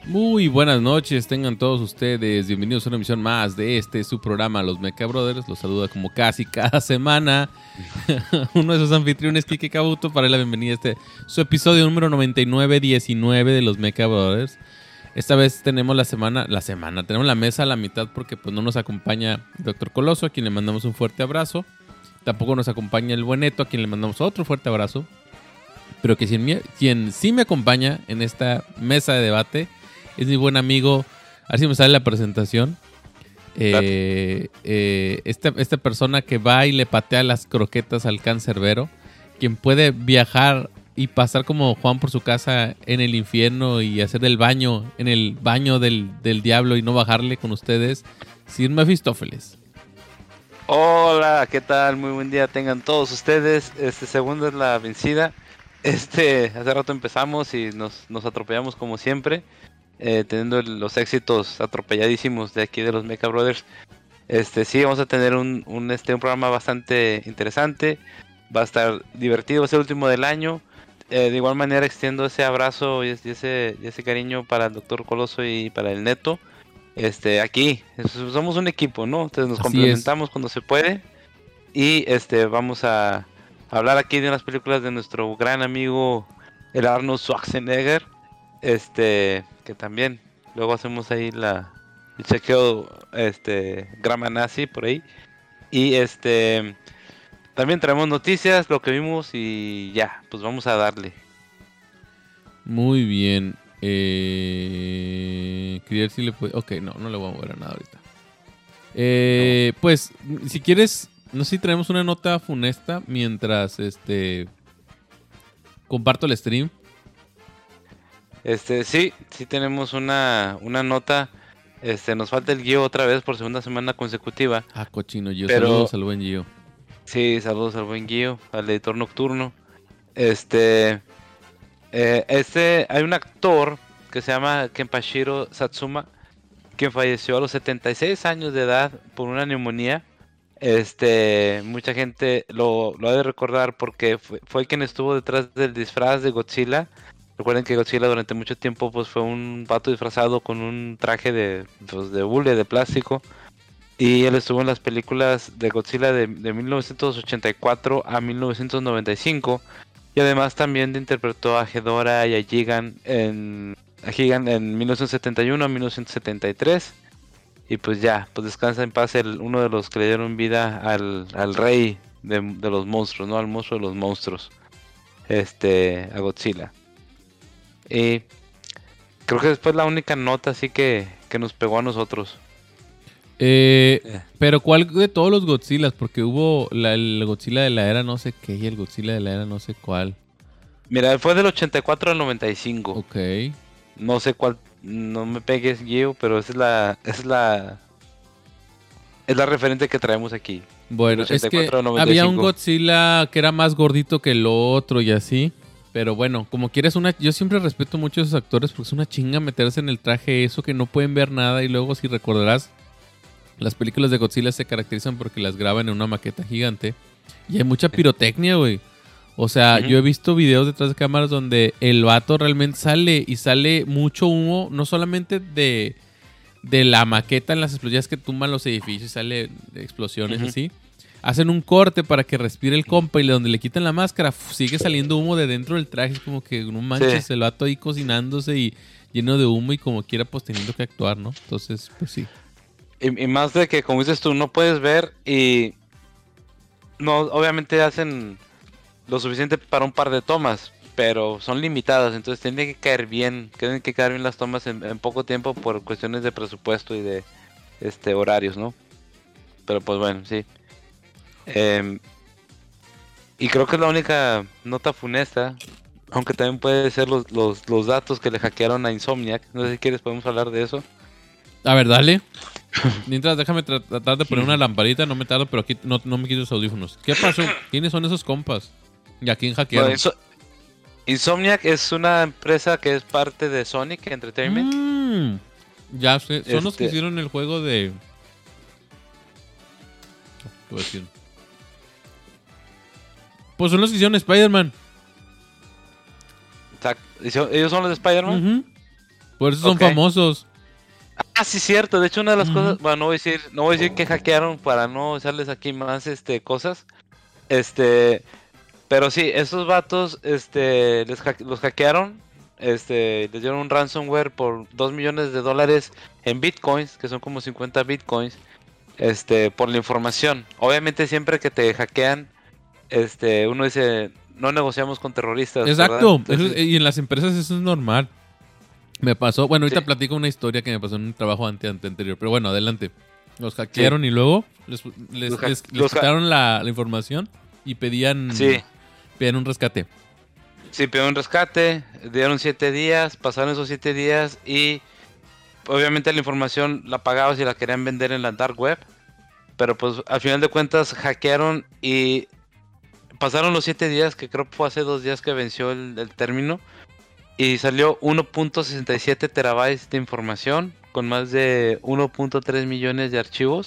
Muy buenas noches, tengan todos ustedes. Bienvenidos a una emisión más de su programa, Los Mecha Brothers. Los saluda como casi cada semana uno de sus anfitriones, Kike Kabuto, para la bienvenida a su episodio número 9919 de Los Mecha Brothers. Esta vez tenemos tenemos la mesa a la mitad porque pues no nos acompaña el Dr. Coloso, a quien le mandamos un fuerte abrazo. Tampoco nos acompaña el buen Neto, a quien le mandamos otro fuerte abrazo. Pero que quien sí me acompaña en esta mesa de debate es mi buen amigo, a ver si me sale la presentación. Esta persona que va y le patea las croquetas al cancerbero, quien puede viajar y pasar como Juan por su casa en el infierno y hacer el baño, en el baño del diablo y no bajarle con ustedes, Sir Mefistófeles. Hola, ¿qué tal? Muy buen día tengan todos ustedes. Segundo es la vencida. Hace rato empezamos y nos atropellamos como siempre. Teniendo los éxitos atropelladísimos de aquí de los Mecha Brothers. Sí, vamos a tener un programa bastante interesante. Va a estar divertido, es el último del año. De igual manera extiendo ese abrazo y ese cariño para el Dr. Coloso y para el Neto. Aquí somos un equipo, ¿no? Entonces nos complementamos cuando se puede. Y vamos a hablar aquí de unas películas de nuestro gran amigo el Arnold Schwarzenegger. Que también luego hacemos ahí el chequeo grama nazi por ahí. Y también traemos noticias, lo que vimos y ya, pues vamos a darle. Muy bien. Quería ver si le puedo... Ok, no le voy a mover a nada ahorita. No. Pues, si quieres, no sé si traemos una nota funesta mientras comparto el stream. Sí tenemos una nota. Nos falta el Gio otra vez por segunda semana consecutiva. Ah, cochino Gio, pero... saludos al buen Gio. Sí, saludos al buen Gio, al editor nocturno. Hay un actor que se llama Kenpachiro Satsuma, quien falleció a los 76 años de edad por una neumonía. Mucha gente lo ha de recordar porque fue quien estuvo detrás del disfraz de Godzilla. Recuerden que Godzilla durante mucho tiempo pues fue un vato disfrazado con un traje de hule, de plástico. Y él estuvo en las películas de Godzilla de 1984 a 1995. Y además también interpretó a Ghidorah y a Gigan en 1971 a 1973. Y pues ya, pues descansa en paz uno de los que le dieron vida al rey de los monstruos, ¿no? Al monstruo de los monstruos. A Godzilla. Y creo que después la única nota así que nos pegó a nosotros. Pero ¿cuál de todos los Godzillas? Porque hubo el Godzilla de la era no sé qué y el Godzilla de la era no sé cuál. Mira, fue del 84 al 95. Ok. No sé cuál, no me pegues, Gio, pero es la referente que traemos aquí. Bueno, es que había un Godzilla que era más gordito que el otro y así. Pero bueno, como quieres yo siempre respeto mucho a esos actores porque es una chinga meterse en el traje eso que no pueden ver nada. Y luego, si recordarás, las películas de Godzilla se caracterizan porque las graban en una maqueta gigante. Y hay mucha pirotecnia, güey. O sea, yo he visto videos detrás de cámaras donde el vato realmente sale mucho humo, no solamente de la maqueta en las explosiones que tumban los edificios, sale explosiones así. Hacen un corte para que respire el compa y donde le quitan la máscara sigue saliendo humo de dentro del traje. Es como que no manches, el vato ahí cocinándose y lleno de humo y como quiera pues teniendo que actuar, ¿no? Entonces, pues sí. Y más de que, como dices tú, no puedes ver y no, obviamente hacen lo suficiente para un par de tomas, pero son limitadas, entonces tienen que caer bien las tomas en poco tiempo por cuestiones de presupuesto y de horarios, ¿no? Pero pues bueno, sí. Y creo que es la única nota funesta, aunque también puede ser los datos que le hackearon a Insomniac. No sé si quieres, podemos hablar de eso. A ver, dale. Mientras déjame tratar de poner una lamparita, no me tardo, pero aquí no me quito los audífonos. ¿Qué pasó? ¿Quiénes son esos compas? ¿Y a quién hackearon? Bueno, Insomniac es una empresa que es parte de Sonic Entertainment. Ya sé, son los que hicieron el juego de... ¿Qué voy a decir? Pues son los que hicieron Spider-Man. ¿Ellos son los de Spider-Man? Por eso son famosos. Ah, sí, cierto. De hecho, una de las cosas, bueno, no voy a decir que hackearon para no echarles aquí más cosas. Pero sí, esos vatos los hackearon, les dieron un ransomware por $2 millones en bitcoins, que son como 50 bitcoins, por la información. Obviamente siempre que te hackean, uno dice, no negociamos con terroristas. Exacto. Entonces, y en las empresas eso es normal. Me pasó, bueno, ahorita platico una historia que me pasó en un trabajo anterior, pero bueno, adelante. Los hackearon y luego les quitaron la información y pedían un rescate. Sí, pidieron un rescate, dieron 7 días, pasaron esos 7 días y obviamente la información la pagabas y la querían vender en la dark web, pero pues al final de cuentas hackearon y pasaron los 7 días, que creo que fue hace 2 días que venció el término, y salió 1.67 terabytes de información con más de 1.3 millones de archivos,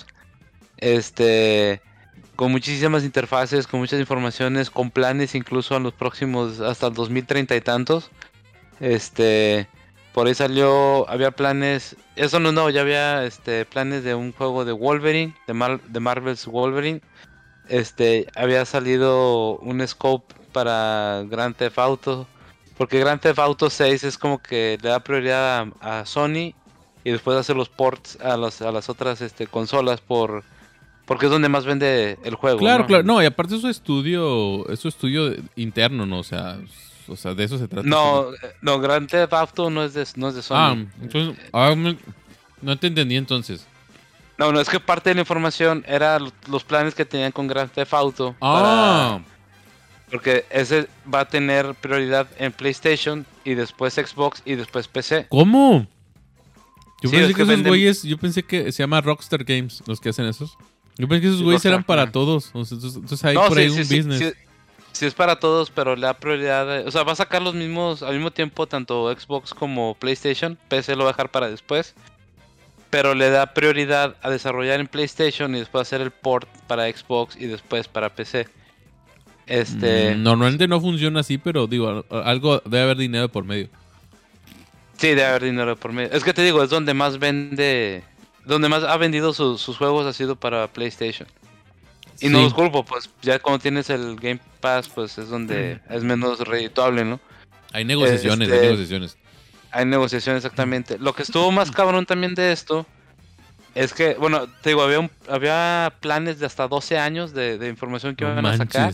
con muchísimas interfaces, con muchas informaciones, con planes incluso a los próximos, hasta el 2030 y tantos. Por ahí salió, había planes, eso no es nuevo, ya había planes de un juego de Wolverine, de Marvel's Wolverine. Había salido un scope para Grand Theft Auto, porque Grand Theft Auto 6 es como que le da prioridad a Sony y después hace los ports a las otras consolas porque es donde más vende el juego. Claro, ¿no? Claro. No, y aparte es su estudio interno, ¿no? O sea, de eso se trata. No, Grand Theft Auto no es de Sony. Entonces, no te entendí entonces. No, es que parte de la información era los planes que tenían con Grand Theft Auto. Porque ese va a tener prioridad en PlayStation y después Xbox y después PC. ¿Cómo? Yo pensé que esos güeyes, se llama Rockstar Games los que hacen esos. Yo pensé que esos güeyes eran para todos. Entonces hay por ahí un business. Sí es para todos, pero le da prioridad. O sea, va a sacar los mismos al mismo tiempo, tanto Xbox como PlayStation. PC lo va a dejar para después. Pero le da prioridad a desarrollar en PlayStation y después hacer el port para Xbox y después para PC. Normalmente no funciona así, pero digo, algo debe haber dinero por medio. Sí, debe haber dinero por medio. Es que te digo, es donde más vende, donde más ha vendido sus juegos ha sido para PlayStation. Y no los culpo, pues ya cuando tienes el Game Pass, pues es donde es menos redituable, ¿no? Hay negociaciones, hay negociaciones. Hay negociaciones, exactamente. Lo que estuvo más cabrón también de esto es que, bueno, te digo, había planes de hasta 12 años de información que iban a sacar.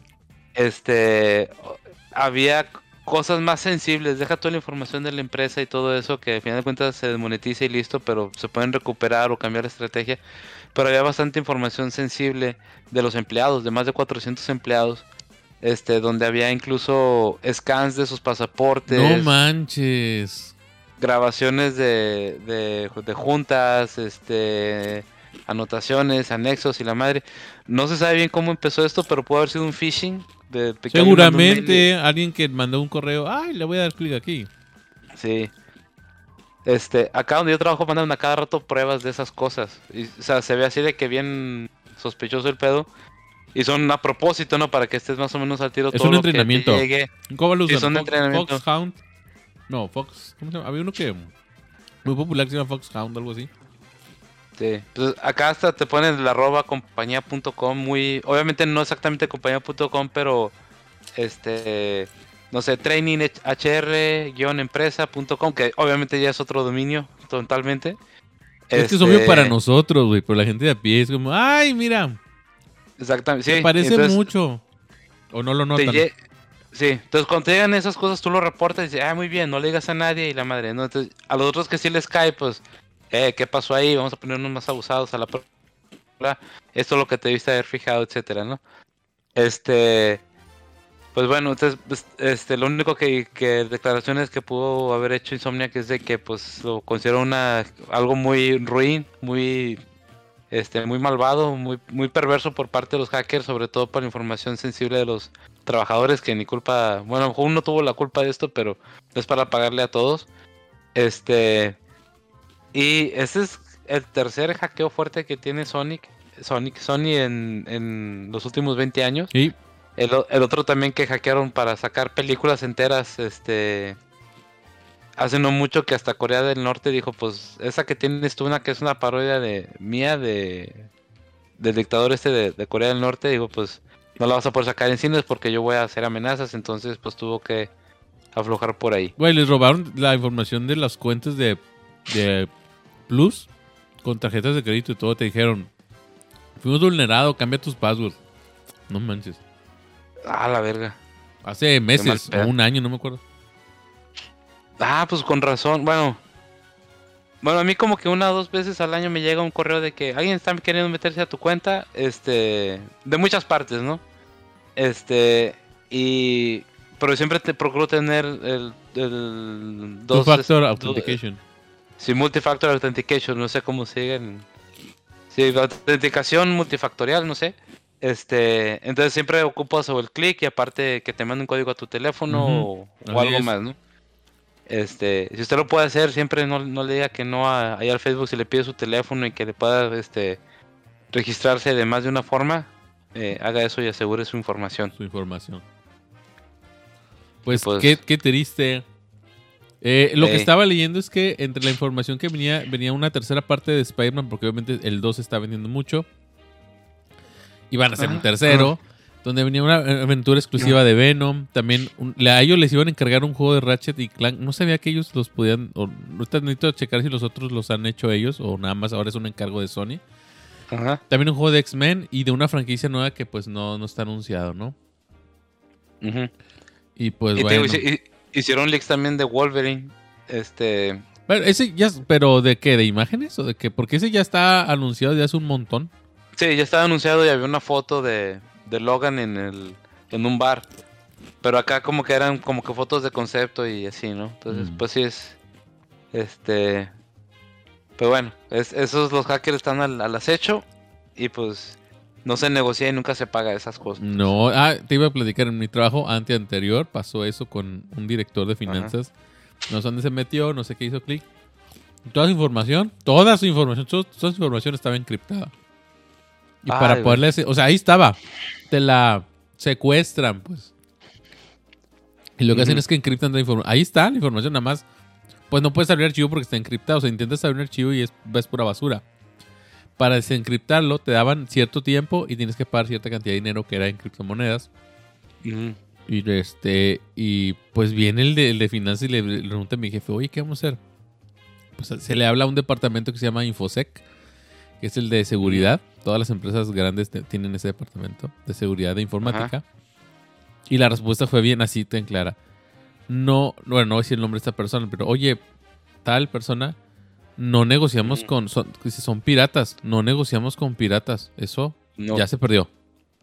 Había cosas más sensibles, deja toda la información de la empresa y todo eso que al final de cuentas se desmonetiza y listo, pero se pueden recuperar o cambiar la estrategia. Pero había bastante información sensible de los empleados, de más de 400 empleados, donde había incluso scans de sus pasaportes. No manches. Grabaciones de juntas, anotaciones, anexos y la madre. No se sabe bien cómo empezó esto, pero pudo haber sido un phishing. Seguramente alguien que mandó un correo, le voy a dar clic aquí. Sí. Acá donde yo trabajo mandan a cada rato pruebas de esas cosas. Y, o sea, se ve así de que bien sospechoso el pedo. Y son a propósito, ¿no? Para que estés más o menos al tiro. Es un entrenamiento. ¿Cómo lo usan? Foxhound. No, Fox. ¿Cómo se llama? Había uno que muy popular que se llama Foxhound, algo así. Sí. Pues acá hasta te ponen el @compañía.com muy... Obviamente no exactamente compañía.com, pero... no sé, traininghr-empresa.com, que obviamente ya es otro dominio totalmente. Es que es obvio para nosotros, güey, pero la gente de a pie es como, ¡ay, mira! Exactamente, sí. Se parece mucho. O no lo notan. Sí, entonces cuando te llegan esas cosas tú lo reportas y dices, muy bien, no le digas a nadie y la madre, ¿no? Entonces a los otros que sí les cae, pues, ¿qué pasó ahí? Vamos a ponernos más abusados a la prueba. Esto es lo que te debiste haber fijado, etcétera, ¿no? Pues bueno, entonces, lo único que declaraciones que pudo haber hecho Insomniac es de que, pues, lo considero algo muy ruin, muy malvado, muy perverso por parte de los hackers, sobre todo para información sensible de los trabajadores que ni culpa, bueno, a lo mejor uno tuvo la culpa de esto, pero es para pagarle a todos. Y ese es el tercer hackeo fuerte que tiene Sony en los últimos 20 años. Sí. El otro también que hackearon para sacar películas enteras, hace no mucho que hasta Corea del Norte dijo, pues esa que tienes tú, una que es una parodia del dictador de Corea del Norte, digo, pues no la vas a poder sacar en cines porque yo voy a hacer amenazas, entonces pues tuvo que aflojar por ahí. Güey, les robaron la información de las cuentas de Plus con tarjetas de crédito y todo. Te dijeron, fuimos vulnerados, cambia tus passwords. No manches. Ah, la verga. Hace meses o un año, no me acuerdo. Ah, pues con razón. Bueno, a mí como que 1 o 2 veces al año me llega un correo de que alguien está queriendo meterse a tu cuenta, de muchas partes, ¿no? Pero siempre te procuro tener el Two-factor authentication. Sí, multifactor authentication, no sé cómo siguen. Sí, autenticación multifactorial, no sé. Entonces siempre ocupas o el clic y aparte que te mande un código a tu teléfono o algo más, ¿no? Si usted lo puede hacer, siempre no le diga que no ahí al Facebook si le pide su teléfono y que le pueda registrarse de más de una forma, haga eso y asegure su información. Pues qué triste. Lo que estaba leyendo es que entre la información que venía una tercera parte de Spider-Man, porque obviamente el 2 se está vendiendo mucho. Y van a hacer un tercero. Donde venía una aventura exclusiva de Venom. También a ellos les iban a encargar un juego de Ratchet y Clank. No sabía que ellos los podían... necesito checar si los otros los han hecho ellos o nada más ahora es un encargo de Sony. Ajá. También un juego de X-Men y de una franquicia nueva que pues no está anunciado, ¿no? Uh-huh. Y pues bueno. Hicieron leaks también de Wolverine. Pero ese ya... ¿Pero de qué? ¿De imágenes? ¿O de qué? Porque ese ya está anunciado ya hace un montón. Sí, ya estaba anunciado y había una foto de Logan en un bar. Pero acá como que eran como que fotos de concepto y así, ¿no? Entonces, pues sí es... Pero bueno, esos los hackers están al acecho y pues no se negocia y nunca se paga esas cosas. No, te iba a platicar en mi trabajo anterior pasó eso con un director de finanzas. Ajá. No sé dónde se metió, no sé qué hizo clic. Toda su información estaba encriptada. Y para poderle hacer, o sea, ahí estaba. Te la secuestran, pues. Y lo que hacen es que encriptan la información. Ahí está la información, nada más. Pues no puedes abrir archivo porque está encriptado. O sea, intentas abrir un archivo y es pura basura. Para desencriptarlo, te daban cierto tiempo y tienes que pagar cierta cantidad de dinero que era en criptomonedas. Y pues viene el de finanzas y le pregunta a mi jefe, oye, ¿qué vamos a hacer? Pues se le habla a un departamento que se llama Infosec, que es el de seguridad. Todas las empresas grandes tienen ese departamento de seguridad de informática. Ajá. Y la respuesta fue bien así, tan clara. No voy a decir el nombre de esta persona, pero oye, tal persona, no negociamos son piratas, no negociamos con piratas. Eso ya se perdió.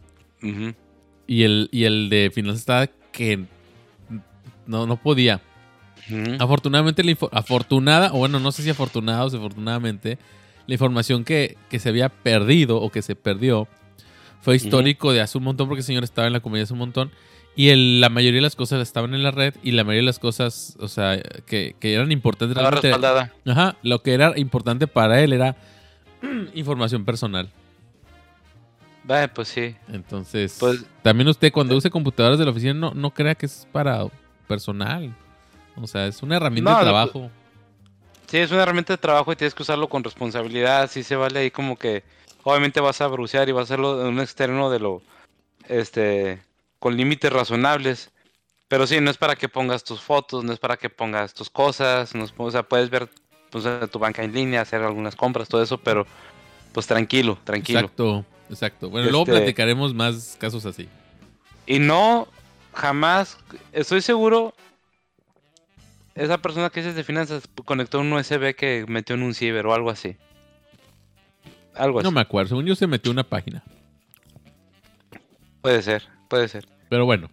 Y el de finanzas estaba que no podía. Afortunadamente, no sé si afortunada o desafortunadamente, la información que se había perdido o que se perdió fue histórico de hace un montón porque el señor estaba en la comedia hace un montón y la mayoría de las cosas estaban en la red y la mayoría de las cosas, o sea, que eran importantes estaba respaldada. Ajá, lo que era importante para él era información personal. Pues sí. Entonces, también usted cuando use computadoras de la oficina no crea que es para personal. O sea, es una herramienta de trabajo. Sí, es una herramienta de trabajo y tienes que usarlo con responsabilidad. Sí se vale ahí como que obviamente vas a brucear y vas a hacerlo en un externo de lo con límites razonables. Pero sí, no es para que pongas tus fotos, no es para que pongas tus cosas, o sea, puedes ver pues, tu banca en línea, hacer algunas compras, todo eso, pero pues tranquilo. Exacto. Bueno, luego platicaremos más casos así. Y no, jamás, estoy seguro, esa persona que es de finanzas conectó un USB que metió en un ciber o algo así. No me acuerdo, según yo se metió una página. Puede ser. Pero bueno.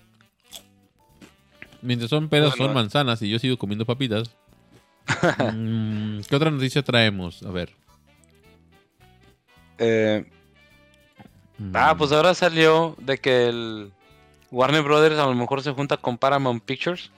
Mientras son peras, son manzanas y yo sigo comiendo papitas. ¿Qué otra noticia traemos? A ver. Pues ahora salió de que el Warner Brothers a lo mejor se junta con Paramount Pictures.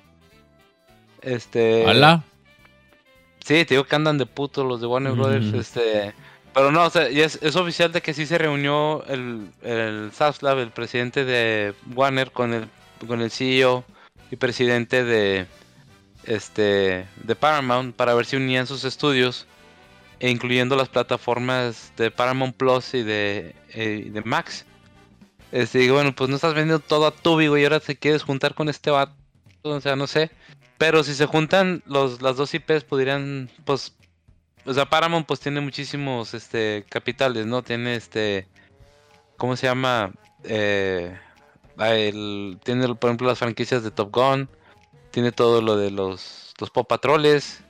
¿Hala? Sí, te digo que andan de puto los de Warner Brothers. Pero no, o sea, es oficial de que sí se reunió el Zaslav, el presidente de Warner, con el CEO y presidente de de Paramount para ver si unían sus estudios, e incluyendo las plataformas de Paramount Plus y de Max. Digo, bueno, pues no estás vendiendo todo a Tubi, güey, y ahora te quieres juntar con este vato, o sea, no sé. Pero si se juntan las dos IPs, podrían, pues, o sea, Paramount pues tiene muchísimos capitales, ¿no? Tiene ¿cómo se llama? Tiene, por ejemplo, las franquicias de Top Gun, tiene todo lo de los Paw Patroles,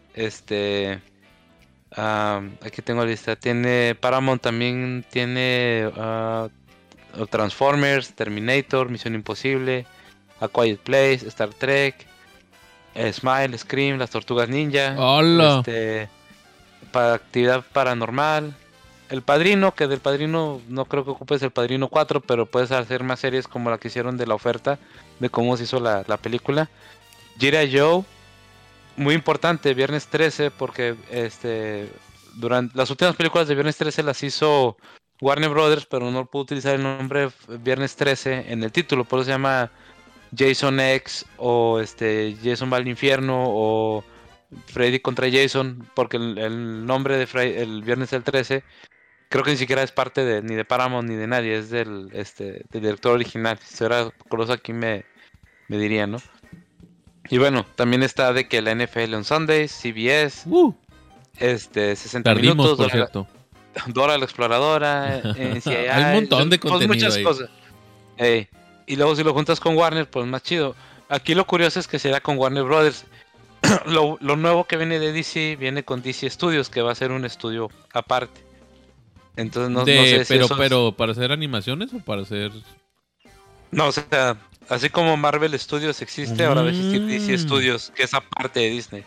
aquí tengo la lista, tiene Paramount, también tiene Transformers, Terminator, Misión Imposible, A Quiet Place, Star Trek, Smile, Scream, Las Tortugas Ninja, ¡Hola! Para Actividad Paranormal, El Padrino, que del Padrino no creo que ocupes El Padrino 4, pero puedes hacer más series como la que hicieron de La Oferta, de cómo se hizo la película. G.I. Joe, muy importante, Viernes 13, porque durante las últimas películas de Viernes 13 las hizo Warner Brothers, pero no pudo utilizar el nombre Viernes 13 en el título, por eso se llama Jason X o Jason va al infierno o Freddy contra Jason, porque el nombre de el Viernes del 13 creo que ni siquiera es parte ni de Paramount ni de nadie, es del director original. Si fuera curioso aquí me diría, ¿no? Y bueno, también está de que la NFL on Sundays, CBS, 60 Perdimos, minutos, por cierto. Dora la Exploradora, NCII, hay un montón de contenido, pues muchas ahí. Cosas. Y luego si lo juntas con Warner, pues más chido. Aquí lo curioso es que será con Warner Brothers. lo nuevo que viene de DC viene con DC Studios, que va a ser un estudio aparte. Entonces no sé si pero ¿para hacer animaciones o para hacer...? No, o sea, así como Marvel Studios existe, ahora va a existir DC Studios, que es aparte de Disney.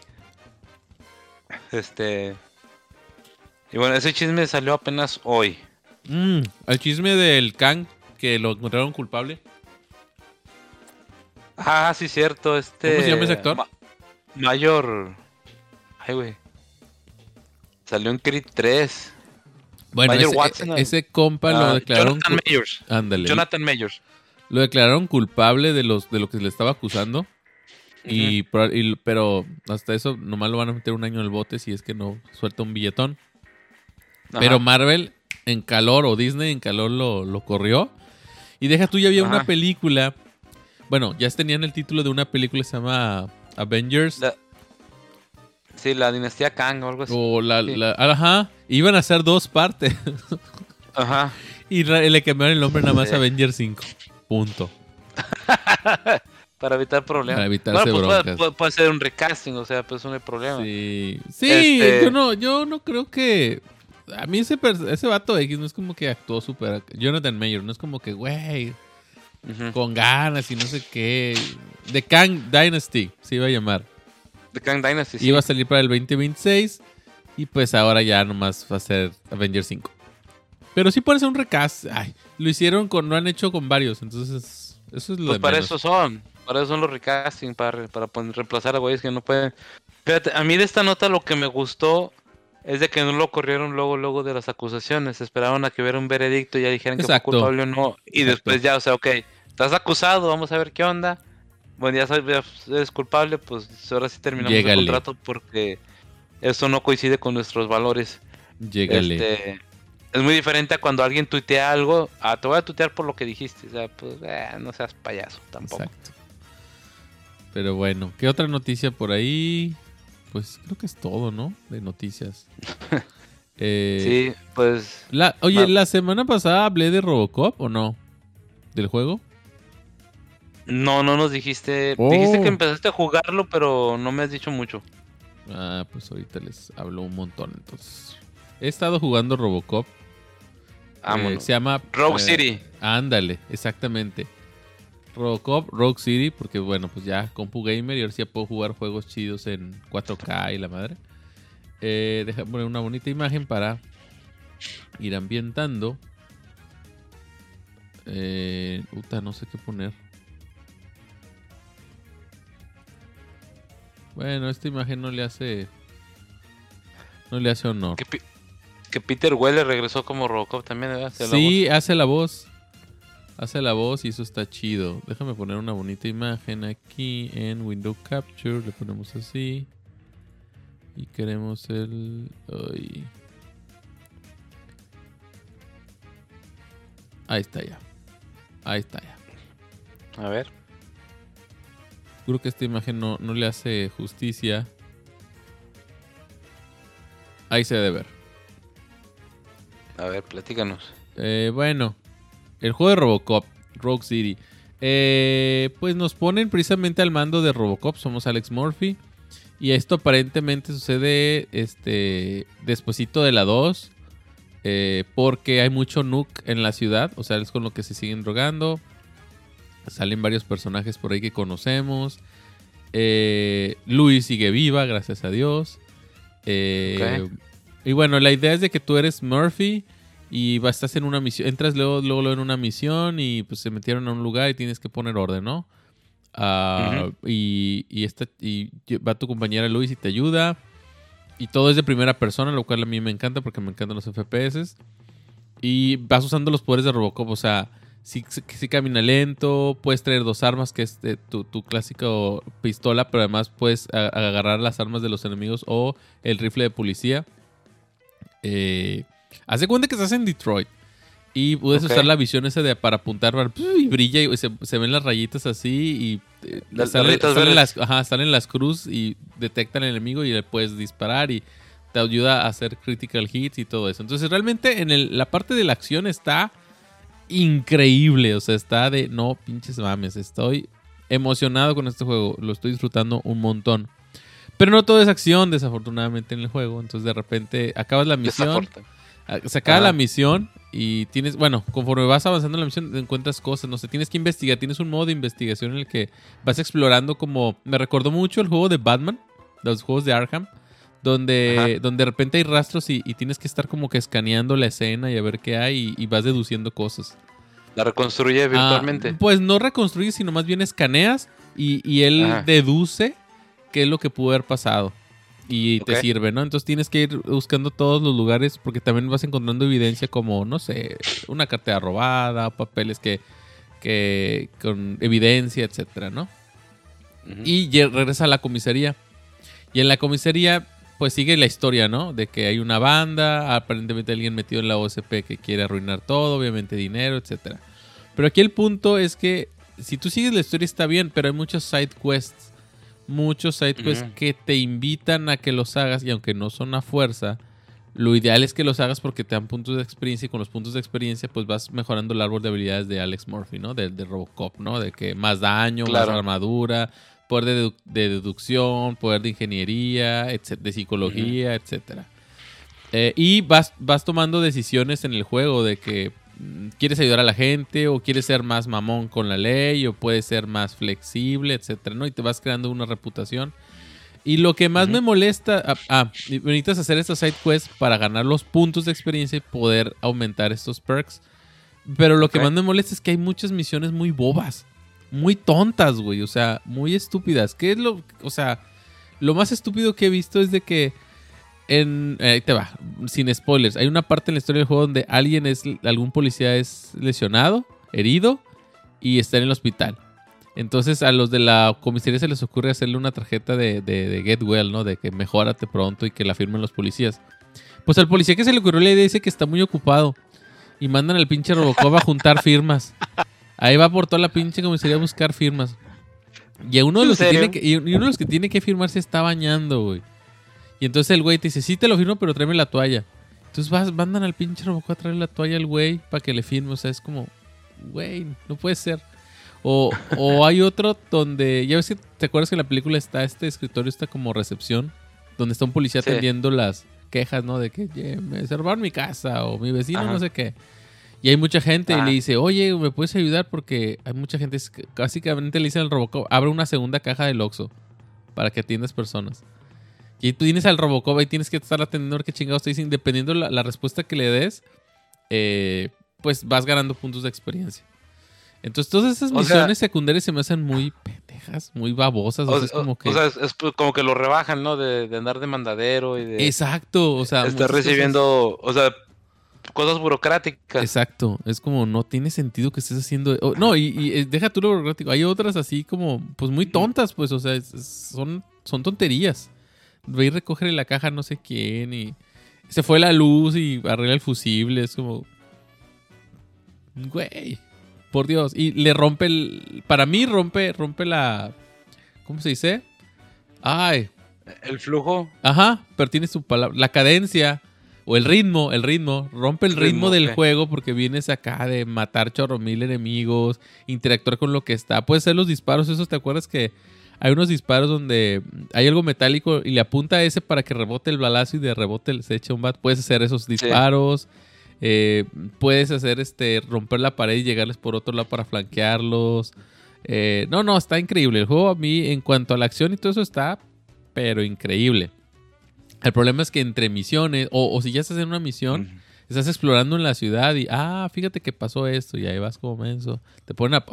Y bueno, ese chisme salió apenas hoy. El chisme del Kang, que lo encontraron culpable. Ah, sí, cierto. ¿Cómo se llama ese actor? Mayor. Ay, güey. Salió en Creed 3. Bueno, ese compa lo declararon... Jonathan Majors. Ándale. Jonathan Majors. Lo declararon culpable de lo que se le estaba acusando. Pero hasta eso nomás lo van a meter un año en el bote si es que no suelta un billetón. Ajá. Pero Marvel en calor, o Disney en calor lo corrió. Y deja tú, ya había una película. Bueno, ya tenían el título de una película que se llama Avengers. La dinastía Kang o algo así. O ajá. Iban a hacer 2 partes. Ajá. Y le cambiaron el nombre nada más a Avengers 5. Punto. Para evitar problemas. Para evitarse broncas. Puede ser un recasting, o sea, pues no hay problema. Sí, yo no creo que... A mí ese vato X no es como que actuó súper... Jonathan Majors, no es como que, güey, con ganas y no sé qué. The Kang Dynasty se iba a llamar. The Kang Dynasty, sí. Iba a salir para el 2026 y pues ahora ya nomás va a ser Avengers 5. Pero sí puede ser un recast. Ay, lo hicieron lo han hecho con varios, entonces eso es lo pues de para menos. Para eso son los recasting, para reemplazar a güeyes que no pueden. Fíjate, a mí de esta nota lo que me gustó es de que no lo corrieron luego de las acusaciones. Esperaron a que hubiera un veredicto y ya dijeran que fue culpable o no. Y después ya, o sea, ok, estás acusado, vamos a ver qué onda. Bueno, ya eres culpable, pues ahora sí terminamos el contrato porque eso no coincide con nuestros valores. Llégale. Es muy diferente a cuando alguien tuitea algo. Te voy a tuitear por lo que dijiste. O sea, pues no seas payaso tampoco. Exacto. Pero bueno, ¿qué otra noticia por ahí? Pues creo que es todo, ¿no? De noticias. Sí, pues... ¿la semana pasada hablé de Robocop o no? ¿Del juego? No nos dijiste. Dijiste que empezaste a jugarlo, pero no me has dicho mucho. Ah, pues ahorita les hablo un montón, entonces. He estado jugando Robocop. Se llama... Rogue City. Ándale, exactamente. Robocop, Rogue City, porque bueno, pues ya compu gamer y ahora sí ya puedo jugar juegos chidos en 4K y la madre. Deja poner una bonita imagen para ir ambientando. No sé qué poner. Bueno, esta imagen no le hace honor. Que Peter Weller regresó como Robocop también, ¿verdad? Sí, hace la voz. Hace la voz y eso está chido. Déjame poner una bonita imagen aquí en Window Capture. Le ponemos así. Y queremos el... Ay. Ahí está ya. Ahí está ya. A ver. Creo que esta imagen no le hace justicia. Ahí se debe ver. A ver, platícanos. Bueno, el juego de Robocop, Rogue City. Pues nos ponen precisamente al mando de Robocop. Somos Alex Murphy. Y esto aparentemente sucede despuesito de la 2. Porque hay mucho nuke en la ciudad. O sea, es con lo que se siguen drogando. Salen varios personajes por ahí que conocemos. Louis sigue viva, gracias a Dios. Okay. Y bueno, la idea es de que tú eres Murphy y estás en una misión. Entras luego en una misión y pues se metieron a un lugar y tienes que poner orden, ¿no? Y va tu compañera Louis y te ayuda. Y todo es de primera persona, lo cual a mí me encanta porque me encantan los FPS. Y vas usando los poderes de Robocop, o sea... Sí camina lento, puedes traer 2 armas, que es tu clásica pistola, pero además puedes agarrar las armas de los enemigos o el rifle de policía. Haz de cuenta que estás en Detroit y puedes usar la visión esa para apuntar y brilla y se ven las rayitas así y salen las cruz y detectan el enemigo y le puedes disparar y te ayuda a hacer critical hits y todo eso. Entonces realmente en la parte de la acción está... increíble, o sea, está de no pinches mames, estoy emocionado con este juego, lo estoy disfrutando un montón, pero no todo es acción desafortunadamente en el juego, entonces de repente acabas la misión, se acaba la misión y tienes, bueno, conforme vas avanzando en la misión encuentras cosas, no sé, tienes que investigar, tienes un modo de investigación en el que vas explorando como, me recordó mucho el juego de Batman, los juegos de Arkham, donde de repente hay rastros y tienes que estar como que escaneando la escena y a ver qué hay y vas deduciendo cosas. ¿La reconstruye virtualmente? Pues no reconstruyes, sino más bien escaneas y él deduce qué es lo que pudo haber pasado y te sirve, ¿no? Entonces tienes que ir buscando todos los lugares porque también vas encontrando evidencia como, no sé, una cartera robada, papeles que con evidencia, etcétera, ¿no? Y regresa a la comisaría. Y en la comisaría... pues sigue la historia, ¿no? De que hay una banda, aparentemente alguien metido en la OSP que quiere arruinar todo, obviamente dinero, etc. Pero aquí el punto es que si tú sigues la historia está bien, pero hay muchos side quests que te invitan a que los hagas y aunque no son a fuerza, lo ideal es que los hagas porque te dan puntos de experiencia y con los puntos de experiencia pues vas mejorando el árbol de habilidades de Alex Murphy, ¿no? De Robocop, ¿no? De que más daño, más armadura... poder de deducción, poder de ingeniería, de psicología, etcétera. Y vas tomando decisiones en el juego de que quieres ayudar a la gente o quieres ser más mamón con la ley o puedes ser más flexible, etcétera, ¿no? Y te vas creando una reputación. Y lo que más me molesta... necesitas hacer estas side quests para ganar los puntos de experiencia y poder aumentar estos perks. Pero lo que más me molesta es que hay muchas misiones muy bobas. Muy tontas, güey, o sea, muy estúpidas. ¿Qué es o sea, lo más estúpido que he visto es de que ahí te va, sin spoilers. Hay una parte en la historia del juego donde algún policía es lesionado, herido y está en el hospital. Entonces a los de la comisaría se les ocurre hacerle una tarjeta de Get Well, ¿no? De que mejórate pronto y que la firmen los policías. Pues al policía que se le ocurrió la idea dice que está muy ocupado y mandan al pinche Robocop a juntar firmas. Ahí va por toda la pinche comisaría a buscar firmas. Y uno de los que tiene que firmar se está bañando, güey. Y entonces el güey te dice, sí te lo firmo, pero tráeme la toalla. Entonces mandan al pinche Robocop a traer la toalla al güey para que le firme. O sea, es como, güey, no puede ser. O hay otro donde, ya ves que te acuerdas que en la película está este escritorio, está como recepción, donde está un policía atendiendo las quejas, ¿no? De que me se robaron mi casa o mi vecino, no sé qué. Y hay mucha gente y le dice, oye, ¿me puedes ayudar? Porque hay mucha gente, básicamente le dicen al Robocop, abre una segunda caja del Oxxo para que atiendas personas. Y tú tienes al Robocop y tienes que estar atendiendo a ver qué chingados te dicen. Dependiendo la respuesta que le des, pues vas ganando puntos de experiencia. Entonces todas esas misiones secundarias se me hacen muy pendejas, muy babosas. O sea, es como que... O sea, es como que lo rebajan, ¿no? De andar de mandadero y de... Exacto, o sea... estar recibiendo... cosas. O sea... cosas burocráticas. Exacto, es como no tiene sentido que estés haciendo... no, y deja tú lo burocrático, hay otras así como, pues muy tontas, pues, o sea, son tonterías. Ve y recoge la caja no sé quién y se fue la luz y arregla el fusible, es como... Güey, por Dios, y le rompe para mí rompe la... ¿Cómo se dice? Ay. ¿El flujo? Ajá, pero tiene su palabra, la cadencia... O el ritmo, rompe el ritmo del juego porque vienes acá de matar chorro mil enemigos, interactuar con lo que está. Puede ser los disparos, esos, ¿te acuerdas que hay unos disparos donde hay algo metálico y le apunta a ese para que rebote el balazo y de rebote se echa un bat? Puedes hacer esos disparos, puedes hacer romper la pared y llegarles por otro lado para flanquearlos. No, está increíble. El juego a mí, en cuanto a la acción y todo eso, está, pero increíble. El problema es que entre misiones, o si ya estás en una misión, estás explorando en la ciudad y, fíjate que pasó esto, y ahí vas como menso. Te ponen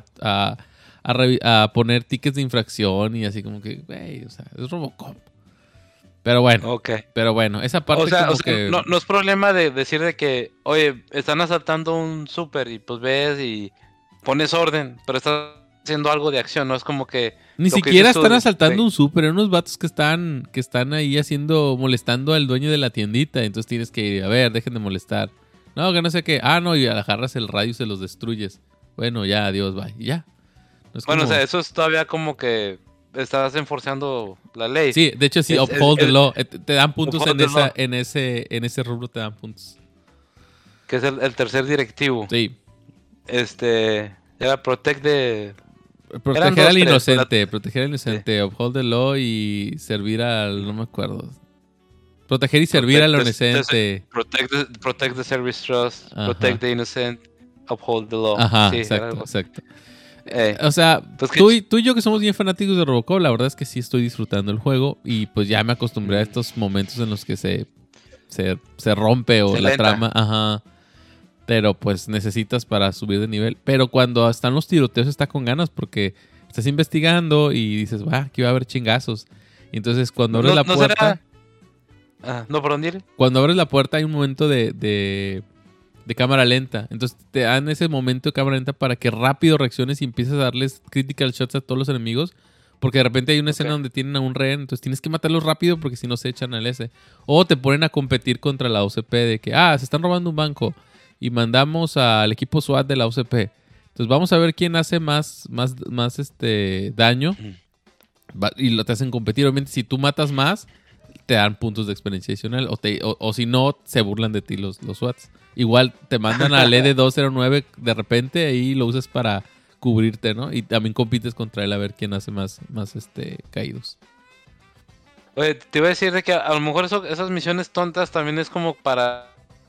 a poner tickets de infracción y así como que, güey, o sea, es Robocop. Pero bueno, esa parte que... No es problema de decir de que, oye, están asaltando un súper y pues ves y pones orden, pero estás haciendo algo de acción, no es como que... Ni siquiera están asaltando un súper, eran unos vatos que están ahí molestando al dueño de la tiendita, entonces tienes que ir, a ver, dejen de molestar. No, que no sé qué. No, y agarras el radio y se los destruyes. Bueno, ya, adiós, bye, y ya. No es bueno, o sea, eso es todavía como que estás enforzando la ley. Sí, de hecho sí, uphold the law. Te dan puntos en ese rubro, te dan puntos. Que es el tercer directivo. Sí. Era protect the... Proteger al inocente, uphold the law y servir al... No me acuerdo. Proteger y servir al inocente. Protect the service trust, protect the innocent, uphold the law. Ajá, sí, exacto. O sea, pues tú y yo que somos bien fanáticos de Robocop, la verdad es que sí estoy disfrutando el juego y pues ya me acostumbré a estos momentos en los que se rompe o la trama. Ajá. Pero pues necesitas para subir de nivel. Pero cuando están los tiroteos está con ganas porque estás investigando y dices, aquí va a haber chingazos. Y entonces cuando abres la puerta... ¿por dónde ir? Cuando abres la puerta hay un momento de cámara lenta. Entonces te dan ese momento de cámara lenta para que rápido reacciones y empieces a darles critical shots a todos los enemigos. Porque de repente hay una escena donde tienen a un rehén, entonces tienes que matarlos rápido porque si no se echan al S. O te ponen a competir contra la OCP de que, se están robando un banco. Y mandamos al equipo SWAT de la OCP. Entonces vamos a ver quién hace más daño. Y lo te hacen competir. Obviamente, si tú matas más, te dan puntos de experiencia adicional. O si no, se burlan de ti los SWATs. Igual te mandan al ED209 de repente. Ahí lo usas para cubrirte, ¿no? Y también compites contra él a ver quién hace más caídos. Oye, te iba a decir de que a lo mejor esas misiones tontas también es como para...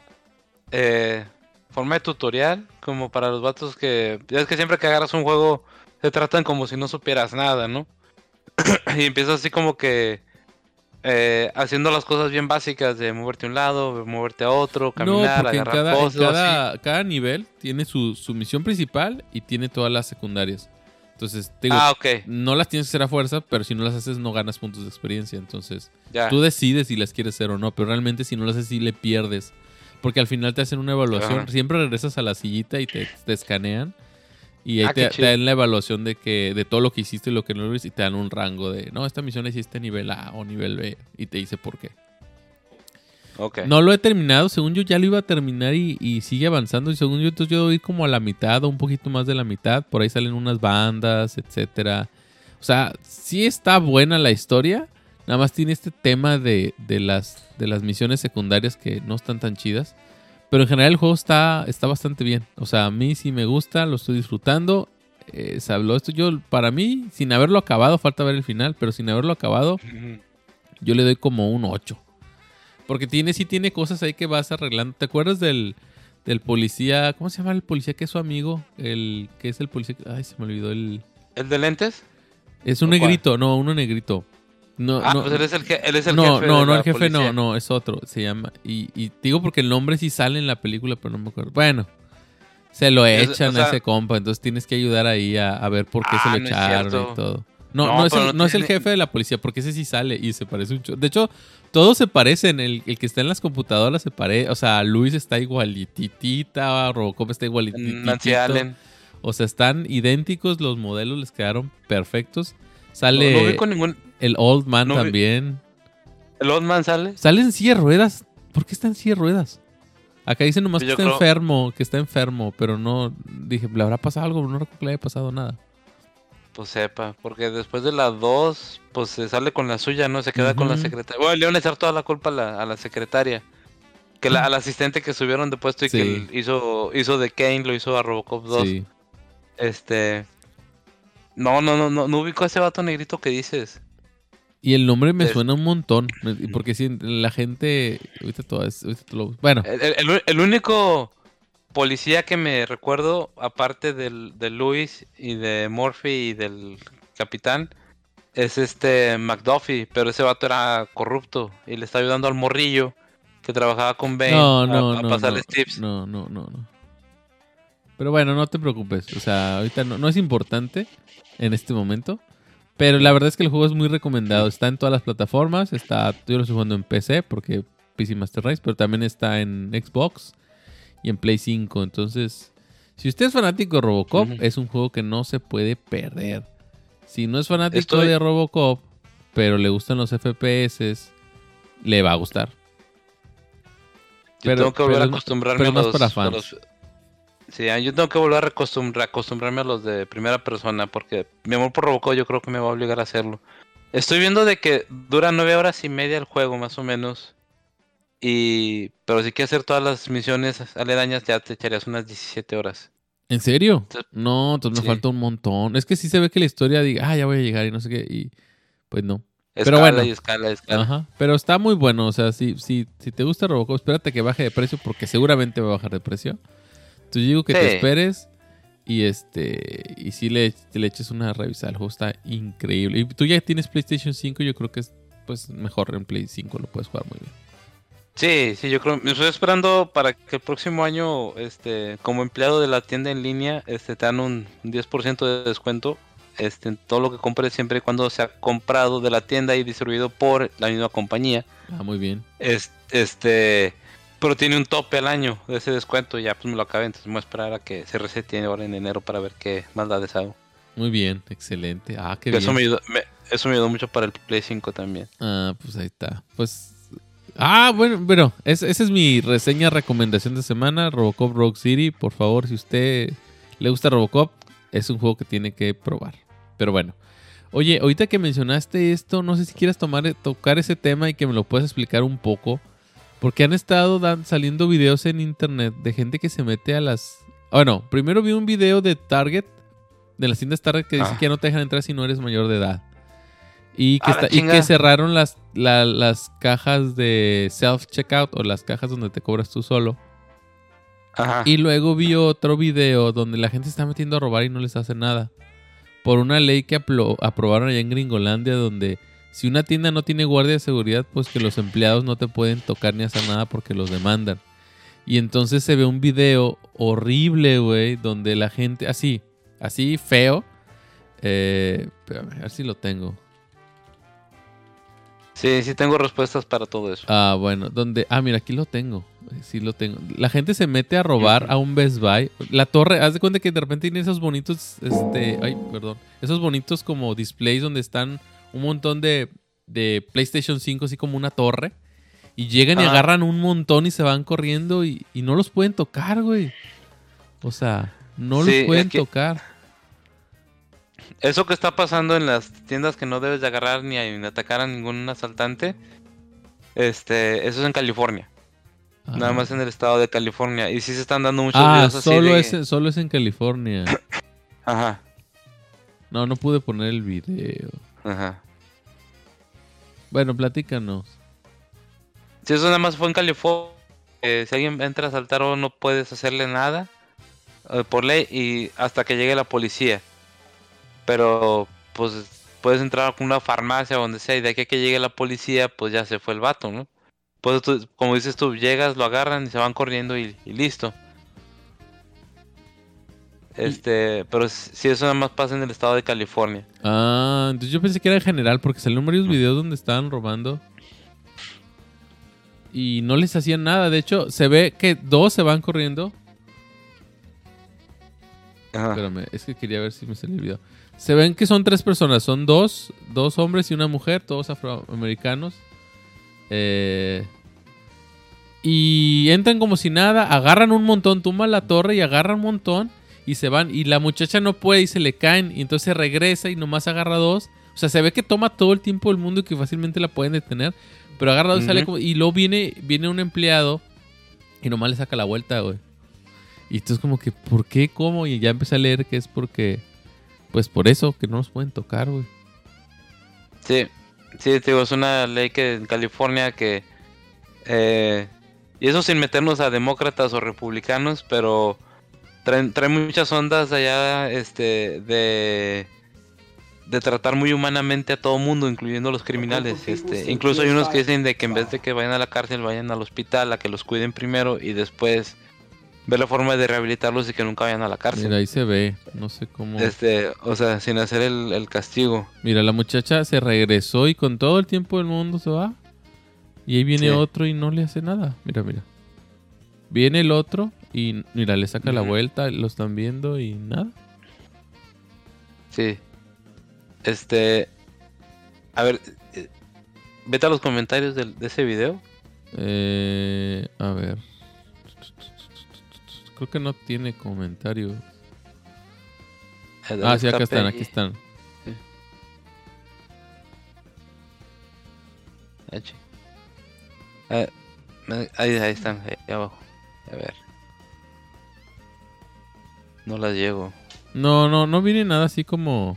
forma de tutorial, como para los vatos que... Ya es que siempre que agarras un juego te tratan como si no supieras nada, ¿no? Y empiezas así como que haciendo las cosas bien básicas de moverte a un lado, moverte a otro, caminar, agarrar cosas. Cada nivel tiene su misión principal y tiene todas las secundarias. Entonces, te digo, no las tienes que hacer a fuerza, pero si no las haces no ganas puntos de experiencia. Entonces, tú decides si las quieres hacer o no, pero realmente si no las haces sí le pierdes. Porque al final te hacen una evaluación. Ajá. Siempre regresas a la sillita y te escanean. Y ahí te dan la evaluación de todo lo que hiciste y lo que no lo hiciste. Y te dan un rango de, no, esta misión la hiciste nivel A o nivel B. Y te dice por qué. No lo he terminado. Según yo ya lo iba a terminar y sigue avanzando. Y según yo, entonces yo voy como a la mitad o un poquito más de la mitad. Por ahí salen unas bandas, etcétera. O sea, sí está buena la historia. Nada más tiene este tema de las misiones secundarias que no están tan chidas. Pero en general el juego está bastante bien. O sea, a mí sí me gusta, lo estoy disfrutando. Se habló esto. Yo, para mí, sin haberlo acabado, falta ver el final, pero sin haberlo acabado, yo le doy como un 8. Porque sí tiene cosas ahí que vas arreglando. ¿Te acuerdas del policía? ¿Cómo se llama el policía que es su amigo? El que es el policía... Ay, se me olvidó el... ¿El de lentes? Es un negrito, ¿cuál? No, uno negrito. Pues él es el jefe. El jefe policía. No, es otro. Se llama. Y digo porque el nombre sí sale en la película, pero no me acuerdo. Bueno, se lo echan a ese compa, entonces tienes que ayudar ahí a ver por qué se lo echaron y todo. No es el jefe de la policía, porque ese sí sale y se parece un De hecho, todos se parecen. El que está en las computadoras se parece. O sea, Luis está igualititita, Robocop está igualititito. Nancy Allen. O sea, están idénticos, los modelos les quedaron perfectos. Sale no vi con ningún... el Old Man también. ¿El Old Man sale? Sale en silla de ruedas. ¿Por qué está en silla de ruedas? Acá dice nomás que está enfermo, pero no... Dije, ¿le habrá pasado algo? No recuerdo que le haya pasado nada. Pues sepa, porque después de las 2, pues se sale con la suya, ¿no? Se queda con la secretaria. Bueno, le van a echar toda la culpa a la secretaria. Que al asistente que subieron de puesto y que hizo de Kane, lo hizo a Robocop 2. Sí. No ubico a ese vato negrito que dices. Y el nombre me suena un montón. Porque si la gente... Bueno. El único policía que me recuerdo, aparte de Luis y de Murphy y del capitán, es McDuffie. Pero ese vato era corrupto y le está ayudando al morrillo que trabajaba con Bane a pasarles tips. No. Pero bueno, no te preocupes. O sea, ahorita no es importante en este momento. Pero la verdad es que el juego es muy recomendado. Está en todas las plataformas. Yo lo estoy jugando en PC porque PC Master Race, pero también está en Xbox y en Play 5. Entonces, si usted es fanático de Robocop, es un juego que no se puede perder. Si no es fanático de Robocop, pero le gustan los FPS, le va a gustar. Yo tengo que volver a acostumbrarme a los... Sí, yo tengo que volver a acostumbrarme a los de primera persona, porque mi amor por Robocop yo creo que me va a obligar a hacerlo. Estoy viendo de que dura 9 horas y media el juego, más o menos. Pero si quieres hacer todas las misiones aledañas, ya te echarías unas 17 horas. ¿En serio? Entonces me falta un montón. Es que sí se ve que la historia diga, ya voy a llegar y no sé qué, y pues no. Pero bueno. Escala. Ajá. Pero está muy bueno, o sea, si te gusta Robocop, espérate que baje de precio, porque seguramente va a bajar de precio. Entonces digo que te esperes y si le eches una revisada. El juego está increíble. Y tú ya tienes PlayStation 5, yo creo que es pues mejor en Play 5, lo puedes jugar muy bien. Sí, yo creo, me estoy esperando para que el próximo año, como empleado de la tienda en línea, te dan un 10% de descuento, en todo lo que compres, siempre y cuando sea comprado de la tienda y distribuido por la misma compañía. Muy bien. Pero tiene un tope al año de ese descuento y ya pues me lo acabé, entonces me voy a esperar a que se resete ahora en enero para ver qué maldades hago. Muy bien, excelente. Qué bien. Eso me ayudó mucho para el Play 5 también. Pues ahí está. Pues... bueno, esa es mi recomendación de semana, Robocop Rogue City. Por favor, si usted le gusta Robocop, es un juego que tiene que probar. Pero bueno. Oye, ahorita que mencionaste esto, no sé si quieras tocar ese tema y que me lo puedas explicar un poco. Porque han estado saliendo videos en internet de gente que se mete a las... Bueno, primero vi un video de Target, de las tiendas Target, que dice que ya no te dejan entrar si no eres mayor de edad. Y que cerraron las cajas de self-checkout o las cajas donde te cobras tú solo. Ajá. Y luego vi otro video donde la gente se está metiendo a robar y no les hace nada. Por una ley que aprobaron allá en Gringolandia, donde si una tienda no tiene guardia de seguridad, pues que los empleados no te pueden tocar ni hacer nada porque los demandan. Y entonces se ve un video horrible, güey, donde la gente, así feo. Espérame, a ver si lo tengo. Sí tengo respuestas para todo eso. Bueno, mira, aquí lo tengo. Sí lo tengo. La gente se mete a robar a un Best Buy. La torre, haz de cuenta que de repente tiene esos bonitos, esos bonitos como displays donde están un montón de PlayStation 5, así como una torre. Y llegan y agarran un montón y se van corriendo y no los pueden tocar, güey. O sea, no los pueden tocar. Eso que está pasando en las tiendas que no debes de agarrar ni atacar a ningún asaltante, eso es en California. Nada más en el estado de California. Y sí se están dando muchos videos así solo es en California. Ajá. No pude poner el video. Ajá. Bueno, platícanos. Si eso nada más fue en California, si alguien entra a asaltar o no puedes hacerle nada por ley y hasta que llegue la policía. Pero pues puedes entrar a una farmacia o donde sea y de aquí a que llegue la policía pues ya se fue el vato, ¿no? Pues tú, como dices tú, llegas, lo agarran y se van corriendo y listo. Pero sí, eso nada más pasa en el estado de California. Ah, entonces yo pensé que era en general, porque salieron varios videos donde estaban robando y no les hacían nada. De hecho, se ve que 2 se van corriendo. Ajá. Espérame, es que quería ver si me salió el video. Se ven que son 3 personas, son dos hombres y una mujer, todos afroamericanos. Y entran como si nada, agarran un montón, tumban la torre y agarran un montón y se van. Y la muchacha no puede y se le caen y entonces regresa y nomás agarra 2. O sea, se ve que toma todo el tiempo del mundo y que fácilmente la pueden detener. Pero agarra 2 y sale como... Y luego viene un empleado y nomás le saca la vuelta, güey. Y entonces como que, ¿por qué? ¿Cómo? Y ya empecé a leer que es porque... Pues por eso, que no nos pueden tocar, güey. Sí, te digo, es una ley que en California que... y eso sin meternos a demócratas o republicanos, pero trae muchas ondas allá de tratar muy humanamente a todo mundo, incluyendo a los criminales. Incluso hay unos que dicen de que en vez de que vayan a la cárcel, vayan al hospital a que los cuiden primero y después ver la forma de rehabilitarlos y que nunca vayan a la cárcel. Mira, ahí se ve, no sé cómo... O sea, sin hacer el castigo. Mira, la muchacha se regresó y con todo el tiempo del mundo se va. Y ahí viene otro y no le hace nada. Mira. Viene el otro y mira, le saca la vuelta, lo están viendo y nada. Sí. A ver, vete a los comentarios de ese video. A ver. Creo que no tiene comentarios. Sí, acá están. Sí. Ahí están, ahí abajo. A ver. No las llego. No viene nada así como...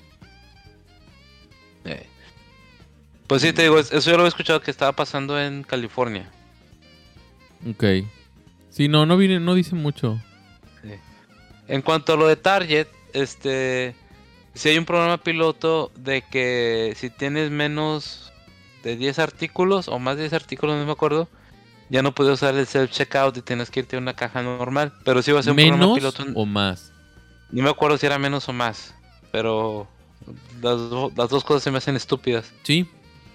Pues sí, te digo, eso yo lo he escuchado que estaba pasando en California. Ok. Sí, no dice mucho. Sí. En cuanto a lo de Target, si hay un programa piloto de que si tienes menos de 10 artículos o más de 10 artículos, no me acuerdo, ya no puedes usar el self-checkout y tienes que irte a una caja normal. Pero sí va a ser un programa piloto. ¿Menos o más? No me acuerdo si era menos o más, pero las dos cosas se me hacen estúpidas. Sí.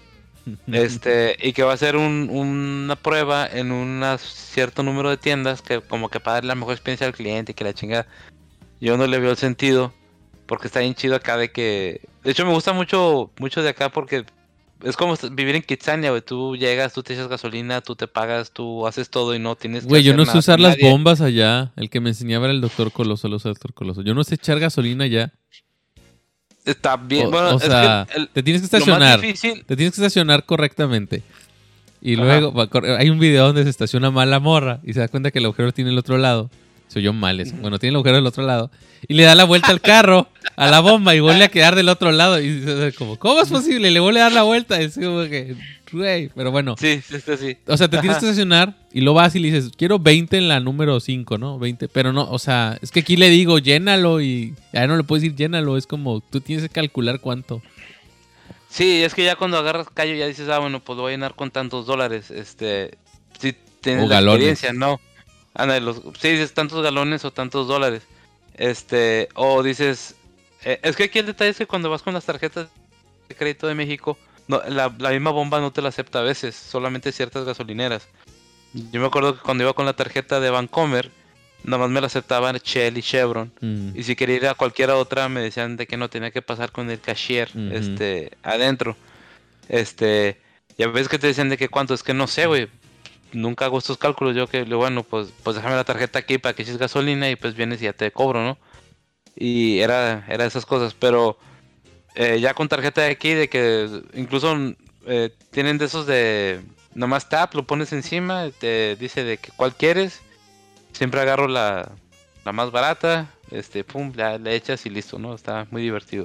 Y que va a ser una prueba en un cierto número de tiendas que como que para darle la mejor experiencia al cliente y que la chingada. Yo no le veo el sentido porque está bien chido acá de que... De hecho me gusta mucho de acá porque es como vivir en Kitsania, güey. Tú llegas, tú te echas gasolina, tú te pagas, tú haces todo y no tienes que güey, yo no sé usar las bombas allá. El que me enseñaba era el Dr. Coloso, Yo no sé echar gasolina allá. Está bien, bueno, o sea, es que te tienes que estacionar. Te tienes que estacionar correctamente. Y luego hay un video donde se estaciona mal la morra y se da cuenta que el agujero tiene el otro lado. Se oyó mal eso. Bueno, tiene el agujero del otro lado. Y le da la vuelta al carro, a la bomba, y vuelve a quedar del otro lado. Y dice, como, ¿cómo es posible? Le vuelve a dar la vuelta. Es como que, güey, pero bueno. Sí. O sea, te tienes que estacionar y lo vas y le dices, quiero 20 en la número 5, ¿no? 20. Pero no, o sea, es que aquí le digo, llénalo y ya no le puedes decir llénalo. Es como, tú tienes que calcular cuánto. Sí, es que ya cuando agarras callo ya dices, bueno, pues lo voy a llenar con tantos dólares. Si tienes la experiencia, ¿no? Sí, dices tantos galones o tantos dólares. O dices, es que aquí el detalle es que cuando vas con las tarjetas de crédito de México, no, la misma bomba no te la acepta a veces, solamente ciertas gasolineras. Yo me acuerdo que cuando iba con la tarjeta de Vancomer, nada más me la aceptaban Shell y Chevron. Y si quería ir a cualquier otra, me decían de que no tenía que pasar con el cashier, adentro. Ya ves que te decían de que cuánto, es que no sé, güey. Nunca hago estos cálculos, yo que, bueno, pues déjame la tarjeta aquí para que eches gasolina y pues vienes y ya te cobro, ¿no? Y era esas cosas, pero ya con tarjeta de aquí, de que incluso tienen de esos de nomás tap, lo pones encima, te dice de que cuál quieres, siempre agarro la más barata, pum, ya le echas y listo, ¿no? Está muy divertido.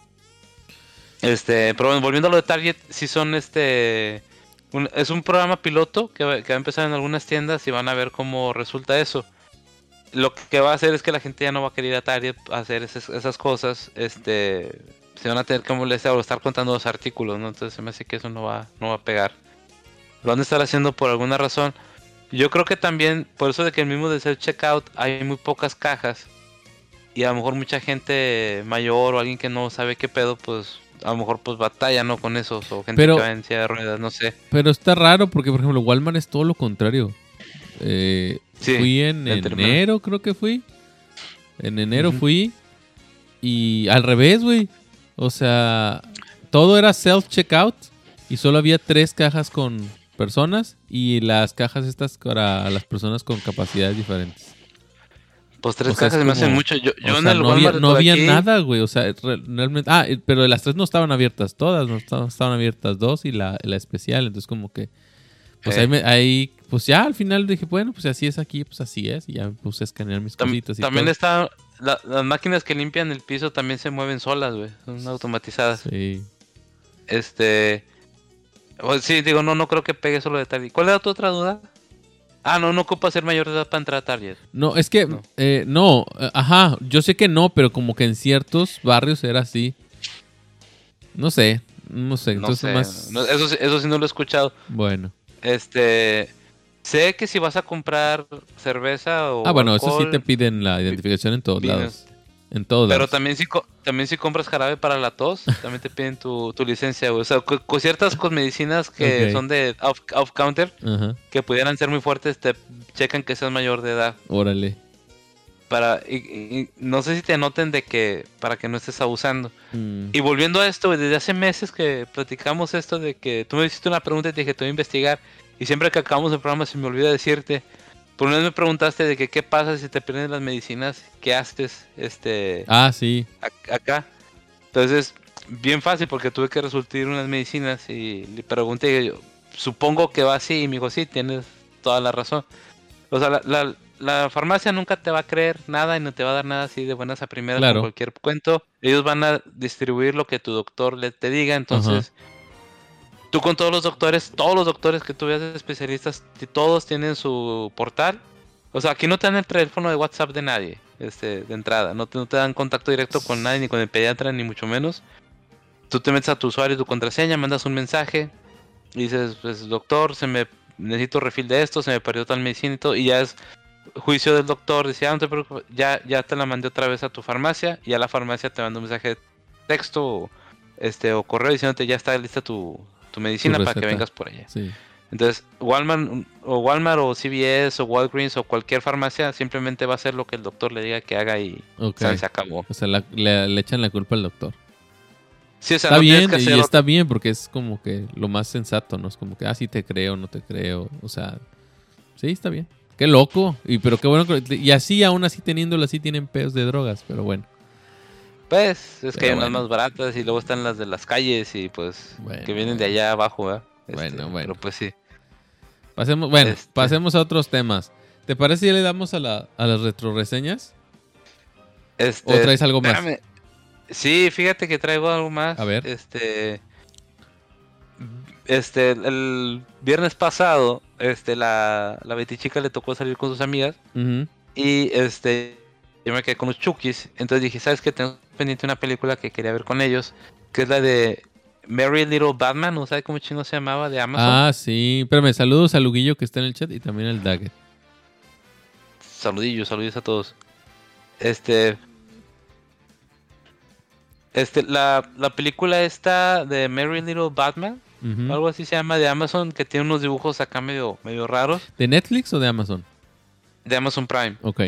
Pero bueno, volviendo a lo de Target, sí son es un programa piloto que va a empezar en algunas tiendas y van a ver cómo resulta eso. Lo que va a hacer es que la gente ya no va a querer ir a Target a hacer esas cosas. Se van a tener que molestar o estar contando los artículos, ¿no? Entonces se me hace que eso no va a pegar. Lo van a estar haciendo por alguna razón. Yo creo que también, por eso de que el mismo de self checkout hay muy pocas cajas. y a lo mejor mucha gente mayor o alguien que no sabe qué pedo, pues a lo mejor pues batalla, ¿no? Con eso, o gente que va en silla de ruedas, no sé. Pero está raro porque, por ejemplo, Walmart es todo lo contrario. Fui en enero, creo que fui. En enero fui y al revés, güey. O sea, todo era self-checkout y solo había 3 cajas con personas y las cajas estas para las personas con capacidades diferentes. Pues 3 cajas me hacen mucho. Yo en el Walmart no había nada, güey. O sea, realmente... pero de las 3 no estaban abiertas todas. No estaban abiertas 2 y la especial. Entonces como que... Pues ahí... Pues ya al final dije, bueno, pues así es aquí, pues así es. Y ya me puse a escanear mis cositas y también está... las máquinas que limpian el piso también se mueven solas, güey. Son automatizadas. Sí. Pues sí, digo, no creo que pegue solo de Target. ¿Cuál era tu otra duda? No ocupa ser mayor de edad para entrar a Target. No, es que... yo sé que no, pero como que en ciertos barrios era así. No sé. Entonces más... eso sí no lo he escuchado. Bueno. Sé que si vas a comprar cerveza o bueno, alcohol, eso sí te piden la identificación en todos lados. En todos pero lados. también si compras jarabe para la tos, también te piden tu licencia, güey. O sea, con ciertas medicinas que son de off-counter, que pudieran ser muy fuertes, te checan que seas mayor de edad. Órale. Y no sé si te anoten para que no estés abusando. Y volviendo a esto, desde hace meses que platicamos esto de que tú me hiciste una pregunta y te dije, te voy a investigar. Y siempre que acabamos el programa se me olvida decirte. Por una vez me preguntaste de que qué pasa si te pierden las medicinas, qué haces, sí. Acá. Entonces, bien fácil porque tuve que resurtir unas medicinas y le pregunté, supongo que va así, y me dijo, sí, tienes toda la razón. O sea, la farmacia nunca te va a creer nada y no te va a dar nada así de buenas a primeras con cualquier cuento. Ellos van a distribuir lo que tu doctor te diga, entonces... Tú con todos los doctores que tú veas de especialistas, todos tienen su portal. O sea, aquí no te dan el teléfono de WhatsApp de nadie, de entrada. No te dan contacto directo con nadie, ni con el pediatra, ni mucho menos. Tú te metes a tu usuario y tu contraseña, mandas un mensaje y dices, pues doctor, necesito refill de esto, se me perdió tal medicina y todo. Y ya es juicio del doctor, dice, no te preocupes, ya te la mandé otra vez a tu farmacia. Y a la farmacia te manda un mensaje de texto o correo diciéndote ya está lista tu medicina para que vengas por allá. Sí. Entonces, Walmart o CVS o Walgreens o cualquier farmacia simplemente va a hacer lo que el doctor le diga que haga y se acabó. O sea, le echan la culpa al doctor. Sí, o sea, está no bien, y está bien porque es como que lo más sensato, ¿no? Es como que, sí te creo, no te creo. O sea, sí, está bien. Qué loco. Pero qué bueno. Y así, aún así teniéndolo así, tienen pedos de drogas, pero bueno. Pues, es que hay unas más baratas y luego están las de las calles y pues que vienen de allá abajo, ¿verdad? Bueno. Pero pues sí. Pasemos a otros temas. ¿Te parece si ya le damos a las retroreseñas? ¿O traes algo más? Sí, fíjate que traigo algo más. A ver. El viernes pasado, la Betty chica le tocó salir con sus amigas. Y yo me quedé con los Chukis. Entonces dije, ¿sabes qué? Tengo pendiente una película que quería ver con ellos, que es la de Merry Little Batman, ¿no sabes cómo chingo se llamaba? De Amazon. Sí. Espérame, saludos a Luguillo que está en el chat y también al Daggett. Saludillos a todos. La película esta de Merry Little Batman, algo así se llama, de Amazon, que tiene unos dibujos acá medio raros. ¿De Netflix o de Amazon? De Amazon Prime. Ok.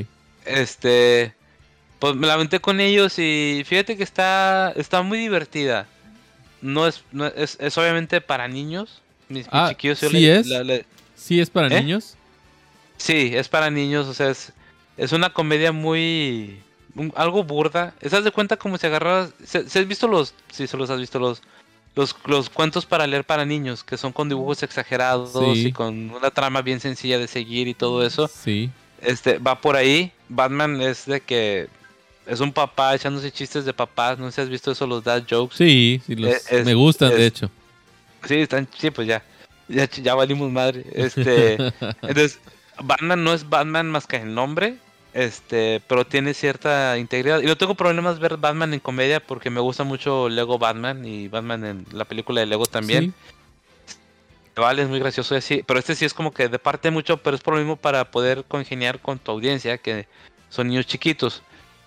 Pues me la aventé con ellos y fíjate que está muy divertida. No es obviamente para niños. Mis chiquillos. ¿Sí es para niños? Sí, es para niños, o sea, es una comedia algo burda. ¿Estás de cuenta como si agarras? ¿Se has visto sí, se los has visto los cuentos para leer para niños, que son con dibujos exagerados y con una trama bien sencilla de seguir y todo eso? Sí. Va por ahí. Batman es de que es un papá echándose chistes de papás. No sé si has visto eso, los dad jokes. Sí, me gustan, de hecho. Sí, pues ya valimos madre. Entonces, Batman no es Batman más que el nombre. Pero tiene cierta integridad. Y no tengo problemas ver Batman en comedia porque me gusta mucho Lego Batman y Batman en la película de Lego también. Sí. Vale, es muy gracioso así. Pero sí es como que de parte mucho, pero es por lo mismo para poder congeniar con tu audiencia, que son niños chiquitos.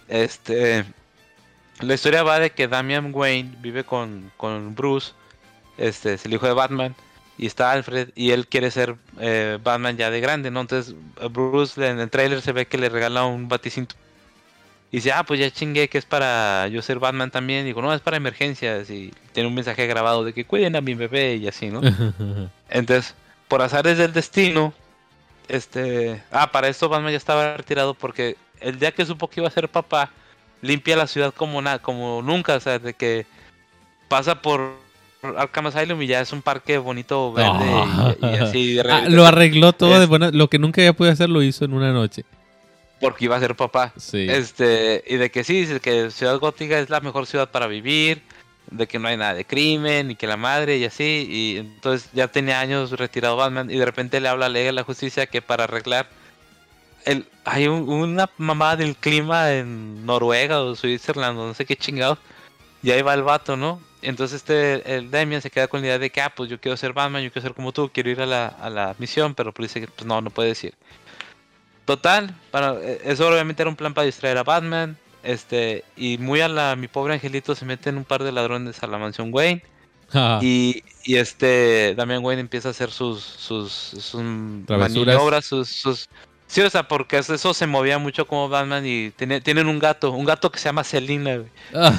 La historia va de que Damian Wayne vive con Bruce, es el hijo de Batman, y está Alfred, y él quiere ser Batman ya de grande, ¿no? Entonces Bruce en el trailer se ve que le regala un baticinto. Y dice, pues ya chingué que es para yo ser Batman también. Y digo, no, es para emergencias. Y tiene un mensaje grabado de que cuiden a mi bebé y así, ¿no? Entonces, por azares del destino, para esto Batman ya estaba retirado porque el día que supo que iba a ser papá, limpia la ciudad como nunca, o sea, de que pasa por Arkham Asylum y ya es un parque bonito verde y así. Lo arregló todo de buena, lo que nunca ya pude hacer lo hizo en una noche. Porque iba a ser papá. Sí. Y de que sí, que Ciudad Gótica es la mejor ciudad para vivir, de que no hay nada de crimen, y que la madre y así. Y entonces ya tenía años retirado Batman y de repente le habla a la Liga de la Justicia que para arreglar hay una mamada del clima en Noruega o Suiza, no sé qué chingados. Y ahí va el vato, ¿no? Entonces el Damian se queda con la idea de que, pues yo quiero ser Batman, yo quiero ser como tú, quiero ir a la misión, pero pues dice que pues no puedes ir. Total, eso obviamente era un plan para distraer a Batman. Y muy a mi pobre angelito se meten un par de ladrones a la mansión Wayne. Y Damian Wayne empieza a hacer sus maniobras, sus sí, o sea, porque eso se movía mucho como Batman y tienen un gato que se llama Selina, güey.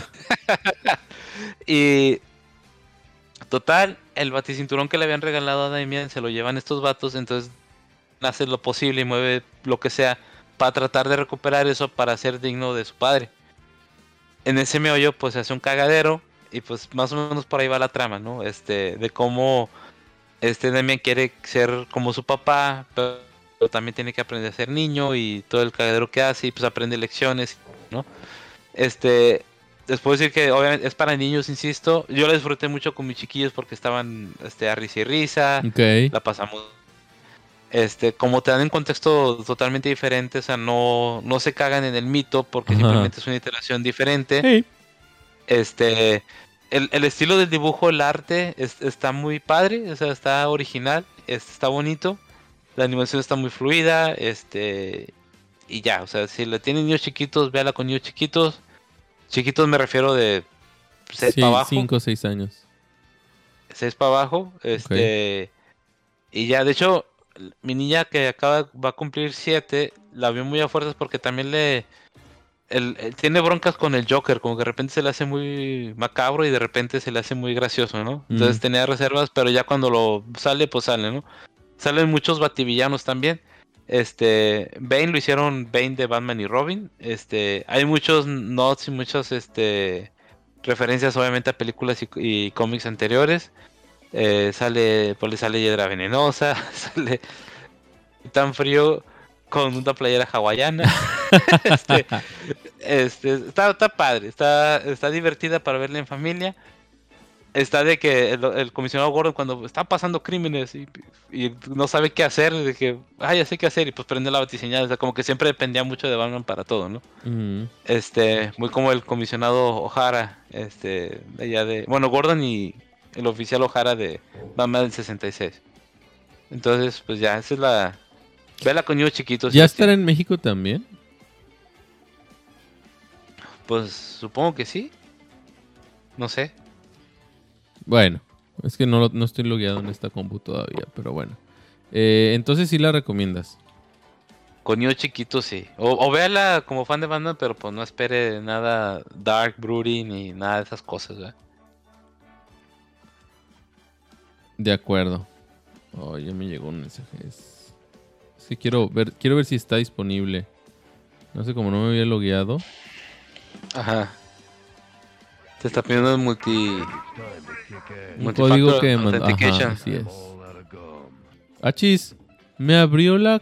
Y total, el baticinturón que le habían regalado a Damian se lo llevan estos vatos, entonces hace lo posible y mueve lo que sea para tratar de recuperar eso para ser digno de su padre. En ese meollo pues se hace un cagadero y pues más o menos por ahí va la trama, ¿no? De cómo Damian quiere ser como su papá, pero también tiene que aprender a ser niño y todo el cagadero que hace y pues aprende lecciones, ¿no? Les puedo decir que obviamente es para niños, insisto. Yo la disfruté mucho con mis chiquillos porque estaban a risa y risa. Okay. La pasamos como te dan en contexto totalmente diferente, o sea, no se cagan en el mito porque simplemente es una iteración diferente. Hey. El estilo del dibujo, el arte está muy padre, o sea, está original, está bonito, la animación está muy fluida, y ya, o sea, si le tienen niños chiquitos, véala con niños chiquitos. Chiquitos me refiero de 6 para abajo. 5 o 6 años. 6 para abajo, Okay. Y ya, de hecho, mi niña que va a cumplir 7, la vio muy a fuerzas porque también tiene broncas con el Joker, como que de repente se le hace muy macabro y de repente se le hace muy gracioso, ¿no? Entonces tenía reservas, pero ya cuando lo sale, pues sale, ¿no? Salen muchos bativillanos también. Bane lo hicieron Bane de Batman y Robin. Hay muchos nods y muchas referencias obviamente a películas y cómics anteriores. Sale Hiedra Venenosa, sale Tan Frío con una playera hawaiana. Está padre, está divertida para verla en familia. Está de que el comisionado Gordon cuando está pasando crímenes y no sabe qué hacer, de que, ya sé qué hacer, y pues prende la batiseñal, o sea, como que siempre dependía mucho de Batman para todo, ¿no? Muy como el comisionado O'Hara, Gordon y el oficial O'Hara de Batman del 66. Entonces, pues ya, esa es la... Vela con niños chiquitos. ¿Ya estará en México también? Pues supongo que sí. No sé. Bueno, es que no estoy logueado en esta compu todavía, pero bueno. Entonces sí la recomiendas. Con niños chiquitos sí. O véala como fan de Batman, pero pues no espere nada dark, broody, ni nada de esas cosas, ¿verdad? De acuerdo. Oh, ya me llegó un mensaje. Es que quiero ver si está disponible. No sé, cómo no me había logueado. Ajá. Te está pidiendo el un código que mandó. Ajá, así es. Achis, me abrió la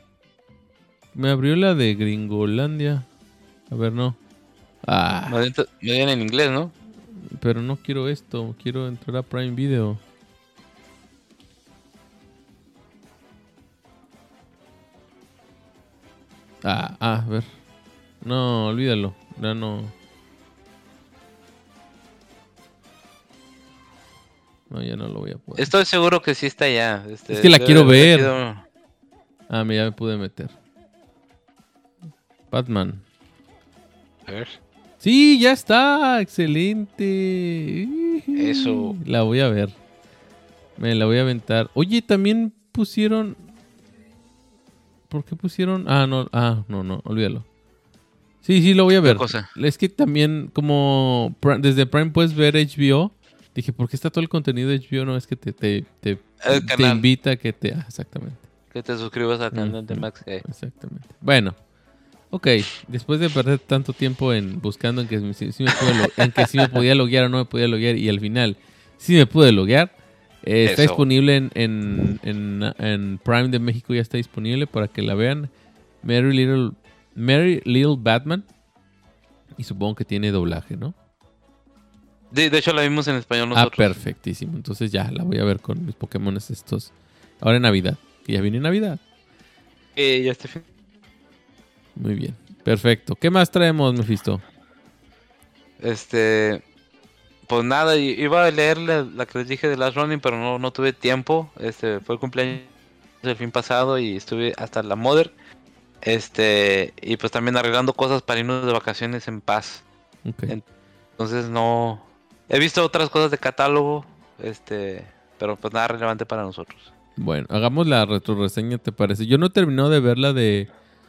de Gringolandia. A ver, no. Me viene en inglés, ¿no? Pero no quiero esto. Quiero entrar a Prime Video. A ver. No, olvídalo. Ya no. No, ya no lo voy a poder. Estoy seguro que sí está ya. Es que la quiero ver. Ya me pude meter. Batman. A ver. Sí, ya está. Excelente. Eso. La voy a ver. Me la voy a aventar. Oye, también pusieron... ¿Por qué pusieron? No, olvídalo. Sí, lo voy a ver. ¿Qué cosa? Es que también como desde Prime puedes ver HBO. Dije, ¿por qué está todo el contenido de HBO? No, es que te invita a que te... exactamente. Que te suscribas al canal de Max. Exactamente. Bueno. Ok, después de perder tanto tiempo en buscando en que sí me podía loguear o no me podía loguear y al final sí me pude loguear, está disponible en Prime de México, ya está disponible para que la vean. Merry Little Batman, y supongo que tiene doblaje, ¿no? De hecho la vimos en español nosotros. Perfectísimo, entonces ya la voy a ver con mis Pokémones estos ahora en Navidad, que ya viene Navidad. Ya está fin. Muy bien, perfecto. ¿Qué más traemos, Mephisto? Pues nada, iba a leer la que les dije de Last Running, pero no tuve tiempo. Fue el cumpleaños el fin pasado y estuve hasta la Mother. Y pues también arreglando cosas para irnos de vacaciones en paz. Okay. Entonces no... He visto otras cosas de catálogo, pero pues nada relevante para nosotros. Bueno, hagamos la retroreseña, ¿te parece? Yo no he terminado de ver la de...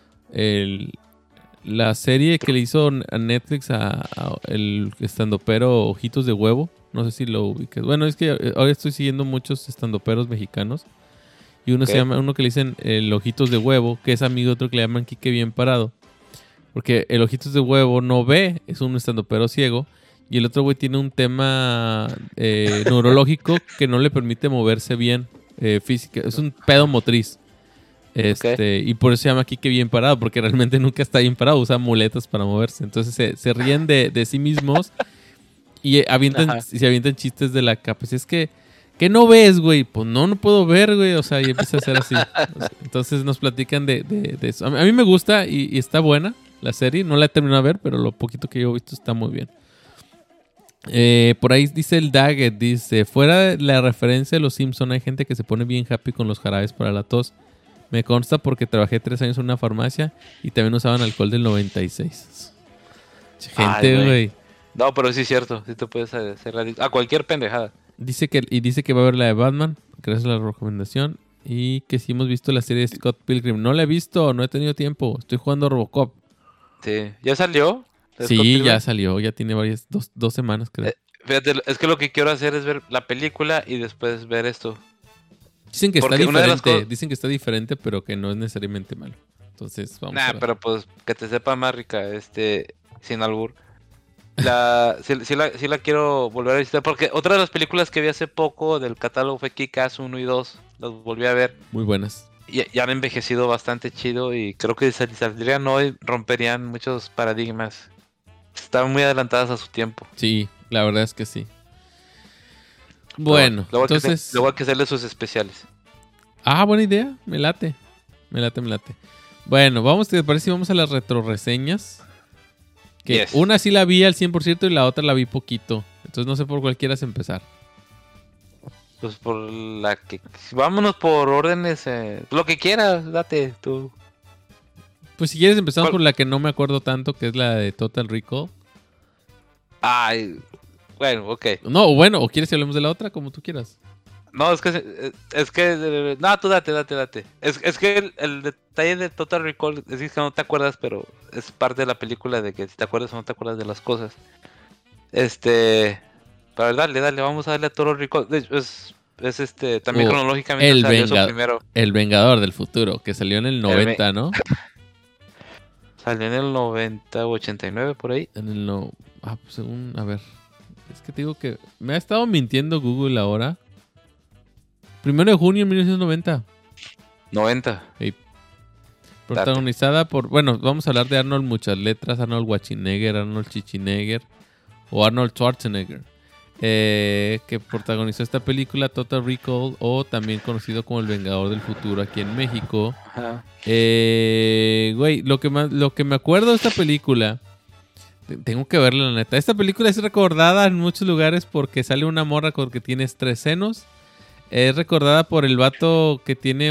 la serie que le hizo a Netflix a el estandopero Ojitos de Huevo. No sé si lo ubicas. Bueno, es que ahora estoy siguiendo muchos estandoperos mexicanos. Y uno se llama, uno que le dicen el Ojitos de Huevo, que es amigo de otro que le llaman Quique Bien Parado. Porque el Ojitos de Huevo no ve, es un estandopero ciego. Y el otro güey tiene un tema neurológico que no le permite moverse bien física. Es un pedo motriz. Y por eso se llama Quique Bien Parado, porque realmente nunca está bien parado, usa muletas para moverse. Entonces se ríen de sí mismos y se avientan chistes de la capa. Si es que, ¿qué no ves, güey? Pues no puedo ver, güey. O sea, y empieza a ser así. Entonces nos platican de eso. A mí me gusta y está buena la serie. No la he terminado de ver, pero lo poquito que yo he visto está muy bien. Por ahí dice el Daggett, dice, fuera de la referencia de los Simpson, hay gente que se pone bien happy con los jarabes para la tos. Me consta porque trabajé 3 años en una farmacia y también usaban alcohol del 96. Gente, güey. No, pero sí es cierto. Sí te puedes hacer a cualquier pendejada. Dice que va a ver la de Batman, gracias a la recomendación. Y que sí hemos visto la serie de Scott Pilgrim. No la he visto, no he tenido tiempo. Estoy jugando a Robocop. Sí. ¿Ya salió? Sí, ya salió. Ya tiene varias, 2 semanas, creo. Fíjate, es que lo que quiero hacer es ver la película y después ver esto. Dicen que está diferente, diferente, pero que no es necesariamente malo. Entonces, vamos a ver. Pero pues que te sepa más rica, sin albur. Sí la quiero volver a visitar, porque otra de las películas que vi hace poco del catálogo fue Kick-Ass 1 y 2. Las volví a ver. Muy buenas. Y han envejecido bastante chido y creo que si saldrían hoy romperían muchos paradigmas. Estaban muy adelantadas a su tiempo. Sí, la verdad es que sí. Bueno, entonces... Luego hay que hacerle sus especiales. Buena idea. Me late. Bueno, ¿te parece si vamos a las retroreseñas? Que una sí la vi al 100% y la otra la vi poquito. Entonces no sé por cuál quieras empezar. Pues por la que... Vámonos por órdenes. Lo que quieras, date tú. Pues si quieres empezamos por la que no me acuerdo tanto, que es la de Total Recall. Bueno, ok. No, o quieres que hablemos de la otra, como tú quieras. No, es que... No, tú date. Es que el detalle de Total Recall es que no te acuerdas, pero es parte de la película de que si te acuerdas o no te acuerdas de las cosas. Pero dale, vamos a darle a Total Recall. Es también cronológicamente salió eso primero. El Vengador del Futuro, que salió en el 90, ¿no? Salió en el 90 o 89, por ahí. Pues según... A ver... Es que te digo que me ha estado mintiendo Google ahora. 1 de junio de 1990. 90. Sí. Protagonizada por... Bueno, vamos a hablar de Arnold muchas letras. Arnold Schwarzenegger, Arnold Schwarzenegger o Arnold Schwarzenegger. Que protagonizó esta película Total Recall, o también conocido como El Vengador del Futuro aquí en México. Ajá. Güey, lo que me acuerdo de esta película... Tengo que verla, la neta. Esta película es recordada en muchos lugares porque sale una morra con que tiene 3 senos. Es recordada por el vato que tiene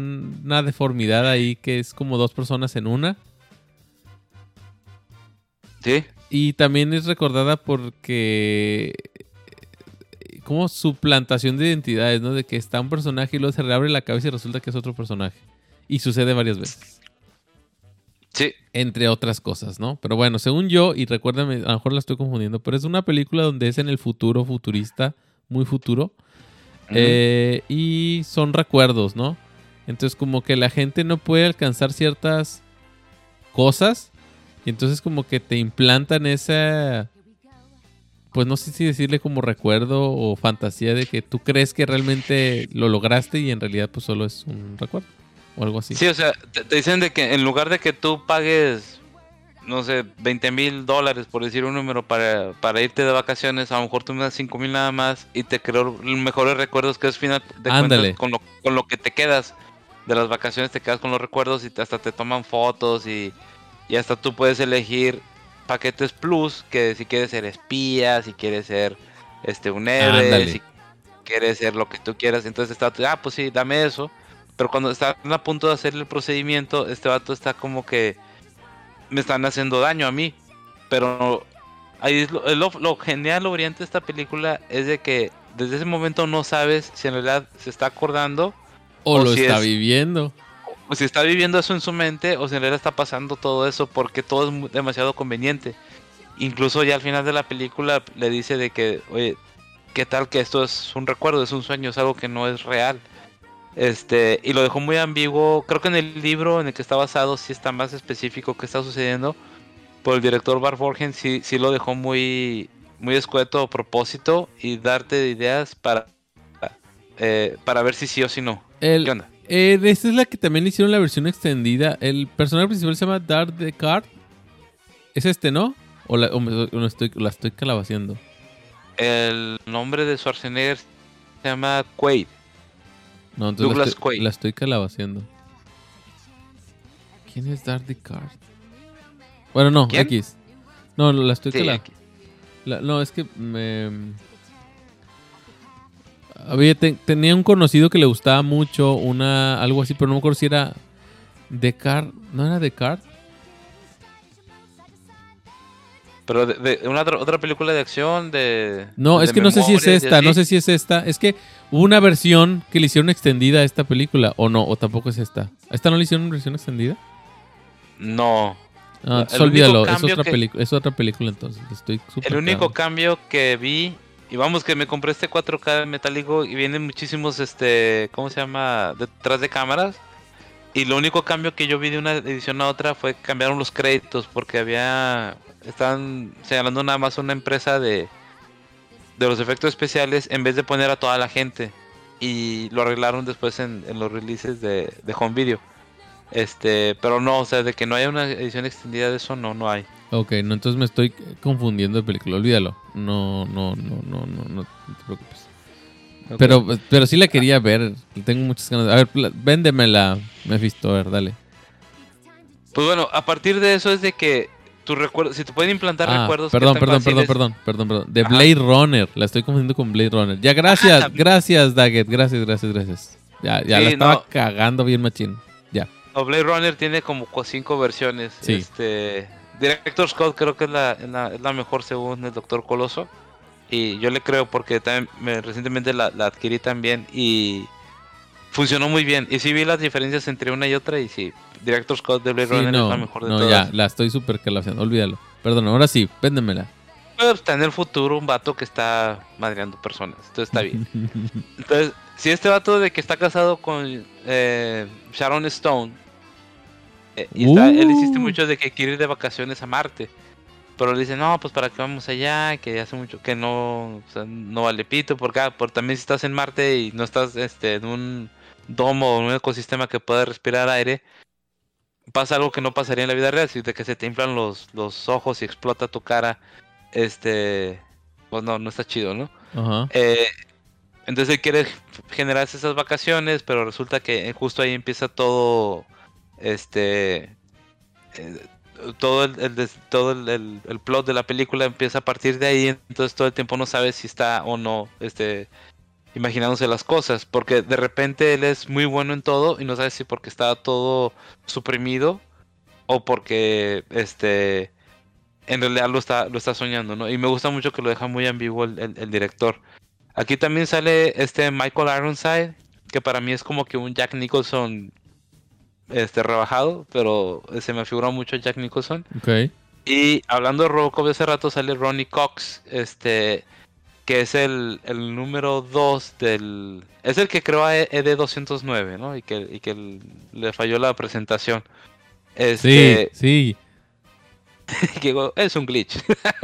una deformidad ahí que es como 2 personas en una. Sí. Y también es recordada porque como suplantación de identidades, ¿no? De que está un personaje y luego se reabre la cabeza y resulta que es otro personaje. Y sucede varias veces. Sí. Entre otras cosas, ¿no? Pero bueno, según yo, y recuérdame, a lo mejor la estoy confundiendo, pero es una película donde es en el futuro, futurista, muy futuro. Y son recuerdos, ¿no? Entonces como que la gente no puede alcanzar ciertas cosas. Y entonces como que te implantan esa... Pues no sé si decirle como recuerdo o fantasía de que tú crees que realmente lo lograste y en realidad pues solo es un recuerdo o algo así. Sí, o sea, te dicen de que en lugar de que tú pagues, no sé, $20,000 por decir un número para irte de vacaciones, a lo mejor tú me das 5,000 nada más y te creo los mejores recuerdos que es final de Ándale. cuentas con lo que te quedas de las vacaciones, te quedas con los recuerdos y hasta te toman fotos y hasta tú puedes elegir paquetes plus, que si quieres ser espía, si quieres ser un héroe, Ándale. si quieres ser lo que tú quieras, entonces está, pues sí, dame eso. Pero cuando están a punto de hacer el procedimiento, este vato está como que me están haciendo daño a mí. Pero ahí es lo genial, lo brillante de esta película es de que desde ese momento no sabes si en realidad se está acordando o lo si está viviendo. O si está viviendo eso en su mente o si en realidad está pasando todo eso porque todo es demasiado conveniente. Incluso ya al final de la película le dice de que, oye, ¿qué tal que esto es un recuerdo, es un sueño, es algo que no es real? Y lo dejó muy ambiguo. Creo que en el libro en el que está basado sí está más específico qué está sucediendo. Pero el director Barb Vorgen sí lo dejó muy, muy escueto a propósito y darte ideas para ver si sí o si no. ¿Qué onda? Esta es la que también hicieron la versión extendida. El personaje principal se llama Darth Descartes. ¿Es ¿no? ¿O la estoy calabaciando? El nombre de Schwarzenegger se llama Quaid. No, entonces Douglas Quaid. La estoy calabaciando. ¿Quién es Darth Descartes? Bueno, no, ¿quién? X. No, la estoy calabaciando. No, es que tenía un conocido que le gustaba mucho algo así, pero no me acuerdo si era Descartes. ¿No era Descartes? Pero de una otra película de acción No, es que no sé si es esta, no sé si es esta. Es que hubo una versión que le hicieron extendida a esta película, o no, o tampoco es esta. ¿A esta no le hicieron una versión extendida? No. Olvídalo, es otra película entonces. Estoy el único cambio que vi, y vamos que me compré este 4K metálico y vienen muchísimos, ¿cómo se llama? Detrás de cámaras. Y lo único cambio que yo vi de una edición a otra fue que cambiaron los créditos porque estaban señalando nada más una empresa de los efectos especiales en vez de poner a toda la gente. Y lo arreglaron después en los releases de home video. Pero no, o sea, de que no haya una edición extendida de eso, no hay. Ok, no, entonces me estoy confundiendo de película, olvídalo. No te preocupes. Okay. Pero sí la quería ver, tengo muchas ganas. A ver, véndemela, Mephisto, a ver, dale. Pues bueno, a partir de eso es de que tus recuerdos, si te pueden implantar recuerdos. Perdón. De Blade Runner, la estoy confundiendo con Blade Runner. Ya, gracias, Daggett, gracias. Ya sí, la estaba cagando bien machín, ya. No, Blade Runner tiene como 5 versiones. Sí. Director Scott creo que es la mejor según el Dr. Coloso. Y yo le creo porque también recientemente la adquirí también y funcionó muy bien. Y sí vi las diferencias entre una y otra y sí, Director Scott de Blade Runner es la mejor de todas. No, ya, la estoy súper calabaceando, olvídalo. Perdón, ahora sí, véndemela. Pues está en el futuro un vato que está madreando personas, entonces está bien. Entonces, si este vato de que está casado con Sharon Stone, él insiste mucho de que quiere ir de vacaciones a Marte. Pero le dice, no, pues para qué vamos allá, que hace mucho que no, o sea, no vale pito, porque también si estás en Marte y no estás en un domo o en un ecosistema que pueda respirar aire, pasa algo que no pasaría en la vida real, si de que se te inflan los ojos y explota tu cara, pues no está chido, ¿no? Ajá. Entonces él quiere generar esas vacaciones, pero resulta que justo ahí empieza todo, todo el plot de la película empieza a partir de ahí, entonces todo el tiempo no sabes si está o no imaginándose las cosas, porque de repente él es muy bueno en todo y no sabes si porque está todo suprimido o porque en realidad lo está soñando, ¿no? Y me gusta mucho que lo deja muy ambiguo el director. Aquí también sale Michael Ironside, que para mí es como que un Jack Nicholson rebajado, pero se me figura mucho Jack Nicholson. Ok. Y hablando de Robocop, hace rato sale Ronnie Cox, que es el número 2 del... Es el que creó a ED-209, ¿no? Y que le falló la presentación. Sí, sí. Que es un glitch.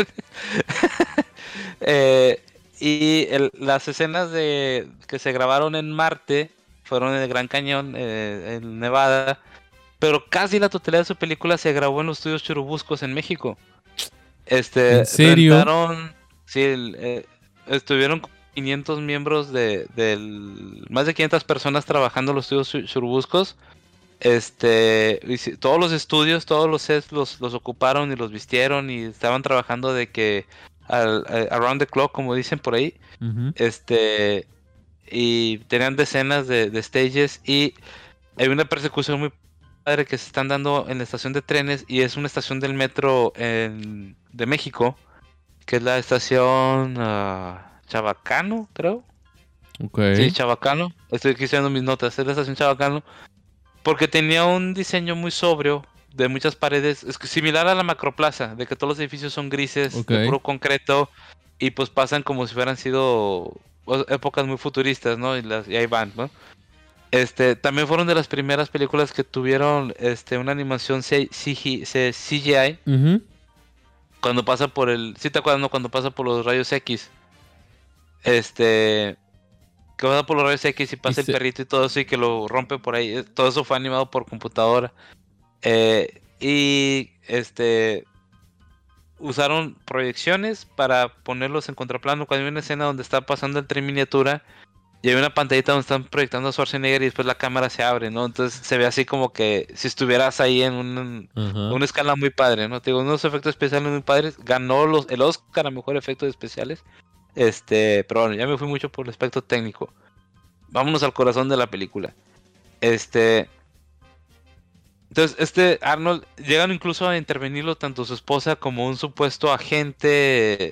Eh, las escenas que se grabaron en Marte fueron en el Gran Cañón, en Nevada, pero casi la totalidad de su película se grabó en los estudios Churubuscos en México. ¿En serio? Rentaron, sí, estuvieron 500 miembros más de 500 personas trabajando en los estudios Churubuscos. Todos los estudios, todos los sets los ocuparon y los vistieron y estaban trabajando de que around the clock, como dicen por ahí. Ujú. Y tenían decenas de stages y hay una persecución muy padre que se están dando en la estación de trenes y es una estación del metro de México, que es la estación Chabacano, creo. Ok. Sí, Chabacano. Estoy aquí haciendo mis notas. Es la estación Chabacano. Porque tenía un diseño muy sobrio, de muchas paredes, similar a la Macroplaza, de que todos los edificios son grises, Ok. de puro concreto, y pues pasan como si hubieran sido épocas muy futuristas, ¿no? Y ahí van, ¿no? También fueron de las primeras películas que tuvieron una animación CGI, Ujú. cuando pasa por ¿sí te acuerdas, no? Cuando pasa por los rayos X, este, que pasa por los rayos X y Y pasa el perrito y todo eso y que lo rompe por ahí, todo eso fue animado por computadora. Y usaron proyecciones para ponerlos en contraplano. Cuando hay una escena donde está pasando el tren miniatura y hay una pantallita donde están proyectando a Schwarzenegger y después la cámara se abre, ¿no? Entonces se ve así como que si estuvieras ahí en Ajá. una escala muy padre, ¿no? Te digo, unos efectos especiales muy padres. Ganó el Oscar a mejor efectos especiales. Pero bueno, ya me fui mucho por el aspecto técnico. Vámonos al corazón de la película. Entonces, Arnold llegan incluso a intervenirlo tanto su esposa como un supuesto agente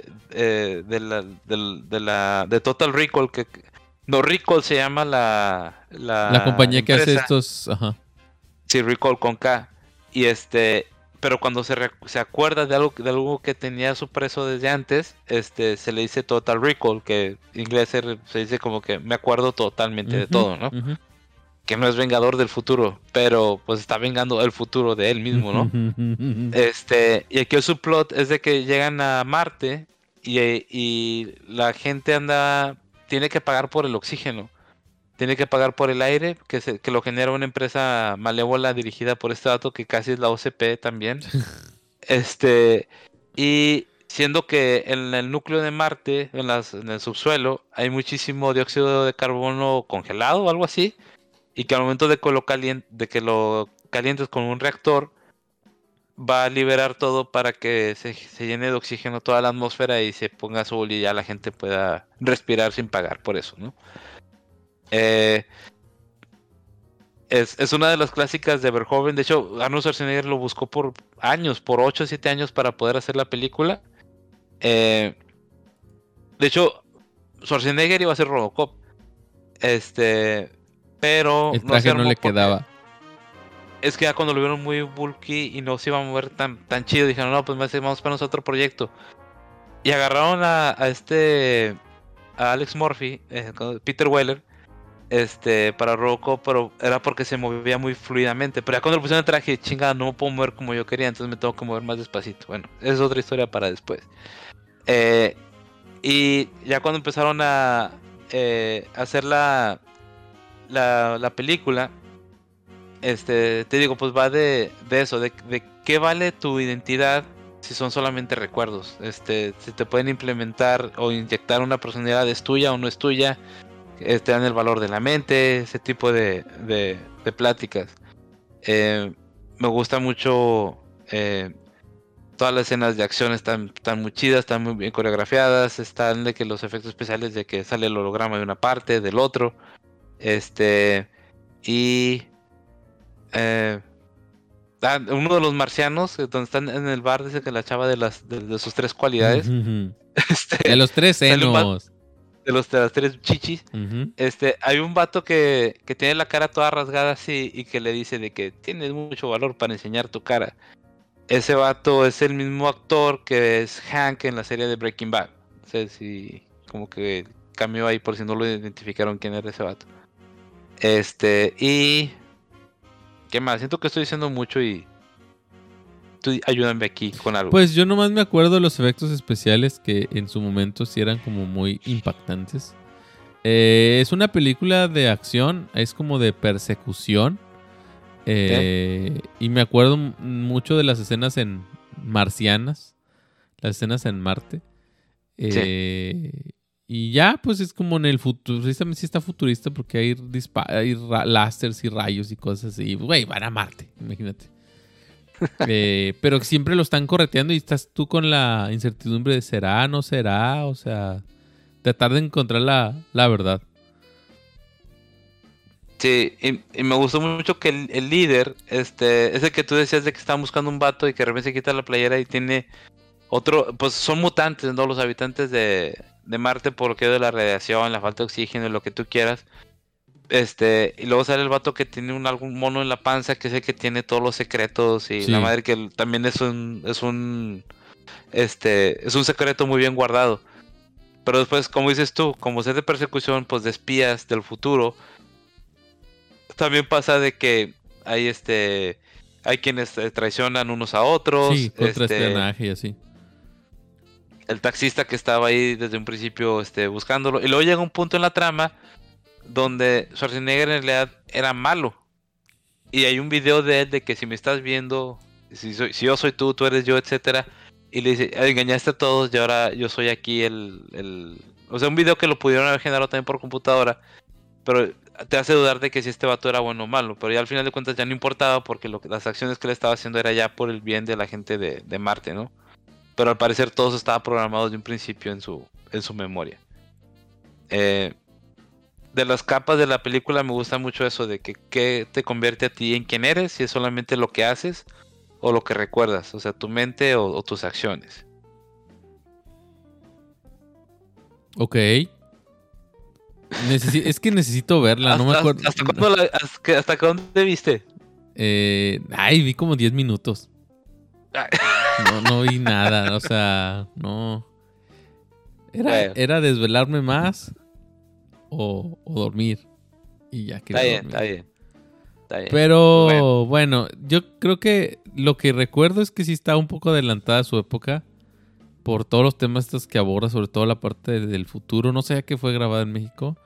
de Total Recall, no, Recall se llama La la compañía que hace empresa, estos. Ajá. sí, Recall con K, y pero cuando se acuerda de algo que tenía su preso desde antes, se le dice Total Recall, que en inglés se dice como que me acuerdo totalmente de Ujú, todo, ¿no? ujú. Que no es vengador del futuro, pero pues está vengando el futuro de él mismo, ¿no? Y aquí el subplot es de que llegan a Marte y la gente tiene que pagar por el oxígeno, tiene que pagar por el aire, que lo genera una empresa malévola dirigida por este dato que casi es la OCP también. Y siendo que en el núcleo de Marte, en el subsuelo, hay muchísimo dióxido de carbono congelado o algo así y que al momento de que lo calientes con un reactor, va a liberar todo para que se llene de oxígeno toda la atmósfera y se ponga azul y ya la gente pueda respirar sin pagar por eso, ¿no? Eh, es una de las clásicas de Verhoeven. De hecho, Arnold Schwarzenegger lo buscó por años, por 8 o 7 años para poder hacer la película. Eh, de hecho, Schwarzenegger iba a hacer Robocop. Pero El no se traje no armó le porque quedaba. es que ya cuando lo vieron muy bulky y no se iba a mover tan chido, dijeron, no, pues vamos para otro proyecto. Y agarraron a Alex Murphy, Peter Weller, para Robocop, pero era porque se movía muy fluidamente. Pero ya cuando le pusieron el traje, chingada, no me puedo mover como yo quería, entonces me tengo que mover más despacito. Bueno, esa es otra historia para después. Eh, y ya cuando empezaron a hacer la película, te digo, pues va de eso, de qué vale tu identidad si son solamente recuerdos. Si te pueden implementar o inyectar una personalidad, es tuya o no es tuya, te dan el valor de la mente, ese tipo de pláticas. Me gusta mucho todas las escenas de acción están muy chidas, están muy bien coreografiadas, están de que los efectos especiales de que sale el holograma de una parte, del otro, y... eh, Uno de los marcianos, donde están en el bar, dice que la chava de sus 3 cualidades. De los 3 senos. De las 3 chichis. Hay un vato que tiene la cara toda rasgada así y que le dice de que tienes mucho valor para enseñar tu cara. Ese vato es el mismo actor que es Hank en la serie de Breaking Bad. No sé si como que cambió ahí por si no lo identificaron quién era ese vato. Y... ¿qué más? Siento que estoy diciendo mucho y... tú ayúdame aquí con algo. Pues yo nomás me acuerdo de los efectos especiales que en su momento sí eran como muy impactantes. Es una película de acción, es como de persecución. Y me acuerdo mucho de las escenas en marcianas, las escenas en Marte. Y ya, pues es como en el futuro. Precisamente sí está futurista porque hay láseres y rayos y cosas así. Güey, van a Marte, imagínate. Pero siempre lo están correteando y estás tú con la incertidumbre de ¿será, no será? O sea, tratar de encontrar la verdad. Sí, y me gustó mucho que el líder, ese que tú decías de que estaban buscando un vato y que de repente se quita la playera y tiene otro, pues son mutantes, ¿no? Los habitantes de Marte por lo que de la radiación, la falta de oxígeno, lo que tú quieras. Y luego sale el vato que tiene algún mono en la panza, que es el que tiene todos los secretos y la madre que también es un secreto muy bien guardado. Pero después, como dices tú, como ser de persecución, pues de espías del futuro, también pasa de que hay quienes traicionan unos a otros. Sí, contraespionaje y así. El taxista que estaba ahí desde un principio buscándolo. Y luego llega un punto en la trama donde Schwarzenegger en realidad era malo. Y hay un video de él de que si me estás viendo, si yo soy tú, tú eres yo, etcétera. Y le dice, engañaste a todos y ahora yo soy aquí O sea, un video que lo pudieron haber generado también por computadora. Pero te hace dudar de que si este vato era bueno o malo. Pero ya al final de cuentas ya no importaba porque las acciones que él estaba haciendo era ya por el bien de la gente de Marte, ¿no? Pero al parecer todo eso estaba programado desde un principio en su memoria. De las capas de la película me gusta mucho eso de que qué te convierte a ti en quién eres, si es solamente lo que haces o lo que recuerdas, o sea, tu mente o tus acciones. Ok. Es que necesito verla, no me acuerdo. ¿Hasta dónde viste? Vi como 10 minutos. No vi nada, o sea, no. Era desvelarme más o dormir. Y ya quería dormir. Está bien. Pero bueno, yo creo que lo que recuerdo es que sí estaba un poco adelantada a su época por todos los temas estos que aborda, sobre todo la parte del futuro. No sabía que fue grabada en México.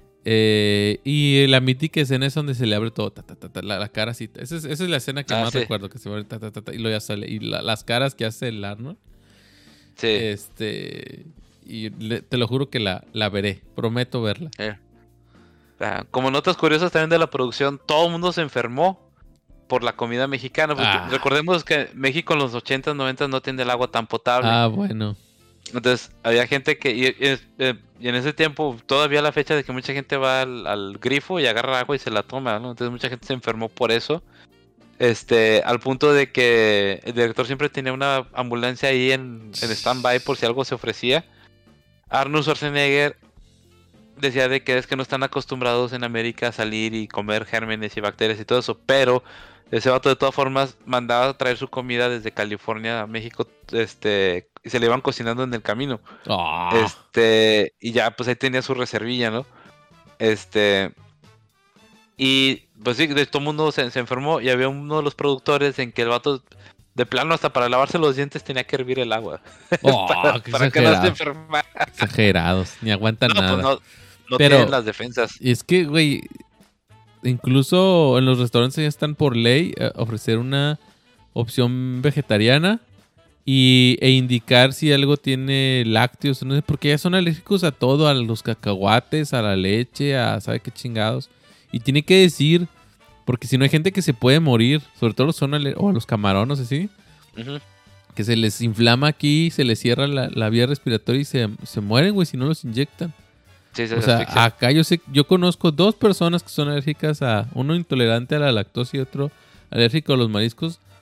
Y la mítica escena es donde se le abre todo, la cara así. Esa es la escena que más recuerdo, que se abre y luego ya sale. Y las caras que hace el Arnold. Sí. Y te lo juro que la veré. Prometo verla. Como notas curiosas también de la producción, todo el mundo se enfermó por la comida mexicana. Porque recordemos que México en los 80s, 90s no tiene el agua tan potable. Bueno. Entonces había gente que y en ese tiempo todavía la fecha de que mucha gente va al grifo y agarra agua y se la toma, ¿no? Entonces mucha gente se enfermó por eso, al punto de que el director siempre tenía una ambulancia ahí en stand-by por si algo se ofrecía. Arnold Schwarzenegger decía de que es que no están acostumbrados en América a salir y comer gérmenes y bacterias y todo eso, pero ese vato de todas formas mandaba a traer su comida desde California a México, y se le iban cocinando en el camino. Y ya pues ahí tenía su reservilla, ¿no? Y pues sí, todo el mundo se enfermó y había uno de los productores en que el vato de plano hasta para lavarse los dientes tenía que hervir el agua. para que no se enfermara. Exagerados, ni aguantan nada. Pues no tienen las defensas. Y es que, güey, incluso en los restaurantes ya están por ley ofrecer una opción vegetariana e indicar si algo tiene lácteos, no sé, porque ya son alérgicos a todo, a los cacahuates, a la leche, a sabe qué chingados. Y tiene que decir, porque si no hay gente que se puede morir, sobre todo o a los camarones, así, que se les inflama aquí, se les cierra la vía respiratoria y se mueren, güey, si no los inyectan. Sí, o sea, acá yo conozco 2 personas que son alérgicas uno intolerante a la lactosa y otro alérgico a los mariscos.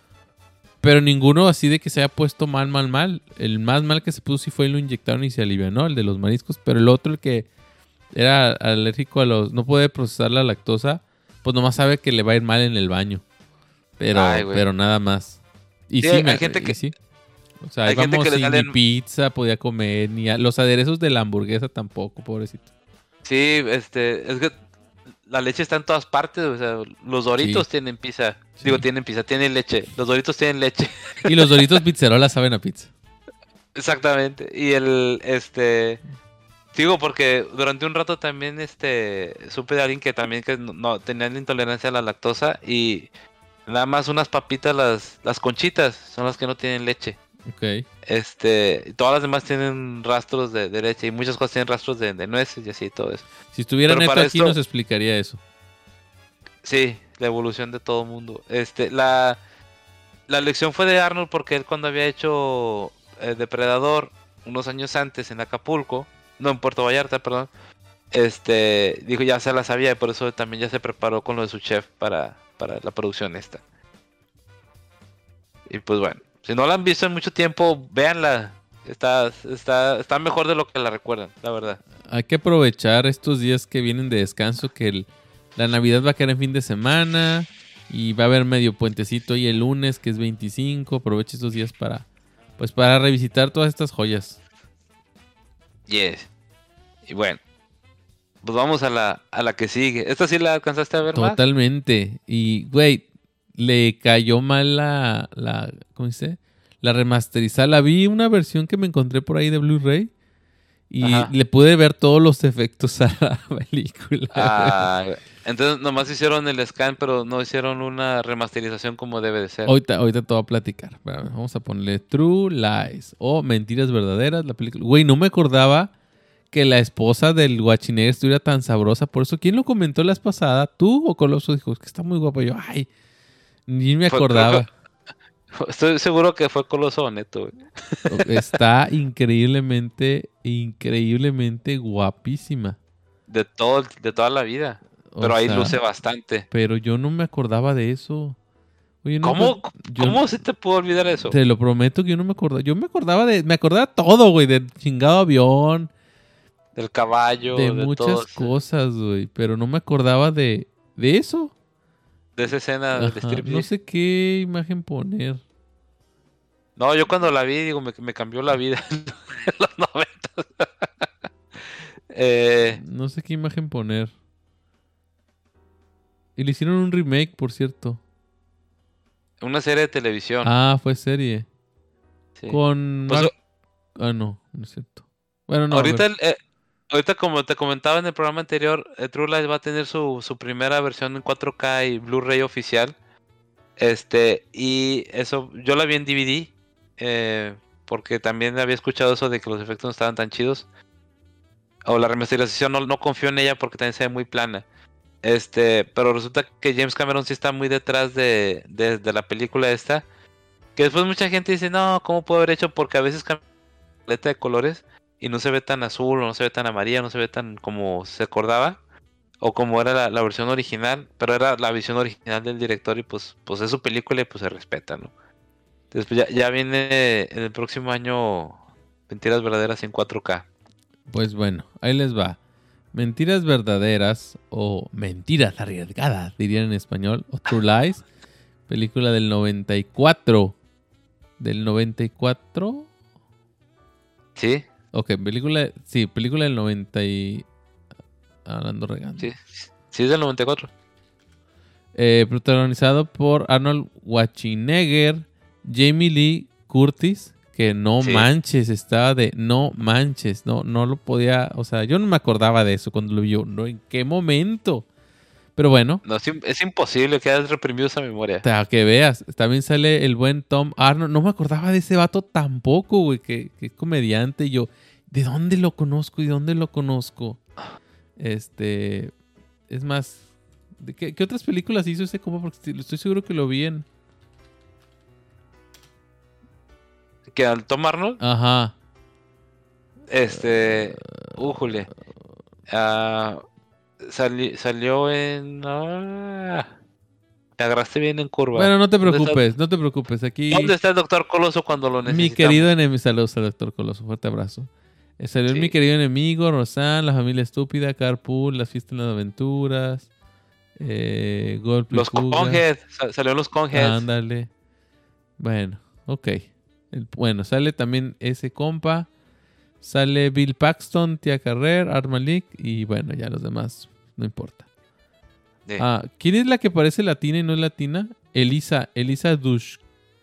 Pero ninguno así de que se haya puesto mal. El más mal que se puso sí fue lo inyectaron y se alivianó, el de los mariscos. Pero el otro, el que era alérgico a los... No puede procesar la lactosa, pues nomás sabe que le va a ir mal en el baño. Pero nada más. Y sí, hay gente que... Sí. O sea, íbamos sin ni pizza podía comer, ni los aderezos de la hamburguesa tampoco, pobrecito. Sí, es que la leche está en todas partes, o sea, los Doritos tienen pizza. Sí. Digo, tienen leche. Los Doritos tienen leche. Y los Doritos Pizzerola saben a pizza. Exactamente. Y digo, porque durante un rato también supe de alguien que también no tenían intolerancia a la lactosa y nada más unas papitas, las conchitas, son las que no tienen leche. Ok. Todas las demás tienen rastros de leche y muchas cosas tienen rastros de nueces y así todo eso. Si estuviera Neto aquí nos explicaría eso. Sí, la evolución de todo mundo. La lección fue de Arnold porque él cuando había hecho Depredador unos años antes en Acapulco, no, en Puerto Vallarta, perdón, dijo ya se la sabía y por eso también ya se preparó con lo de su chef para la producción esta. Y pues bueno. Si no la han visto en mucho tiempo, véanla. Está mejor de lo que la recuerdan, la verdad. Hay que aprovechar estos días que vienen de descanso, que la Navidad va a caer en fin de semana y va a haber medio puentecito y el lunes, que es 25. Aproveche estos días para revisitar todas estas joyas. Yes. Y bueno, pues vamos a la que sigue. ¿Esta sí la alcanzaste a ver más? Totalmente. Y, güey, le cayó mal ¿cómo dice? La remasterizada. La vi una versión que me encontré por ahí de Blu-ray y le pude ver todos los efectos a la película. Entonces nomás hicieron el scan, pero no hicieron una remasterización como debe de ser. Ahorita te voy a platicar. Vamos a ponerle True Lies o Mentiras Verdaderas, la película. Güey, no me acordaba que la esposa del Schwarzenegger estuviera tan sabrosa. Por eso, ¿quién lo comentó la vez pasada? ¿Tú o Coloso? Dijo, es que está muy guapo. Y yo, ay, ni me acordaba. Estoy seguro que fue Coloso o Neto, güey. Está increíblemente guapísima. De toda la vida. Pero ahí luce bastante. Pero yo no me acordaba de eso. Oye, ¿Cómo se te pudo olvidar eso? Te lo prometo que yo no me acordaba. Yo me acordaba todo, güey. Del chingado avión. Del caballo. De muchas cosas, güey. Pero no me acordaba de eso. De esa escena del strip. No sé qué imagen poner. No, yo cuando la vi, digo, me cambió la vida en los 90. No sé qué imagen poner. Y le hicieron un remake, por cierto. Una serie de televisión. Fue serie. Sí. Con... Pues, no es cierto. Bueno, no. Ahorita como te comentaba en el programa anterior, True Lies va a tener su primera versión en 4K y Blu-ray oficial. Y eso, yo la vi en DVD. Porque también había escuchado eso de que los efectos no estaban tan chidos. O la remasterización no confío en ella porque también se ve muy plana. Pero resulta que James Cameron sí está muy detrás de la película esta. Que después mucha gente dice, no, ¿cómo puedo haber hecho? Porque a veces cambia la paleta de colores y no se ve tan azul, o no se ve tan amarilla, no se ve tan como se acordaba. O como era la versión original. Pero era la visión original del director y pues es su película y pues se respeta, ¿no? Después ya viene en el próximo año Mentiras Verdaderas en 4K. Pues bueno, ahí les va. Mentiras Verdaderas o Mentiras Arriesgadas, dirían en español, o True Lies, película del 94. ¿Del 94? Sí. Ok, película del 90 y... Hablando regando. Sí, es del 94. Protagonizado por Arnold Schwarzenegger, Jamie Lee Curtis, que no manches, estaba de no manches, no lo podía, o sea, yo no me acordaba de eso cuando lo vi, no, ¿en qué momento? Pero bueno. No, es imposible que hayas reprimido esa memoria. Que veas, también sale el buen Tom Arnold, no me acordaba de ese vato tampoco, güey, que es comediante, y yo, ¿de dónde lo conozco? Es más, ¿qué otras películas hizo ese compa? Porque estoy seguro que lo vi en... ¿Que al Tom Arnold? Ajá. Újule. Salió en... Te agarraste bien en curva. Bueno, no te preocupes. Aquí. ¿Dónde está el Dr. Coloso cuando lo necesitamos? Mi querido enemigo. Saludos al Dr. Coloso. Fuerte abrazo. Salió mi querido enemigo, Roseanne, La familia estúpida, Carpool, Las fiestas en las aventuras, los Coneheads. Salió los Coneheads. Ándale. Bueno, ok. Bueno, sale también ese compa. Sale Bill Paxton, Tia Carrere, Art Malik y bueno, ya los demás, no importa. ¿Quién es la que parece latina y no es latina? Elisa Dushku.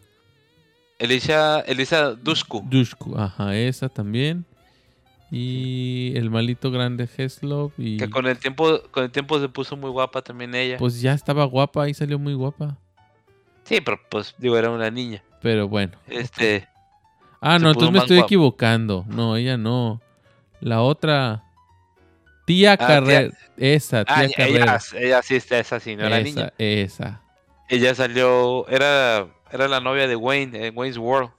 Elisa Dushku. Dushku, ajá, esa también. Y el malito grande Heslov. Y... que con el tiempo se puso muy guapa también ella. Pues ya estaba guapa, ahí salió muy guapa. Sí, pero pues digo, era una niña. Pero bueno. No, entonces me estoy equivocando. No, ella no. La otra... Tia Carrere. Esa, Tia Carrere. Ella sí está, esa sí, no era niña. Esa. Ella salió... Era la novia de Wayne, en Wayne's World.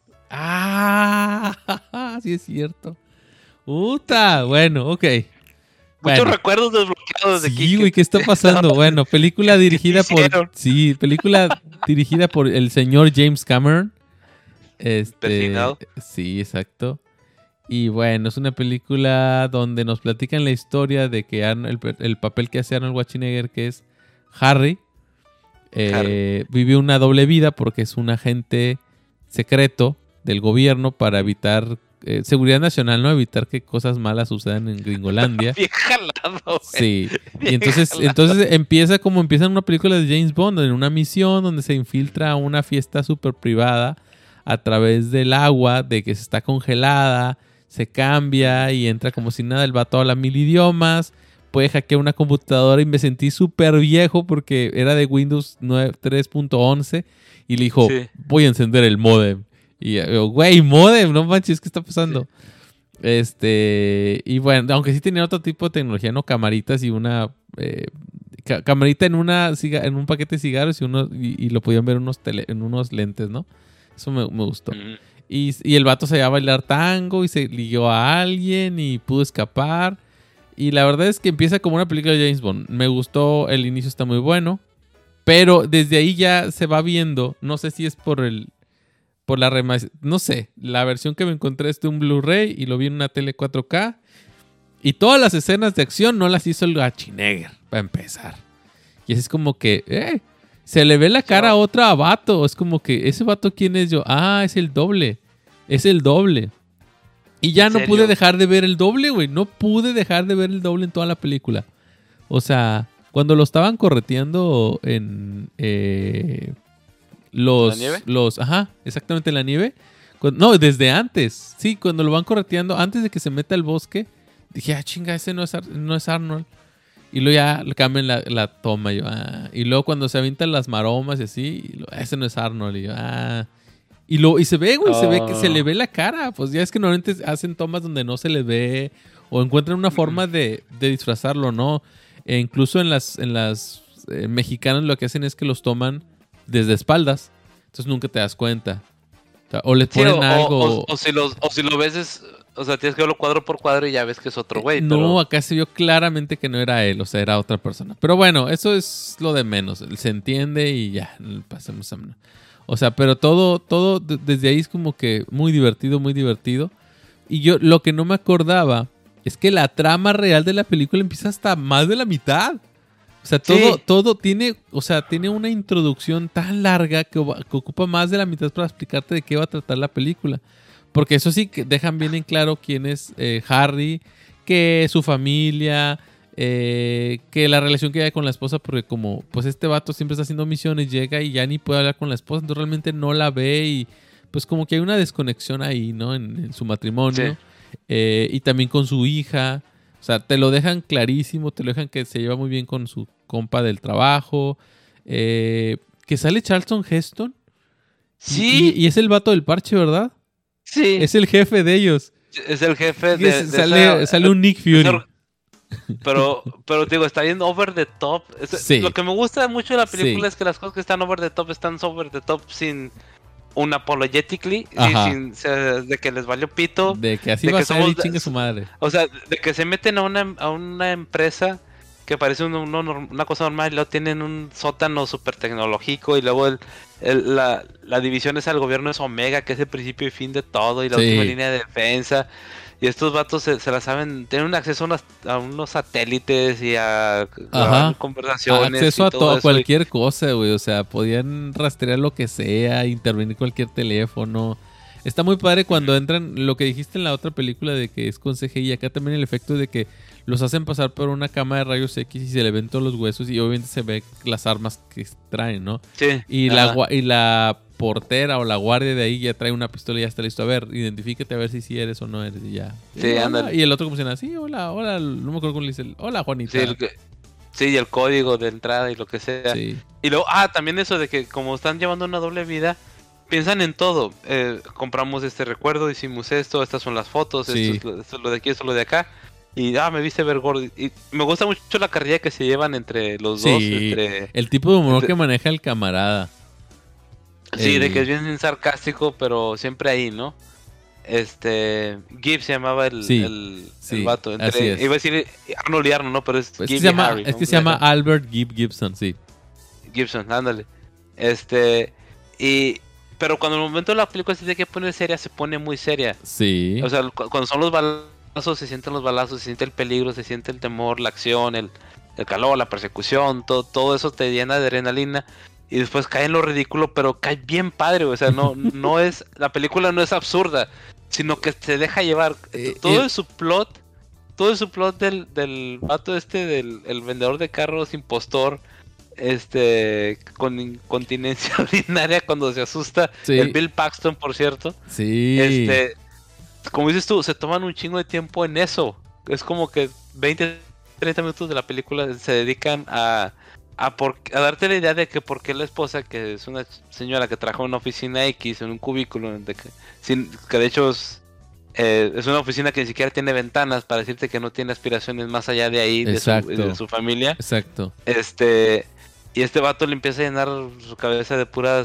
Sí es cierto. Puta, bueno, ok. Muchos recuerdos desbloqueados de Kike. Sí, güey, ¿qué está pasando? Bueno, película dirigida por... Sí, película dirigida por el señor James Cameron. Persinado. Sí, exacto. Y bueno, es una película donde nos platican la historia de que el papel que hace Arnold Schwarzenegger, que es Harry, vive una doble vida porque es un agente secreto del gobierno para evitar... seguridad nacional, ¿no? Evitar que cosas malas sucedan en Gringolandia. Bien jalado, güey. Sí. Y entonces empieza como empieza en una película de James Bond, en una misión donde se infiltra a una fiesta súper privada a través del agua, de que se está congelada, se cambia y entra como si nada, el vato habla 1000 idiomas, puede hackear una computadora y me sentí súper viejo porque era de Windows 3.11 y le dijo, voy a encender el módem. Y yo, güey, modem, no manches, ¿qué está pasando? Sí. Y bueno, aunque sí tenía otro tipo de tecnología, ¿no? Camaritas y una... camarita en un paquete de cigarros y lo podían ver en unos lentes, ¿no? Eso me gustó. Mm. Y el vato se iba a bailar tango y se ligó a alguien y pudo escapar. Y la verdad es que empieza como una película de James Bond. Me gustó, el inicio está muy bueno. Pero desde ahí ya se va viendo, no sé si es por la no sé, la versión que me encontré es de un Blu-ray y lo vi en una tele 4K y todas las escenas de acción no las hizo el Schwarzenegger, para empezar. Y así es como que, se le ve la cara a otro vato, es como que, ¿ese vato quién es yo? Es el doble, Y ya no pude dejar de ver el doble, güey, no pude dejar de ver el doble en toda la película. O sea, cuando lo estaban correteando en... ¿La nieve? Exactamente, en la nieve. No, desde antes. Sí, cuando lo van correteando, antes de que se meta al bosque, dije, chinga, ese no es Arnold. Y luego ya le cambian la toma. Y luego cuando se avientan las maromas y así, ese no es Arnold. Y yo, y se ve, güey, se ve que se le ve la cara. Pues ya es que normalmente hacen tomas donde no se le ve o encuentran una forma de disfrazarlo, ¿no? Incluso en las mexicanas lo que hacen es que los toman desde espaldas, entonces nunca te das cuenta. O les ponen algo. O si lo ves, o sea, tienes que verlo cuadro por cuadro y ya ves que es otro güey. No, acá se vio claramente que no era él, o sea, era otra persona. Pero bueno, eso es lo de menos. Se entiende y ya, pasemos a mano. O sea, pero todo desde ahí es como que muy divertido, muy divertido. Y yo lo que no me acordaba es que la trama real de la película empieza hasta más de la mitad. O sea, todo tiene una introducción tan larga que ocupa más de la mitad para explicarte de qué va a tratar la película. Porque eso sí, que dejan bien en claro quién es Harry, que su familia, que la relación que hay con la esposa, porque como pues este vato siempre está haciendo misiones, llega y ya ni puede hablar con la esposa, entonces realmente no la ve y pues como que hay una desconexión ahí, ¿no? En su matrimonio. Sí. Y también con su hija. O sea, te lo dejan clarísimo, te lo dejan que se lleva muy bien con su compa del trabajo. Que sale Charlton Heston. Sí. Y es el vato del parche, ¿verdad? Sí. Es el jefe de ellos. Es el jefe sale un Nick Fury. Pero digo, está bien over the top. Lo que me gusta mucho de la película es que las cosas que están over the top están over the top sin... unapologetically, de que les valió pito, de que así va a ser y chingue su madre. O sea, de que se meten a una empresa que parece una cosa normal, y luego tienen un sótano súper tecnológico, y luego la división es al gobierno es Omega, que es el principio y fin de todo, y la última línea de defensa. Y estos vatos se la saben, tienen acceso a unos satélites y a conversaciones. Acceso a todo, cualquier cosa, güey. O sea, podían rastrear lo que sea, intervenir cualquier teléfono. Está muy padre cuando entran, lo que dijiste en la otra película de que es con CGI, acá también el efecto de que los hacen pasar por una cama de rayos X y se le ven todos los huesos y obviamente se ve las armas que traen, ¿no? Sí. Y la portera o la guardia de ahí ya trae una pistola y ya está listo. A ver, identifícate a ver si eres o no eres y ya. Sí, ándale. Y el otro como se llama, sí, hola, no me acuerdo cómo le dice, hola Juanita. Sí, y el código de entrada y lo que sea. Sí. Y luego, también eso de que como están llevando una doble vida, piensan en todo. Compramos este recuerdo, hicimos esto, estas son las fotos, esto es lo de aquí, esto es lo de acá. Y me viste ver gordo. Y me gusta mucho la carrilla que se llevan entre los dos. El tipo de humor que maneja el camarada. Sí, de que es bien sarcástico, pero siempre ahí, ¿no? Gibbs se llamaba el vato. Iba a decir Arnold y Arnold, ¿no? Pero es Gibbs y Harry. Es que se llama Albert Gibson, sí. Gibson, ándale. Pero cuando el momento de la película se tiene que poner seria, se pone muy seria. Sí. O sea, cuando son los balazos, se sienten los balazos, se siente el peligro, se siente el temor, la acción, el calor, la persecución, todo eso te llena de adrenalina. Y después cae en lo ridículo, pero cae bien padre, o sea, no es, la película no es absurda, sino que se deja llevar. Todo su plot del vato del vendedor de carros impostor, con incontinencia urinaria cuando se asusta, el Bill Paxton, por cierto. Sí. Como dices tú, se toman un chingo de tiempo en eso. Es como que 20, 30 minutos de la película se dedican a darte la idea de que por qué la esposa, que es una señora que trabaja en una oficina X, en un cubículo, que de hecho es una oficina que ni siquiera tiene ventanas, para decirte que no tiene aspiraciones más allá de ahí, de su familia. Exacto. Y este vato le empieza a llenar su cabeza de puras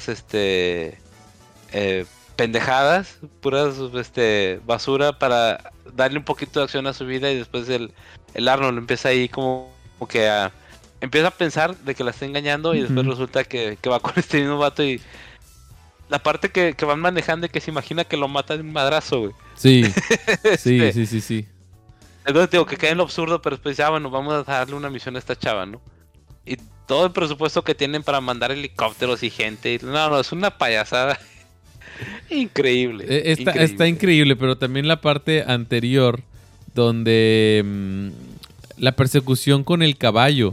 pendejadas, puras basura, para darle un poquito de acción a su vida. Y después el Arnold empieza ahí como que empieza a pensar de que la está engañando, y después resulta que va con este mismo vato, y la parte que van manejando y que se imagina que lo mata de un madrazo, güey. Sí. Sí. Entonces digo que cae en lo absurdo, pero después bueno, vamos a darle una misión a esta chava, ¿no? Y todo el presupuesto que tienen para mandar helicópteros y gente, no, es una payasada. Increíble. Está increíble, pero también la parte anterior, donde la persecución con el caballo.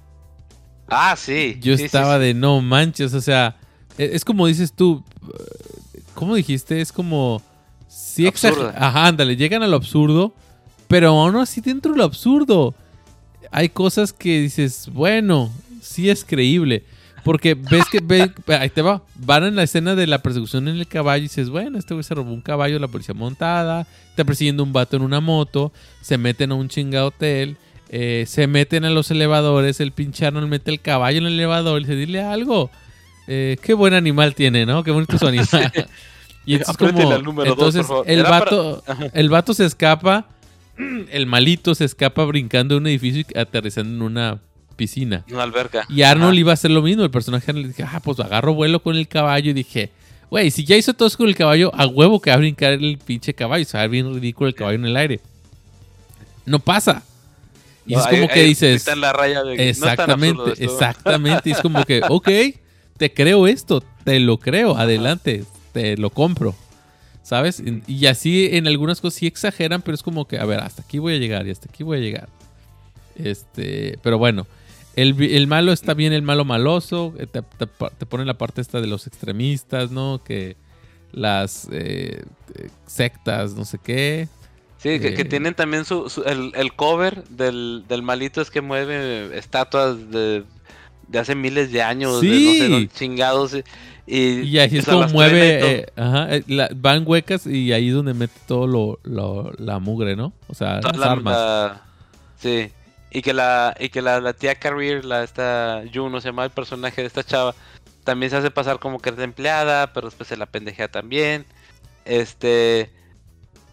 Sí. Yo estaba de no manches, o sea, es como dices tú, ¿cómo dijiste? Es como... Sí, ajá, ándale, llegan a lo absurdo, pero aún así dentro de lo absurdo hay cosas que dices, bueno, sí es creíble. Porque ves ahí te va, van en la escena de la persecución en el caballo y dices, bueno, este güey se robó un caballo, la policía montada, está persiguiendo un vato en una moto, se meten a un chingado hotel, se meten a los elevadores, el pinche Arnold mete el caballo en el elevador y dice, dile algo, qué buen animal tiene, ¿no? Qué bonito su animal. Sí. Y es como, entonces el vato se escapa, el malito se escapa brincando de un edificio y aterrizando en una piscina. Una alberca. Y Arnold iba a hacer lo mismo. El personaje le dije, pues agarro vuelo con el caballo. Y dije, güey, si ya hizo todo eso con el caballo, a huevo que va a brincar el pinche caballo. Se va a ver bien ridículo el caballo en el aire. No pasa. Y es como que dices... Está en la raya de... Exactamente. Y es como que, ok, te creo esto. Te lo creo. Adelante. Te lo compro. ¿Sabes? Y así en algunas cosas sí exageran, pero es como que, a ver, hasta aquí voy a llegar y hasta aquí voy a llegar. Pero bueno, el malo está bien, el malo maloso. Te pone la parte esta de los extremistas, ¿no? Que las sectas, no sé qué. Sí, que tienen también el cover del malito, es que mueve estatuas de hace miles de años, sí. De no sé dónde chingados. Y así es como mueve, van huecas y ahí es donde mete todo la mugre, ¿no? O sea, las armas. Sí. Y que la tía Carrier, esta Juno, se llama el personaje de esta chava, también se hace pasar como que es de empleada, pero después se la pendejea también.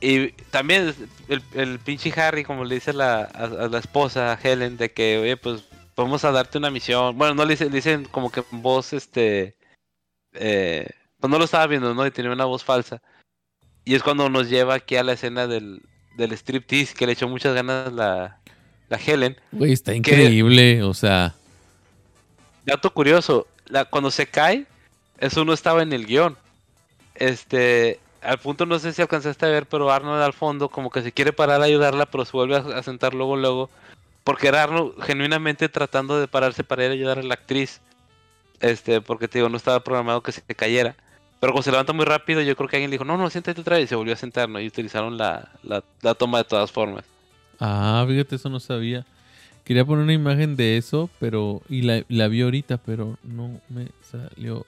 Y también el pinche Harry, como le dice a la esposa, a Helen, de que, oye, pues vamos a darte una misión. Bueno, no le dicen como que en voz, pues no lo estaba viendo, ¿no? Y tenía una voz falsa. Y es cuando nos lleva aquí a la escena del striptease, que le echó muchas ganas la Helen. Güey, está increíble, o sea. Dato curioso, cuando se cae, eso no estaba en el guión. Al punto no sé si alcanzaste a ver, pero Arnold al fondo como que se quiere parar a ayudarla, pero se vuelve a sentar luego. Porque era Arnold genuinamente tratando de pararse para ir a ayudar a la actriz. Porque te digo, no estaba programado que se cayera. Pero como se levanta muy rápido, yo creo que alguien le dijo, no, siéntate otra vez. Y se volvió a sentar, ¿no? Y utilizaron la toma de todas formas. Ah, fíjate, eso no sabía. Quería poner una imagen de eso, pero... Y la vi ahorita, pero no me salió.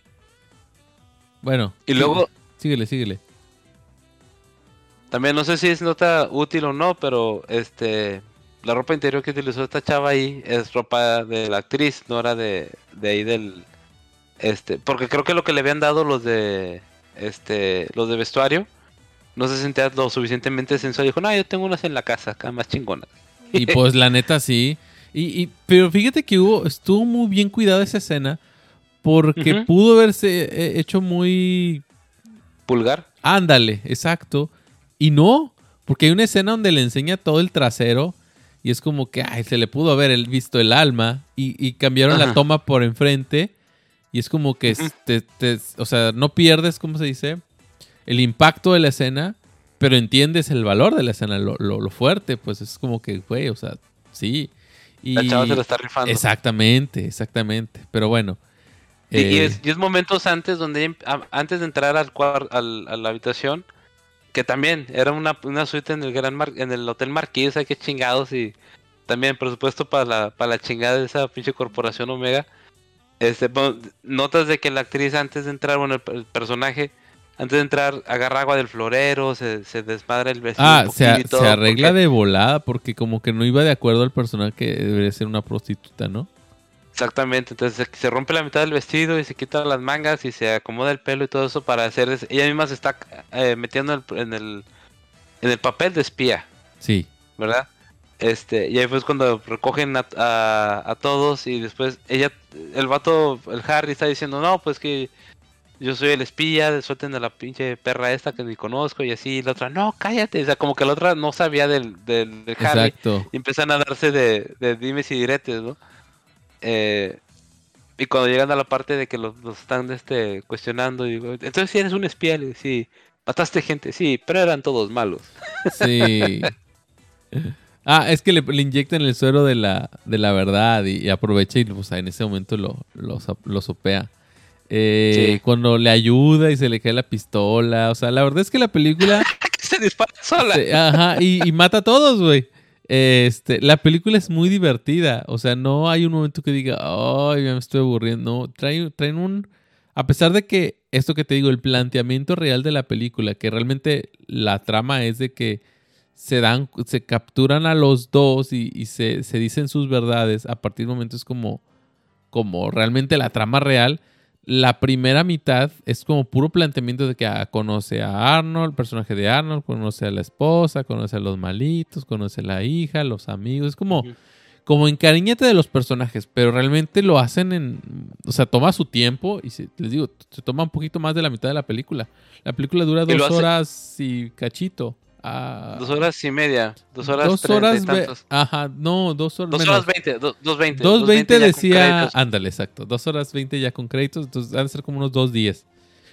Bueno. Y luego... Síguele. También no sé si es nota útil o no, pero la ropa interior que utilizó esta chava ahí es ropa de la actriz, no era de ahí del... porque creo que lo que le habían dado los de vestuario no se sentía lo suficientemente sensual. Dijo, no, yo tengo unas en la casa, acá más chingonas. Y pues la neta sí. Pero fíjate que estuvo muy bien cuidada esa escena porque pudo haberse hecho muy... ¿Pulgar? Ándale, exacto. Y no, porque hay una escena donde le enseña todo el trasero y es como que se le pudo haber visto el alma y cambiaron la toma por enfrente y es como que o sea, no pierdes, ¿cómo se dice? El impacto de la escena, pero entiendes el valor de la escena, lo fuerte, pues es como que, güey, o sea, sí. Y la chava se lo está rifando. Exactamente. Pero bueno. Y es momentos antes donde antes de entrar a la habitación, que también era una suite en el Hotel Marquis, hay que chingados, y también presupuesto para la chingada de esa pinche corporación Omega. Notas de que la actriz antes de entrar, bueno, el personaje antes de entrar agarra agua del florero, se desmadra el vestido. Se arregla de volada porque como que no iba de acuerdo al personaje que debería ser una prostituta, ¿no? Exactamente, entonces se rompe la mitad del vestido y se quita las mangas y se acomoda el pelo y todo eso para hacer ella misma se está metiendo en el papel de espía. Sí. ¿Verdad? Y ahí fue cuando recogen a todos y después el Harry está diciendo, no, pues que yo soy el espía, suelten a la pinche perra esta que ni conozco y así, y la otra, no, cállate, o sea, como que la otra no sabía del Harry. Exacto. Y empiezan a darse de dimes y diretes, ¿no? Y cuando llegan a la parte de que los están cuestionando, digo, entonces si eres un espía, sí, mataste gente, sí, pero eran todos malos. Sí. Es que le inyectan el suero de la verdad y aprovecha y pues, en ese momento lo sopea. Sí. Cuando le ayuda y se le cae la pistola, o sea, la verdad es que la película... se dispara sola. Ajá, y mata a todos, güey. La película es muy divertida. O sea, no hay un momento que diga, ay, me estoy aburriendo. No, traen un... A pesar de que, esto que te digo, el planteamiento real de la película, que realmente la trama es de que se capturan a los dos y se dicen sus verdades, a partir del momento es como realmente la trama real. La primera mitad es como puro planteamiento de que conoce a Arnold, el personaje de Arnold, conoce a la esposa, conoce a los malitos, conoce a la hija, los amigos. Es como encariñate de los personajes, pero realmente lo hacen o sea, toma su tiempo y les digo, se toma un poquito más de la mitad de la película. La película dura 2 horas y cachito. 2 horas y media. 2 horas 30 y tantos. Ajá, no, 2 horas 2 horas 20. 2:20. 2:20 decía, ándale, exacto. 2 horas 20 ya con créditos, entonces van a ser como unos 2:10.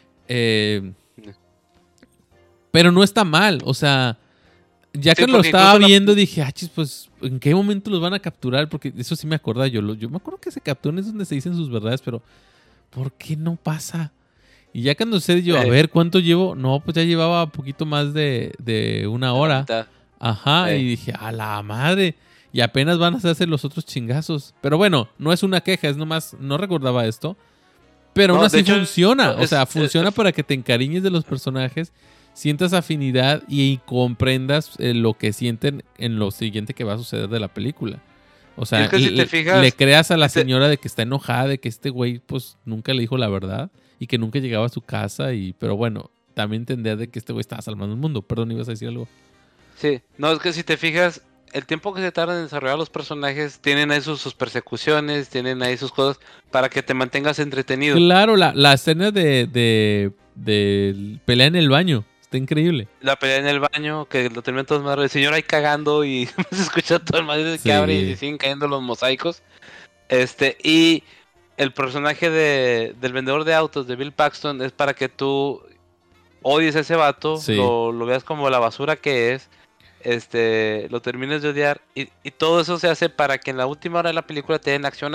Pero no está mal, o sea, ya que lo estaba viendo dije, pues, ¿en qué momento los van a capturar? Porque eso sí me acordaba, yo me acuerdo que se capturan es donde se dicen sus verdades, pero ¿por qué no pasa? Y ya cuando sé yo, a ver, ¿cuánto llevo? No, pues ya llevaba un poquito más de 1 hora. Ajá, y dije, a la madre. Y apenas van a hacerse los otros chingazos. Pero bueno, no es una queja, es nomás, no recordaba esto. Pero aún así funciona. O sea, funciona para que te encariñes de los personajes, sientas afinidad y comprendas lo que sienten en lo siguiente que va a suceder de la película. O sea, si te fijas, le creas a la señora de que está enojada, de que este güey pues nunca le dijo la verdad y que nunca llegaba a su casa, pero bueno, también entender de que este güey estaba salvando el mundo. Perdón, ibas a decir algo. Sí, no, es que si te fijas, el tiempo que se tarda en desarrollar los personajes, tienen ahí sus persecuciones, tienen ahí sus cosas para que te mantengas entretenido. Claro, la escena de pelea en el baño, está increíble. La pelea en el baño, que lo terminan todos madres, el señor ahí cagando y se escucha todo el madre que abre y siguen cayendo los mosaicos. Y el personaje del vendedor de autos, de Bill Paxton, es para que tú odies a ese vato, lo veas como la basura que es. Lo termines de odiar y todo eso se hace para que en la última hora de la película te den acción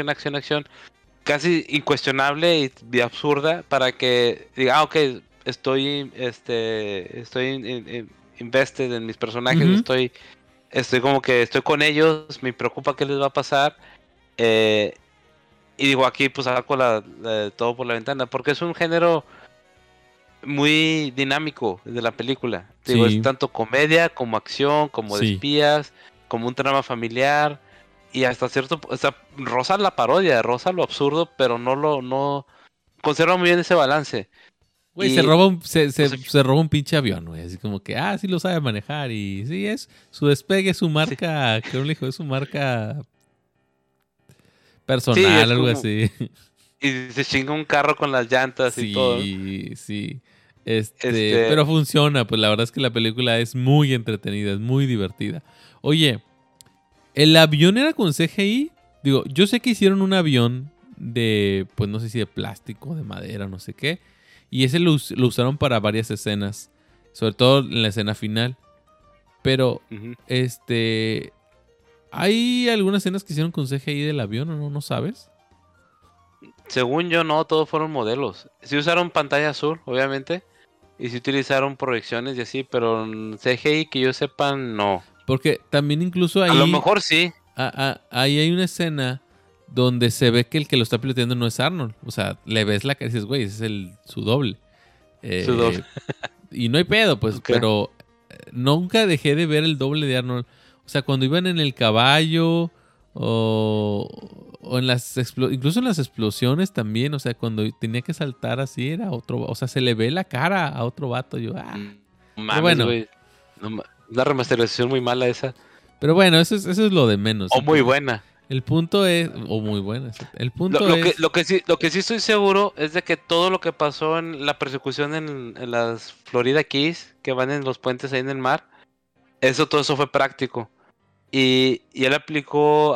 casi incuestionable y absurda para que diga, ok, estoy invested en mis personajes, estoy como que estoy con ellos, me preocupa qué les va a pasar, y digo, aquí pues saco todo por la ventana, porque es un género muy dinámico de la película. Digo, es tanto comedia como acción, como de espías, como un trama familiar y hasta cierto, o sea, roza la parodia, roza lo absurdo, pero no conserva muy bien ese balance. Güey, se roba un pinche avión, güey, así como que sí lo sabe manejar y sí es su despegue, su marca, creo que dijo, es su marca personal, algo así. Y se chinga un carro con las llantas y todo. Sí. Pero funciona, pues la verdad es que la película es muy entretenida, es muy divertida. Oye, ¿el avión era con CGI? Digo, yo sé que hicieron un avión de, pues no sé si de plástico, de madera, no sé qué. Y ese lo usaron para varias escenas, sobre todo en la escena final. Pero, ¿hay algunas escenas que hicieron con CGI del avión o no? ¿No sabes? Según yo, no, todos fueron modelos. Sí usaron pantalla azul, obviamente. Y sí utilizaron proyecciones y así, pero en CGI que yo sepa, no. Porque también incluso ahí... A lo mejor sí. Ahí hay una escena donde se ve que el que lo está piloteando no es Arnold. O sea, le ves la cara y dices, güey, ese es su doble. Su doble. Y no hay pedo, pues, Okay. Pero nunca dejé de ver el doble de Arnold. O sea, cuando iban en el caballo o en incluso en las explosiones también, o sea, cuando tenía que saltar así era otro, o sea, se le ve la cara a otro vato, yo, mames, bueno, una remasterización muy mala esa. Pero bueno, eso es lo de menos. O muy buena. El punto es, o muy buena. El punto es lo que sí estoy seguro es de que todo lo que pasó en la persecución en las Florida Keys, que van en los puentes ahí en el mar, todo eso fue práctico. Y él aplicó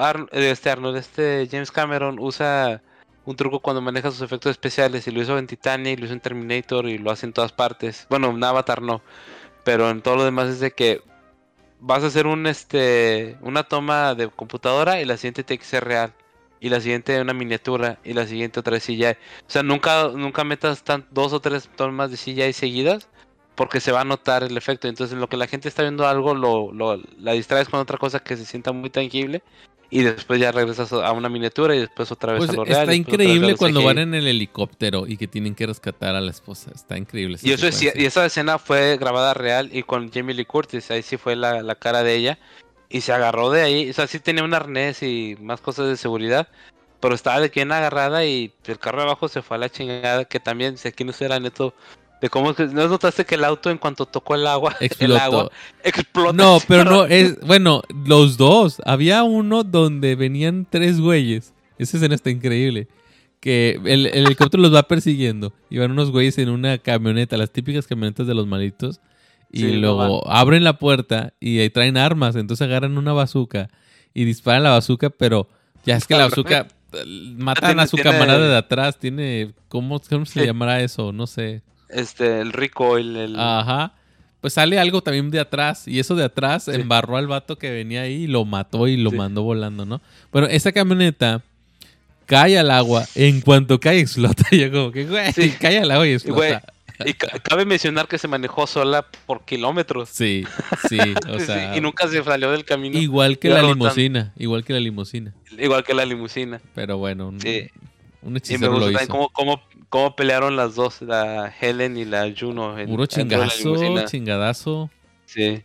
James Cameron usa un truco cuando maneja sus efectos especiales y lo hizo en Titanic, lo hizo en Terminator y lo hace en todas partes. Bueno, en Avatar no, pero en todo lo demás es de que vas a hacer una toma de computadora y la siguiente tiene que ser real. Y la siguiente una miniatura y la siguiente otra de CGI. O sea, nunca metas 2 o 3 tomas de CGI seguidas porque se va a notar el efecto. Entonces, en lo que la gente está viendo algo, la distraes con otra cosa que se sienta muy tangible. Y después ya regresas a una miniatura y después otra vez a lo real. Está increíble cuando van en el helicóptero y que tienen que rescatar a la esposa. Está increíble. Y esa escena fue grabada real y con Jamie Lee Curtis. Ahí sí fue la cara de ella. Y se agarró de ahí. O sea, sí tenía un arnés y más cosas de seguridad. Pero estaba de bien agarrada y el carro de abajo se fue a la chingada. Que también, si aquí no será neto... De cómo ¿no notaste que el auto en cuanto tocó el agua explotó? No, pero no, bueno, los dos. Había uno donde venían 3 güeyes. Esa escena está increíble. Que el helicóptero los va persiguiendo. Y van unos güeyes en una camioneta, las típicas camionetas de los malitos. Y luego abren la puerta y ahí traen armas. Entonces agarran una bazooka y disparan la bazooka, pero ya es que la bazooka matan a su camarada de atrás. ¿Cómo se llamará eso? No sé. El recoil. Ajá. Pues sale algo también de atrás. Y eso de atrás embarró al vato que venía ahí y lo mató y lo mandó volando, ¿no? Bueno, esa camioneta cae al agua. En cuanto cae, explota. Yo como que, güey, cae al agua y explota. Y cabe mencionar que se manejó sola por kilómetros. Sí, o sea... y nunca se salió del camino. Igual que la limusina. Igual que la limusina. Pero bueno, un hechicero lo hizo. Cómo pelearon las dos, la Helen y la Juno. Puro chingadazo. Sí.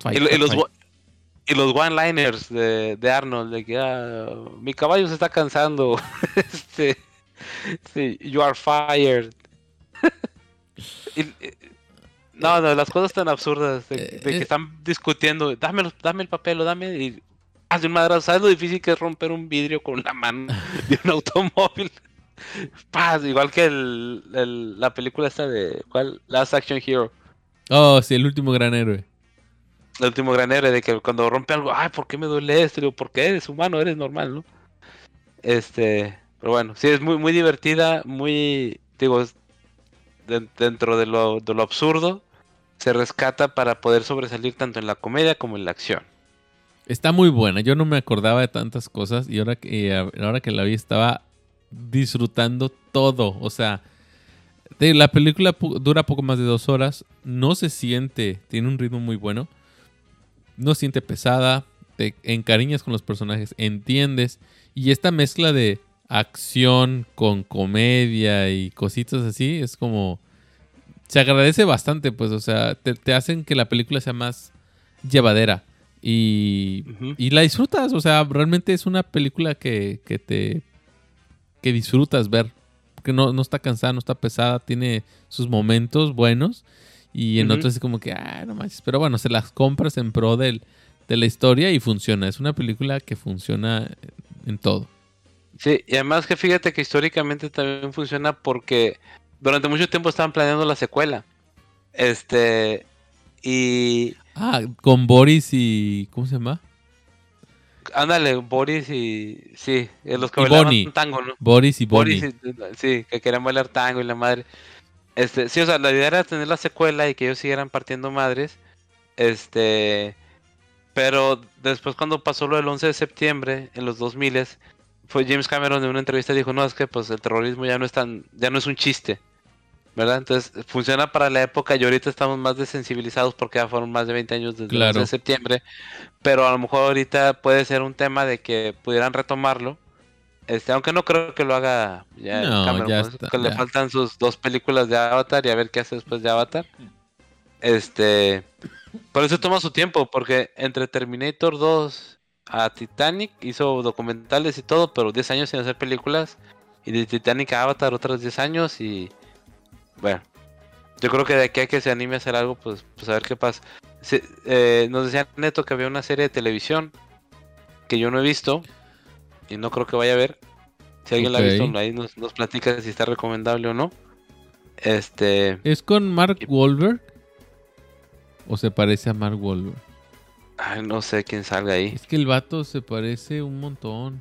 Y los one-liners de Arnold, de que mi caballo se está cansando. Sí, you are fired. No, las cosas tan absurdas de que están discutiendo, dame el papel o dame y de un madrazo. ¿Sabes lo difícil que es romper un vidrio con la mano de un automóvil? Paz, igual que la película esta de ¿cuál? Last Action Hero. Oh, sí, el último gran héroe. El último gran héroe, de que cuando rompe algo, ay, ¿por qué me duele esto? Digo, porque eres humano, eres normal, ¿no? Pero bueno, sí, es muy, muy divertida, muy, digo, dentro de lo absurdo, se rescata para poder sobresalir tanto en la comedia como en la acción. Está muy buena, yo no me acordaba de tantas cosas y ahora que la vi estaba disfrutando todo, o sea, la película dura poco más de 2 horas, no se siente, tiene un ritmo muy bueno, no se siente pesada, te encariñas con los personajes, entiendes, y esta mezcla de acción con comedia y cositas así es como, se agradece bastante, pues, o sea, te hacen que la película sea más llevadera y la disfrutas, o sea, realmente es una película que disfrutas ver. Que no está cansada, no está pesada, tiene sus momentos buenos y en otros es como que, no manches, pero bueno, se las compras en pro de la historia y funciona. Es una película que funciona en todo. Sí, y además que fíjate que históricamente también funciona porque durante mucho tiempo estaban planeando la secuela. Y... con Boris y... ¿cómo se llama? Ándale, Boris y... Sí, los que bailaban tango, ¿no? Boris y Bonnie. Sí, que querían bailar tango y la madre. Sí, o sea, la idea era tener la secuela y que ellos siguieran partiendo madres. Pero después cuando pasó lo del 11 de septiembre, en los 2000, fue James Cameron en una entrevista y dijo, no, es que pues el terrorismo ya no es un chiste. ¿Verdad? Entonces funciona para la época y ahorita estamos más desensibilizados porque ya fueron más de 20 años desde el 11 de septiembre. Pero a lo mejor ahorita puede ser un tema de que pudieran retomarlo. Aunque no creo que lo haga ya Cameron. Ya está, que le faltan sus 2 películas de Avatar y a ver qué hace después de Avatar. Por eso toma su tiempo, porque entre Terminator 2 a Titanic hizo documentales y todo, pero 10 años sin hacer películas. Y de Titanic a Avatar otros 10 años y... Bueno, yo creo que de aquí a que se anime a hacer algo, pues a ver qué pasa. Nos decía Neto que había una serie de televisión que yo no he visto y no creo que vaya a ver. Si alguien la ha visto, ahí nos platica si está recomendable o no. ¿Es con Mark Wahlberg? ¿O se parece a Mark Wahlberg? Ay, no sé quién salga ahí. Es que el vato se parece un montón.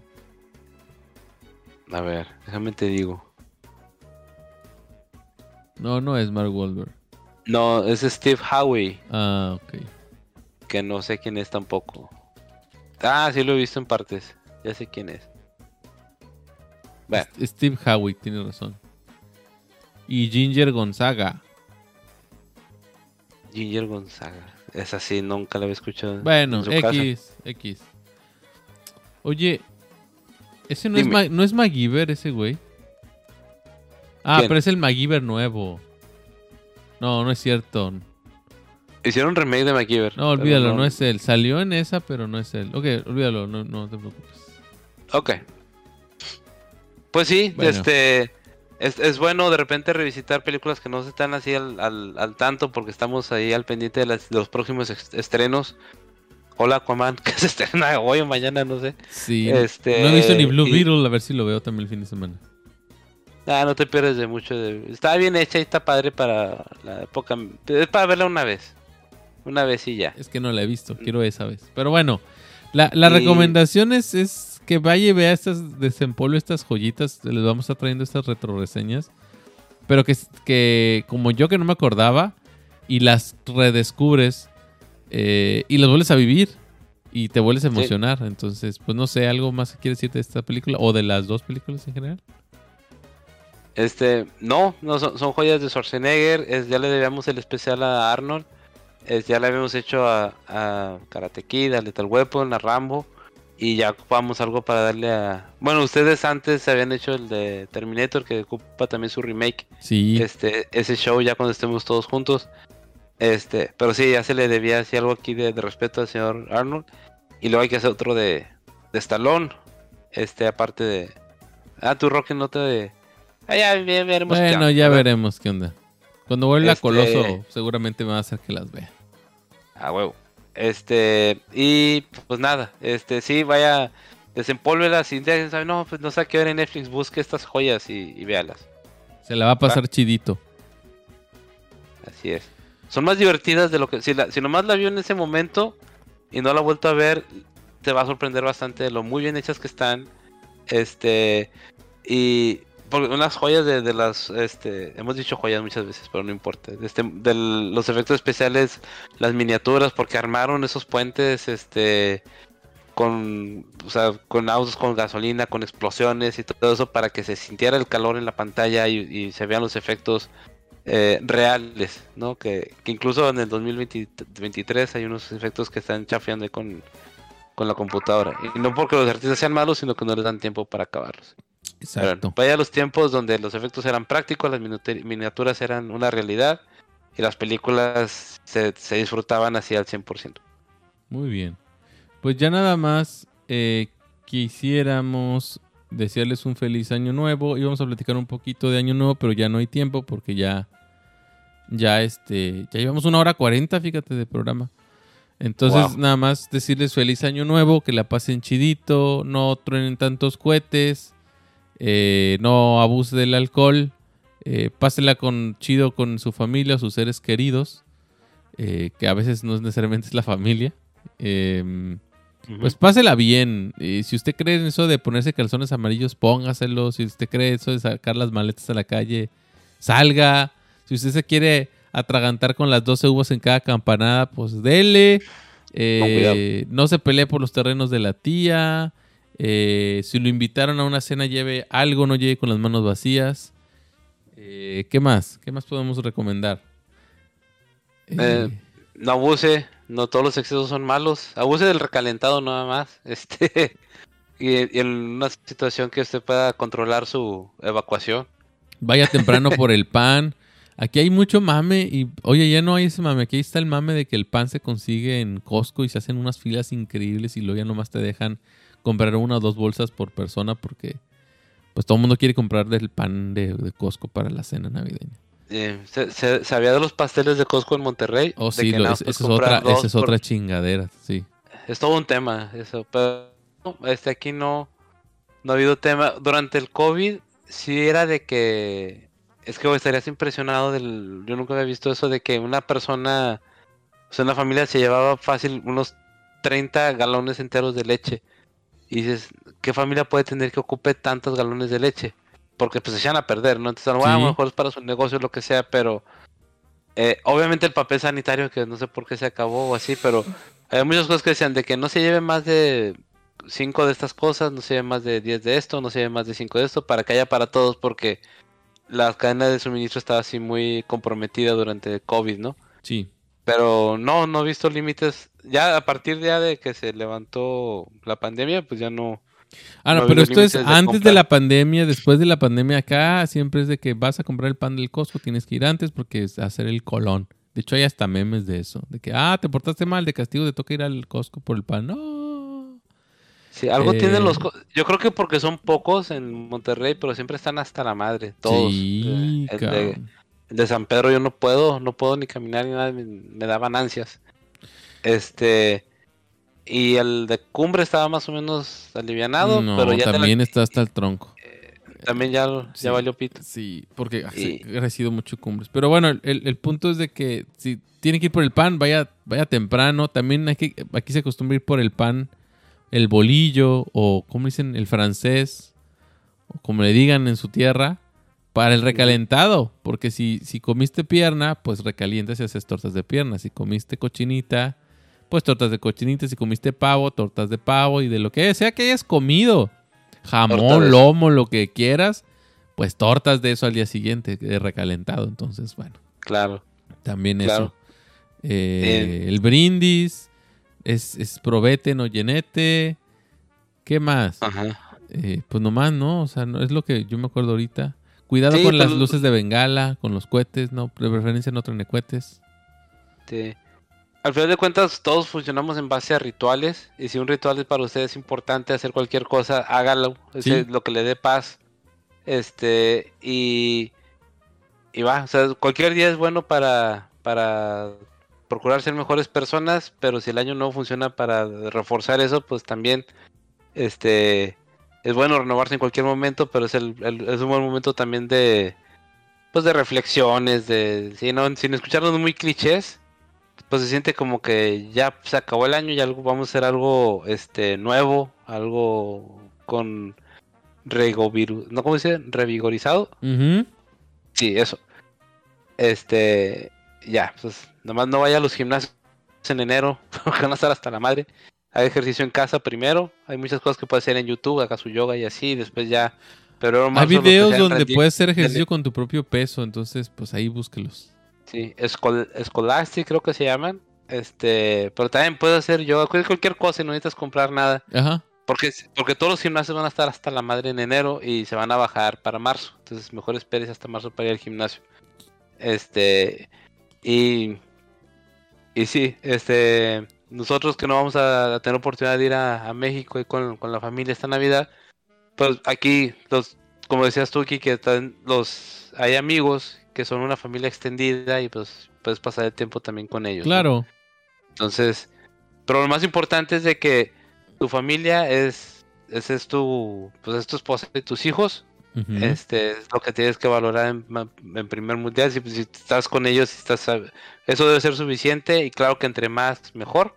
A ver, déjame te digo. No es Mark Wahlberg. No, es Steve Howe. Ah, ok. Que no sé quién es tampoco. Ah, sí lo he visto en partes. Ya sé quién es. Bueno. Steve Howe, tiene razón. Y Ginger Gonzaga. Ginger Gonzaga. Esa sí, nunca la había escuchado. Bueno, X. Oye, ese no es MacGyver, ese güey. ¿Quién? Pero es el MacGyver nuevo. No es cierto. Hicieron un remake de MacGyver. No, olvídalo, no es él. Salió en esa, pero no es él. Ok, olvídalo, no te preocupes. Ok. Pues sí, bueno. Es bueno de repente revisitar películas que no se están así al tanto porque estamos ahí al pendiente de los próximos estrenos. Hola Aquaman, que se estrena hoy o mañana, no sé. Sí, no he visto ni Blue Beetle, a ver si lo veo también el fin de semana. No te pierdes de mucho. Está bien hecha y está padre para la época. Es para verla una vez. Una vez y ya. Es que no la he visto, quiero esa vez. Pero bueno, la recomendación es que vaya y vea desempolve estas joyitas. Les vamos a trayendo estas retroreseñas. Pero que como yo que no me acordaba y las redescubres y las vuelves a vivir y te vuelves a emocionar. Sí. Entonces, pues no sé, ¿algo más que quieres decir de esta película o de las 2 películas en general? No, son joyas de Schwarzenegger. Ya le debíamos el especial a Arnold. Ya le habíamos hecho a Karate Kid, a Lethal Weapon, a Rambo. Y ya ocupamos algo para darle a... Bueno, ustedes antes habían hecho el de Terminator, que ocupa también su remake. Sí. Ese show ya cuando estemos todos juntos. Pero sí, ya se le debía así algo aquí de respeto al señor Arnold. Y luego hay que hacer otro de Stallone. Aparte de... tu Rocky no te... ya veremos. Bueno, ya veremos qué onda. Cuando vuelva a Coloso, seguramente me va a hacer que las vea. A huevo. Y pues nada, sí, vaya, desempólvelas y no, pues no sé a qué hora en Netflix, busque estas joyas y véalas. Se la va a pasar chidito. Así es. Son más divertidas de lo que... Si nomás la vio en ese momento y no la ha vuelto a ver, te va a sorprender bastante de lo muy bien hechas que están. Y... Porque unas joyas de las... hemos dicho joyas muchas veces, pero no importa. De los efectos especiales, las miniaturas, porque armaron esos puentes, con autos con gasolina, con explosiones y todo eso para que se sintiera el calor en la pantalla y se vean los efectos reales, ¿no? Que incluso en el 2023 hay unos efectos que están chafeando con la computadora. Y no porque los artistas sean malos, sino que no les dan tiempo para acabarlos. Exacto. Pero, vaya los tiempos donde los efectos eran prácticos, las miniaturas eran una realidad y las películas se disfrutaban así al 100%. Muy bien. Pues ya nada más quisiéramos desearles un feliz año nuevo. Íbamos a platicar un poquito de año nuevo, pero ya no hay tiempo porque ya llevamos 1:40, fíjate, de programa. Entonces, Nada más decirles feliz año nuevo, que la pasen chidito, no truenen tantos cohetes, no abuse del alcohol, pásela chido con su familia, sus seres queridos, que a veces no necesariamente es la familia. Pues pásela bien. Si usted cree en eso de ponerse calzones amarillos, póngaselo. Si usted cree eso de sacar las maletas a la calle, salga. Si usted se quiere atragantar con las 12 uvas en cada campanada, pues dele. No se pelee por los terrenos de la tía. Si lo invitaron a una cena, lleve algo, no llegue con las manos vacías. ¿Qué más? ¿Qué más podemos recomendar? No abuse. No todos los excesos son malos. Abuse del recalentado nada más. Y en una situación que usted pueda controlar su evacuación. Vaya temprano por el pan. Aquí hay mucho mame y, oye, ya no hay ese mame. Aquí está el mame de que el pan se consigue en Costco y se hacen unas filas increíbles y luego ya nomás te dejan comprar 1 o 2 bolsas por persona porque pues todo el mundo quiere comprar el pan de Costco para la cena navideña. ¿Sabía de los pasteles de Costco en Monterrey? Oh, sí, esa es otra chingadera, sí. Es todo un tema eso, pero aquí no ha habido tema. Durante el COVID sí era de que... Es que estarías impresionado yo nunca había visto eso de que una persona, o sea, una familia se llevaba fácil unos 30 galones enteros de leche. Y dices, ¿qué familia puede tener que ocupe tantos galones de leche? Porque pues se echan a perder, ¿no? Entonces, a lo mejor es para su negocio lo que sea, pero obviamente el papel sanitario, que no sé por qué se acabó o así, pero hay muchas cosas que decían de que no se lleve más de 5 de estas cosas, no se lleve más de 10 de esto, no se lleve más de 5 de esto, para que haya para todos, porque la cadena de suministro estaba así muy comprometida durante el COVID, ¿no? Sí. Pero no he visto límites. Ya a partir de que se levantó la pandemia, pues ya no... No, pero esto es antes de la pandemia, después de la pandemia. Acá siempre es de que vas a comprar el pan del Costco, tienes que ir antes porque es hacer el colón. De hecho, hay hasta memes de eso. De que, te portaste mal, de castigo te toca ir al Costco por el pan. No. Sí, algo tienen yo creo que porque son pocos en Monterrey, pero siempre están hasta la madre, todos. Sí, el de San Pedro yo no puedo ni caminar ni nada, me daban ansias. Y el de Cumbre estaba más o menos alivianado, pero ya también está hasta el tronco. También ya valió pito. Sí, porque ha crecido mucho Cumbres. Pero bueno, el punto es de que si tiene que ir por el pan, vaya temprano. También aquí se acostumbra ir por el pan, el bolillo, o como dicen, el francés, o como le digan en su tierra, para el recalentado. Porque si comiste pierna, pues recalientas y haces tortas de pierna. Si comiste cochinita, pues tortas de cochinita. Si comiste pavo, tortas de pavo. Y de lo que sea que hayas comido, jamón, lomo, lo que quieras, pues tortas de eso al día siguiente, de recalentado. Entonces, bueno. Claro. También eso. El brindis es probete, no llenete. ¿Qué más? Ajá. Pues nomás, ¿no? O sea, no, es lo que yo me acuerdo ahorita. Cuidado con las luces de bengala, con los cohetes, ¿no? De preferencia no traen cohetes. Sí. Al final de cuentas, todos funcionamos en base a rituales. Y si un ritual es para ustedes importante hacer cualquier cosa, hágalo. Es lo que le dé paz. Y va, o sea, cualquier día es bueno para procurar ser mejores personas, pero si el año no funciona para reforzar eso, pues también es bueno renovarse en cualquier momento, pero es un buen momento también de pues de reflexiones, sin escucharnos muy clichés, pues se siente como que ya se acabó el año y algo, vamos a hacer algo nuevo, algo con ¿no? ¿Cómo se dice? Revigorizado. Uh-huh. Sí, eso. Ya, pues nomás no vaya a los gimnasios en enero, van a estar hasta la madre. Haga ejercicio en casa primero, hay muchas cosas que puede hacer en YouTube, haga su yoga y así, después ya. Pero hay videos donde puedes hacer ejercicio con tu propio peso, entonces pues ahí búsquelos. Sí, Scholastic creo que se llaman. Pero también puedes hacer yoga, cualquier cosa y no necesitas comprar nada. Ajá. Porque todos los gimnasios van a estar hasta la madre en enero y se van a bajar para marzo. Entonces mejor esperes hasta marzo para ir al gimnasio. Y sí, nosotros que no vamos a tener oportunidad de ir a México y con la familia esta Navidad, pues aquí, como decías tú, Kiki, que hay amigos que son una familia extendida y pues puedes pasar el tiempo también con ellos. Claro. ¿no? Entonces, pero lo más importante es de que tu familia es tu esposa y tus hijos. Uh-huh. Es lo que tienes que valorar en primer mundial. Si estás con ellos, eso debe ser suficiente y claro que entre más mejor.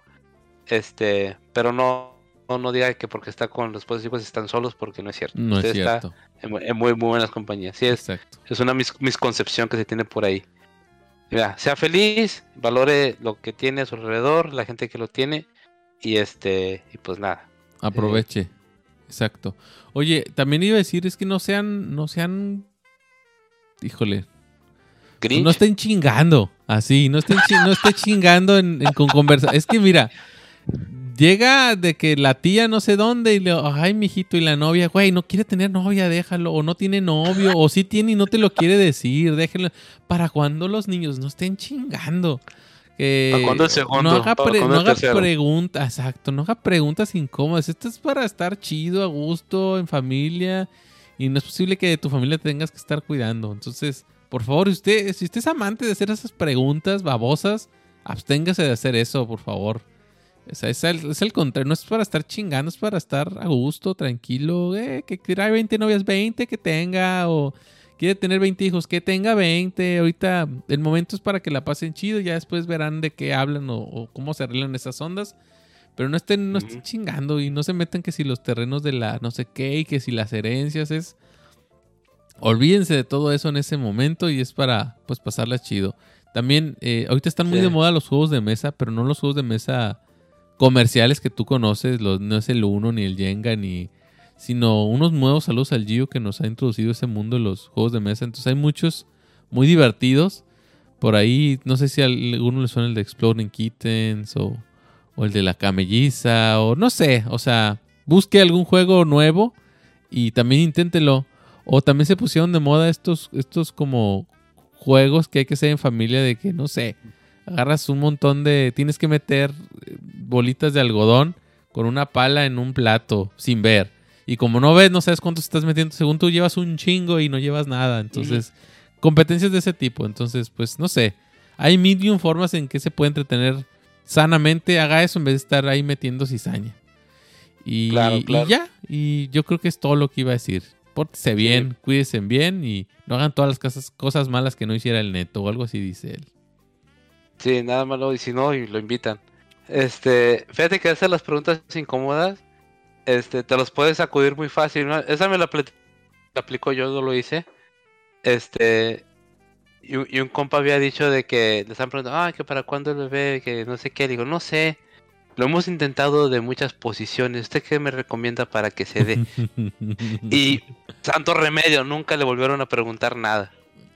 Pero no diga que porque está con los esposos y hijos están solos, porque no es cierto. No Usted es cierto. está en muy, muy buenas compañías. Sí, es una misconcepción que se tiene por ahí. Mira, sea feliz, valore lo que tiene a su alrededor, la gente que lo tiene y pues nada. Aproveche. Exacto. Oye, también iba a decir, es que no sean, híjole, Grinch. No estén chingando, así, no estén chingando con conversa. Es que mira, llega de que la tía no sé dónde y le, ay, mijito, y la novia, güey, no quiere tener novia, déjalo, o no tiene novio, o sí tiene y no te lo quiere decir, déjenlo. ¿Para cuándo los niños no estén chingando? ¿Para cuándo el segundo? No haga preguntas, exacto, no haga preguntas incómodas. Esto es para estar chido, a gusto, en familia, y no es posible que de tu familia tengas que estar cuidando. Entonces, por favor, si usted es amante de hacer esas preguntas babosas, absténgase de hacer eso, por favor. O sea, es el contrario, no es para estar chingando, es para estar a gusto, tranquilo, que trae 20 novias, 20 que tenga, o quiere tener 20 hijos, que tenga 20. Ahorita el momento es para que la pasen chido, ya después verán de qué hablan o cómo se arreglan esas ondas. Pero no estén chingando y no se metan que si los terrenos de la no sé qué y que si las herencias olvídense de todo eso en ese momento y es para pues pasarla chido. También ahorita están muy de moda los juegos de mesa, pero no los juegos de mesa comerciales que tú conoces, no es el Uno ni el Jenga sino unos nuevos. Saludos al Gio que nos ha introducido ese mundo de los juegos de mesa. Entonces hay muchos muy divertidos. Por ahí, no sé si a alguno le suena el de Exploding Kittens o el de la camelliza o no sé. O sea, busque algún juego nuevo y también inténtelo. O también se pusieron de moda estos como juegos que hay que hacer en familia de que, no sé, agarras un montón tienes que meter bolitas de algodón con una pala en un plato sin ver. Y como no ves, no sabes cuánto estás metiendo. Según tú llevas un chingo y no llevas nada. Entonces, competencias de ese tipo. Entonces, pues, no sé. Hay medium formas en que se puede entretener sanamente. Haga eso en vez de estar ahí metiendo cizaña. Claro. Y ya. Y yo creo que es todo lo que iba a decir. Pórtese bien, cuídense bien y no hagan todas las cosas malas que no hiciera el Neto o algo así, dice él. Sí, nada malo. Y si no, y lo invitan. Fíjate que hacer las preguntas incómodas. Te los puedes acudir muy fácil, ¿no? Esa me la aplicó yo, no lo hice. Y un compa había dicho de que le están preguntando, que para cuándo el bebé, que no sé qué. Digo, no sé, lo hemos intentado de muchas posiciones. ¿Usted qué me recomienda para que se dé? Y santo remedio, nunca le volvieron a preguntar nada.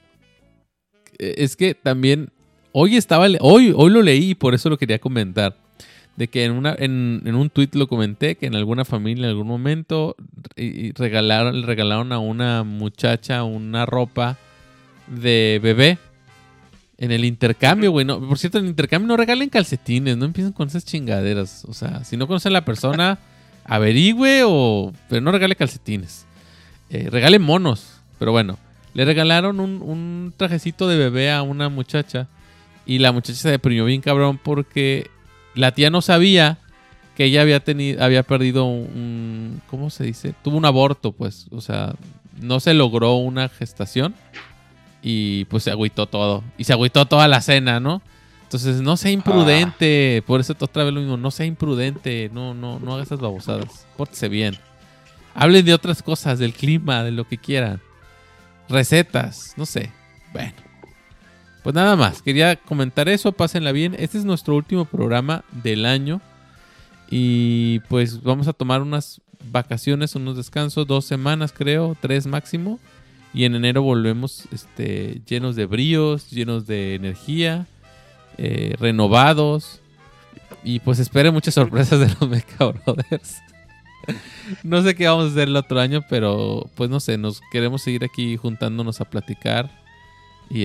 Es que también hoy lo leí y por eso lo quería comentar. De que en un tweet lo comenté que en alguna familia en algún momento le regalaron a una muchacha una ropa de bebé en el intercambio, güey. No, por cierto, en el intercambio no regalen calcetines, no empiecen con esas chingaderas. O sea, si no conocen a la persona, averigüe pero no regale calcetines. Regale monos, pero bueno. Le regalaron un trajecito de bebé a una muchacha. Y la muchacha se deprimió bien cabrón porque la tía no sabía que ella había perdido ¿cómo se dice? Tuvo un aborto, pues. O sea, no se logró una gestación. Y pues se agüitó todo. Y se agüitó toda la cena, ¿no? Entonces, no sea imprudente. Por eso otra vez lo mismo. No sea imprudente. No hagas esas babosadas. Pórtese bien. Hablen de otras cosas, del clima, de lo que quieran. Recetas, no sé. Bueno. Pues nada más. Quería comentar eso. Pásenla bien. Este es nuestro último programa del año. Y pues vamos a tomar unas vacaciones, unos descansos. 2 semanas creo. 3 máximo. Y en enero volvemos llenos de bríos, llenos de energía. Renovados. Y pues esperen muchas sorpresas de los Mecha Brothers. No sé qué vamos a hacer el otro año, pero pues no sé, nos queremos seguir aquí juntándonos a platicar. Y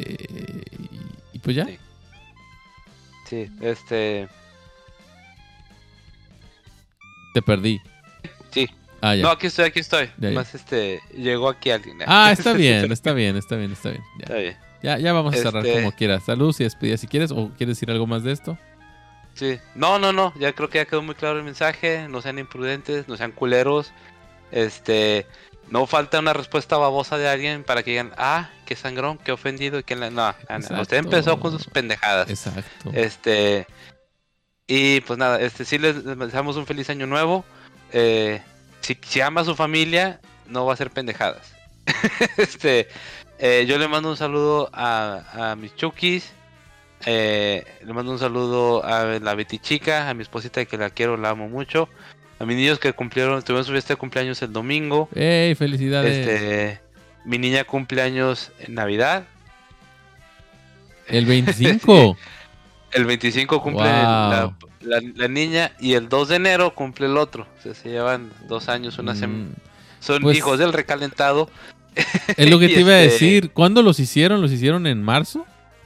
y pues ya. Sí, Te perdí. Sí. Ya. No, aquí estoy. Ya. Más llegó aquí alguien. Está bien. Está bien. Ya. Está bien. Ya vamos a cerrar como quieras. Saludos y despedidas si quieres, o quieres decir algo más de esto. Sí. No. Ya creo que ya quedó muy claro el mensaje. No sean imprudentes, no sean culeros. No falta una respuesta babosa de alguien para que digan, qué sangrón, qué ofendido. No. Usted empezó con sus pendejadas. Exacto. Y pues nada, sí les deseamos un feliz año nuevo. Si ama a su familia, no va a ser pendejadas. Yo le mando un saludo a mis chukis. Le mando un saludo a la Betty Chica, a mi esposita que la quiero, la amo mucho. A mis niños que tuvieron su fiesta de cumpleaños el domingo. ¡Ey, felicidades! Mi niña cumpleaños en Navidad. ¿El 25? El 25 cumple la niña y el 2 de enero cumple el otro. O sea, se llevan 2 años, una semana. Son pues, hijos del recalentado. Es lo que te iba a decir. ¿Cuándo los hicieron? ¿Los hicieron en marzo?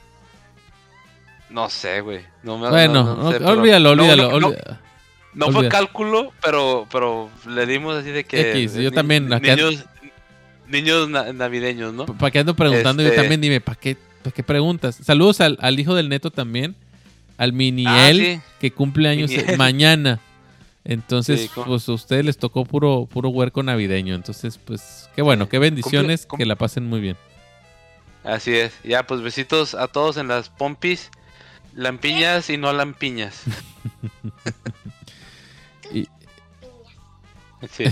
No sé, güey. Olvídalo. No fue cálculo, pero le dimos así de que... yo también. Niños navideños, ¿no? ¿Para qué ando preguntando? Yo también dime, ¿para qué preguntas? Saludos al hijo del Neto también. Al Miniel, sí, que cumple años mañana. Entonces, pues a ustedes les tocó puro huerco navideño. Entonces, pues, qué bueno, qué bendiciones, que la pasen muy bien. Así es. Ya, pues besitos a todos en las pompis. Lampiñas y no lampiñas. Sí.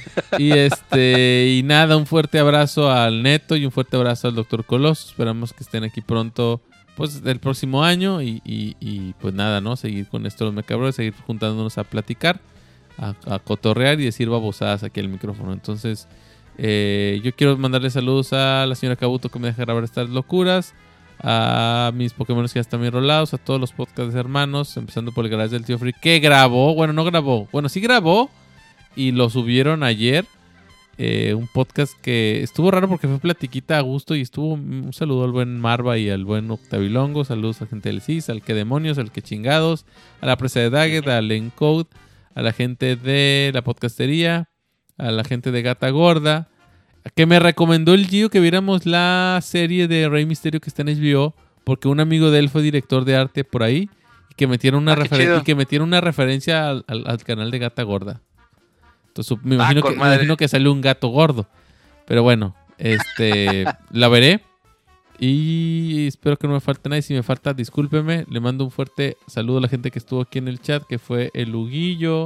Y nada, un fuerte abrazo al Neto y un fuerte abrazo al Dr. Coloso. Esperamos que estén aquí pronto, pues el próximo año y pues nada, ¿no? Seguir con esto los Mecha Brothers, seguir juntándonos a platicar, a cotorrear y decir babosadas aquí al micrófono. Entonces, yo quiero mandarle saludos a la señora Kabuto que me deja grabar estas locuras, a mis Pokémon que ya están bien rolados, a todos los podcasts hermanos, empezando por el garage del tío Free, que grabó, sí grabó y lo subieron ayer. Un podcast que estuvo raro porque fue platiquita a gusto y estuvo un saludo al buen Marva y al buen Octavilongo, saludos a la gente del CIS, al que demonios, al que chingados, a la presa de Daggett, al Encode, a la gente de la podcastería, a la gente de Gata Gorda, que me recomendó el Gio que viéramos la serie de Rey Misterio que está en HBO, porque un amigo de él fue director de arte por ahí y que metieron una referencia al canal de Gata Gorda. Entonces me imagino que salió un gato gordo. Pero bueno, la veré. Y espero que no me falte nada. Y si me falta, discúlpeme. Le mando un fuerte saludo a la gente que estuvo aquí en el chat, que fue el Huguillo,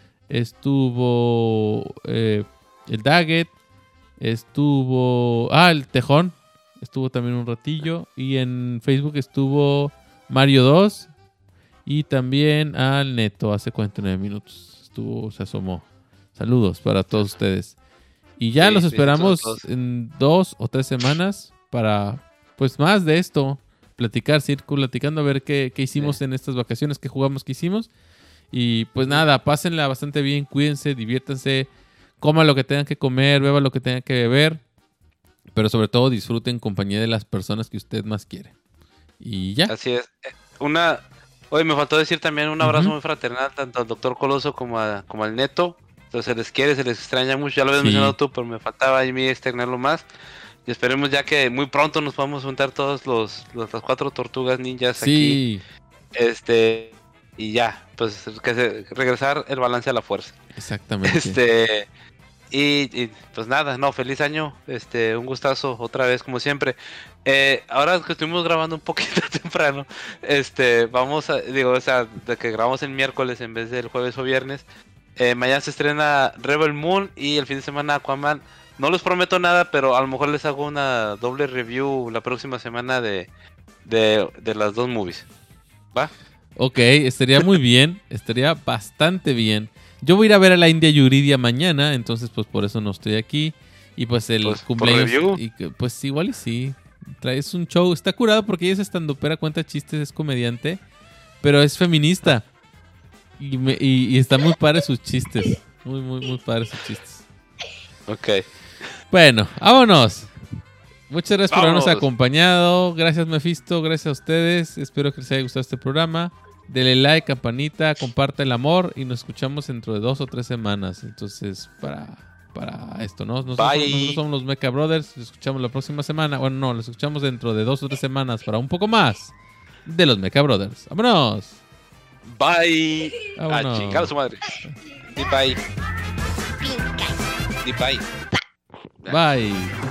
estuvo el Daggett, estuvo el Tejón, estuvo también un ratillo. Y en Facebook estuvo Mario 2 y también al Neto hace 49 minutos. Se asomó. Saludos para todos ustedes. Y ya los esperamos en 2 o 3 semanas para, pues, más de esto. Seguir platicando a ver qué hicimos en estas vacaciones, qué jugamos, qué hicimos. Y pues nada, pásenla bastante bien, cuídense, diviértanse, coman lo que tengan que comer, beban lo que tengan que beber. Pero sobre todo disfruten compañía de las personas que usted más quiere. Y ya. Así es. Hoy me faltó decir también un abrazo muy fraternal tanto al Dr. Coloso como al Neto. Entonces se les quiere, se les extraña mucho. Ya lo habías mencionado tú, pero me faltaba a mí externarlo más. Y esperemos ya que muy pronto nos podamos juntar todos las 4 tortugas ninjas sí. aquí. Y ya, pues regresar el balance a la fuerza. Exactamente. Y pues nada, no, feliz año, un gustazo otra vez como siempre. Ahora que estuvimos grabando un poquito temprano, vamos a, de que grabamos el miércoles en vez del jueves o viernes, mañana se estrena Rebel Moon y el fin de semana Aquaman. No les prometo nada, pero a lo mejor les hago una doble review la próxima semana de las 2 movies. ¿Va? Ok, estaría muy bien, estaría bastante bien. Yo voy a ir a ver a la India Yuridia mañana, entonces pues por eso no estoy aquí. Y pues el cumpleaños... pues igual y sí. Traes un show, está curado porque ella es estandopera, cuenta chistes, es comediante, pero es feminista. Y está muy padre sus chistes. Muy, muy, muy padre sus chistes. Ok. Bueno, vámonos. Muchas gracias por habernos acompañado. Gracias, Mephisto. Gracias a ustedes. Espero que les haya gustado este programa. Denle like, campanita, comparta el amor y nos escuchamos dentro de 2 o 3 semanas. Entonces, para esto, ¿no? Nosotros somos los Mecha Brothers. Los escuchamos la próxima semana. Bueno, no, los escuchamos dentro de 2 o 3 semanas para un poco más de los Mecha Brothers. ¡Vámonos! Bye. Vámonos. A chingar a su madre. Bye. Bye. Bye.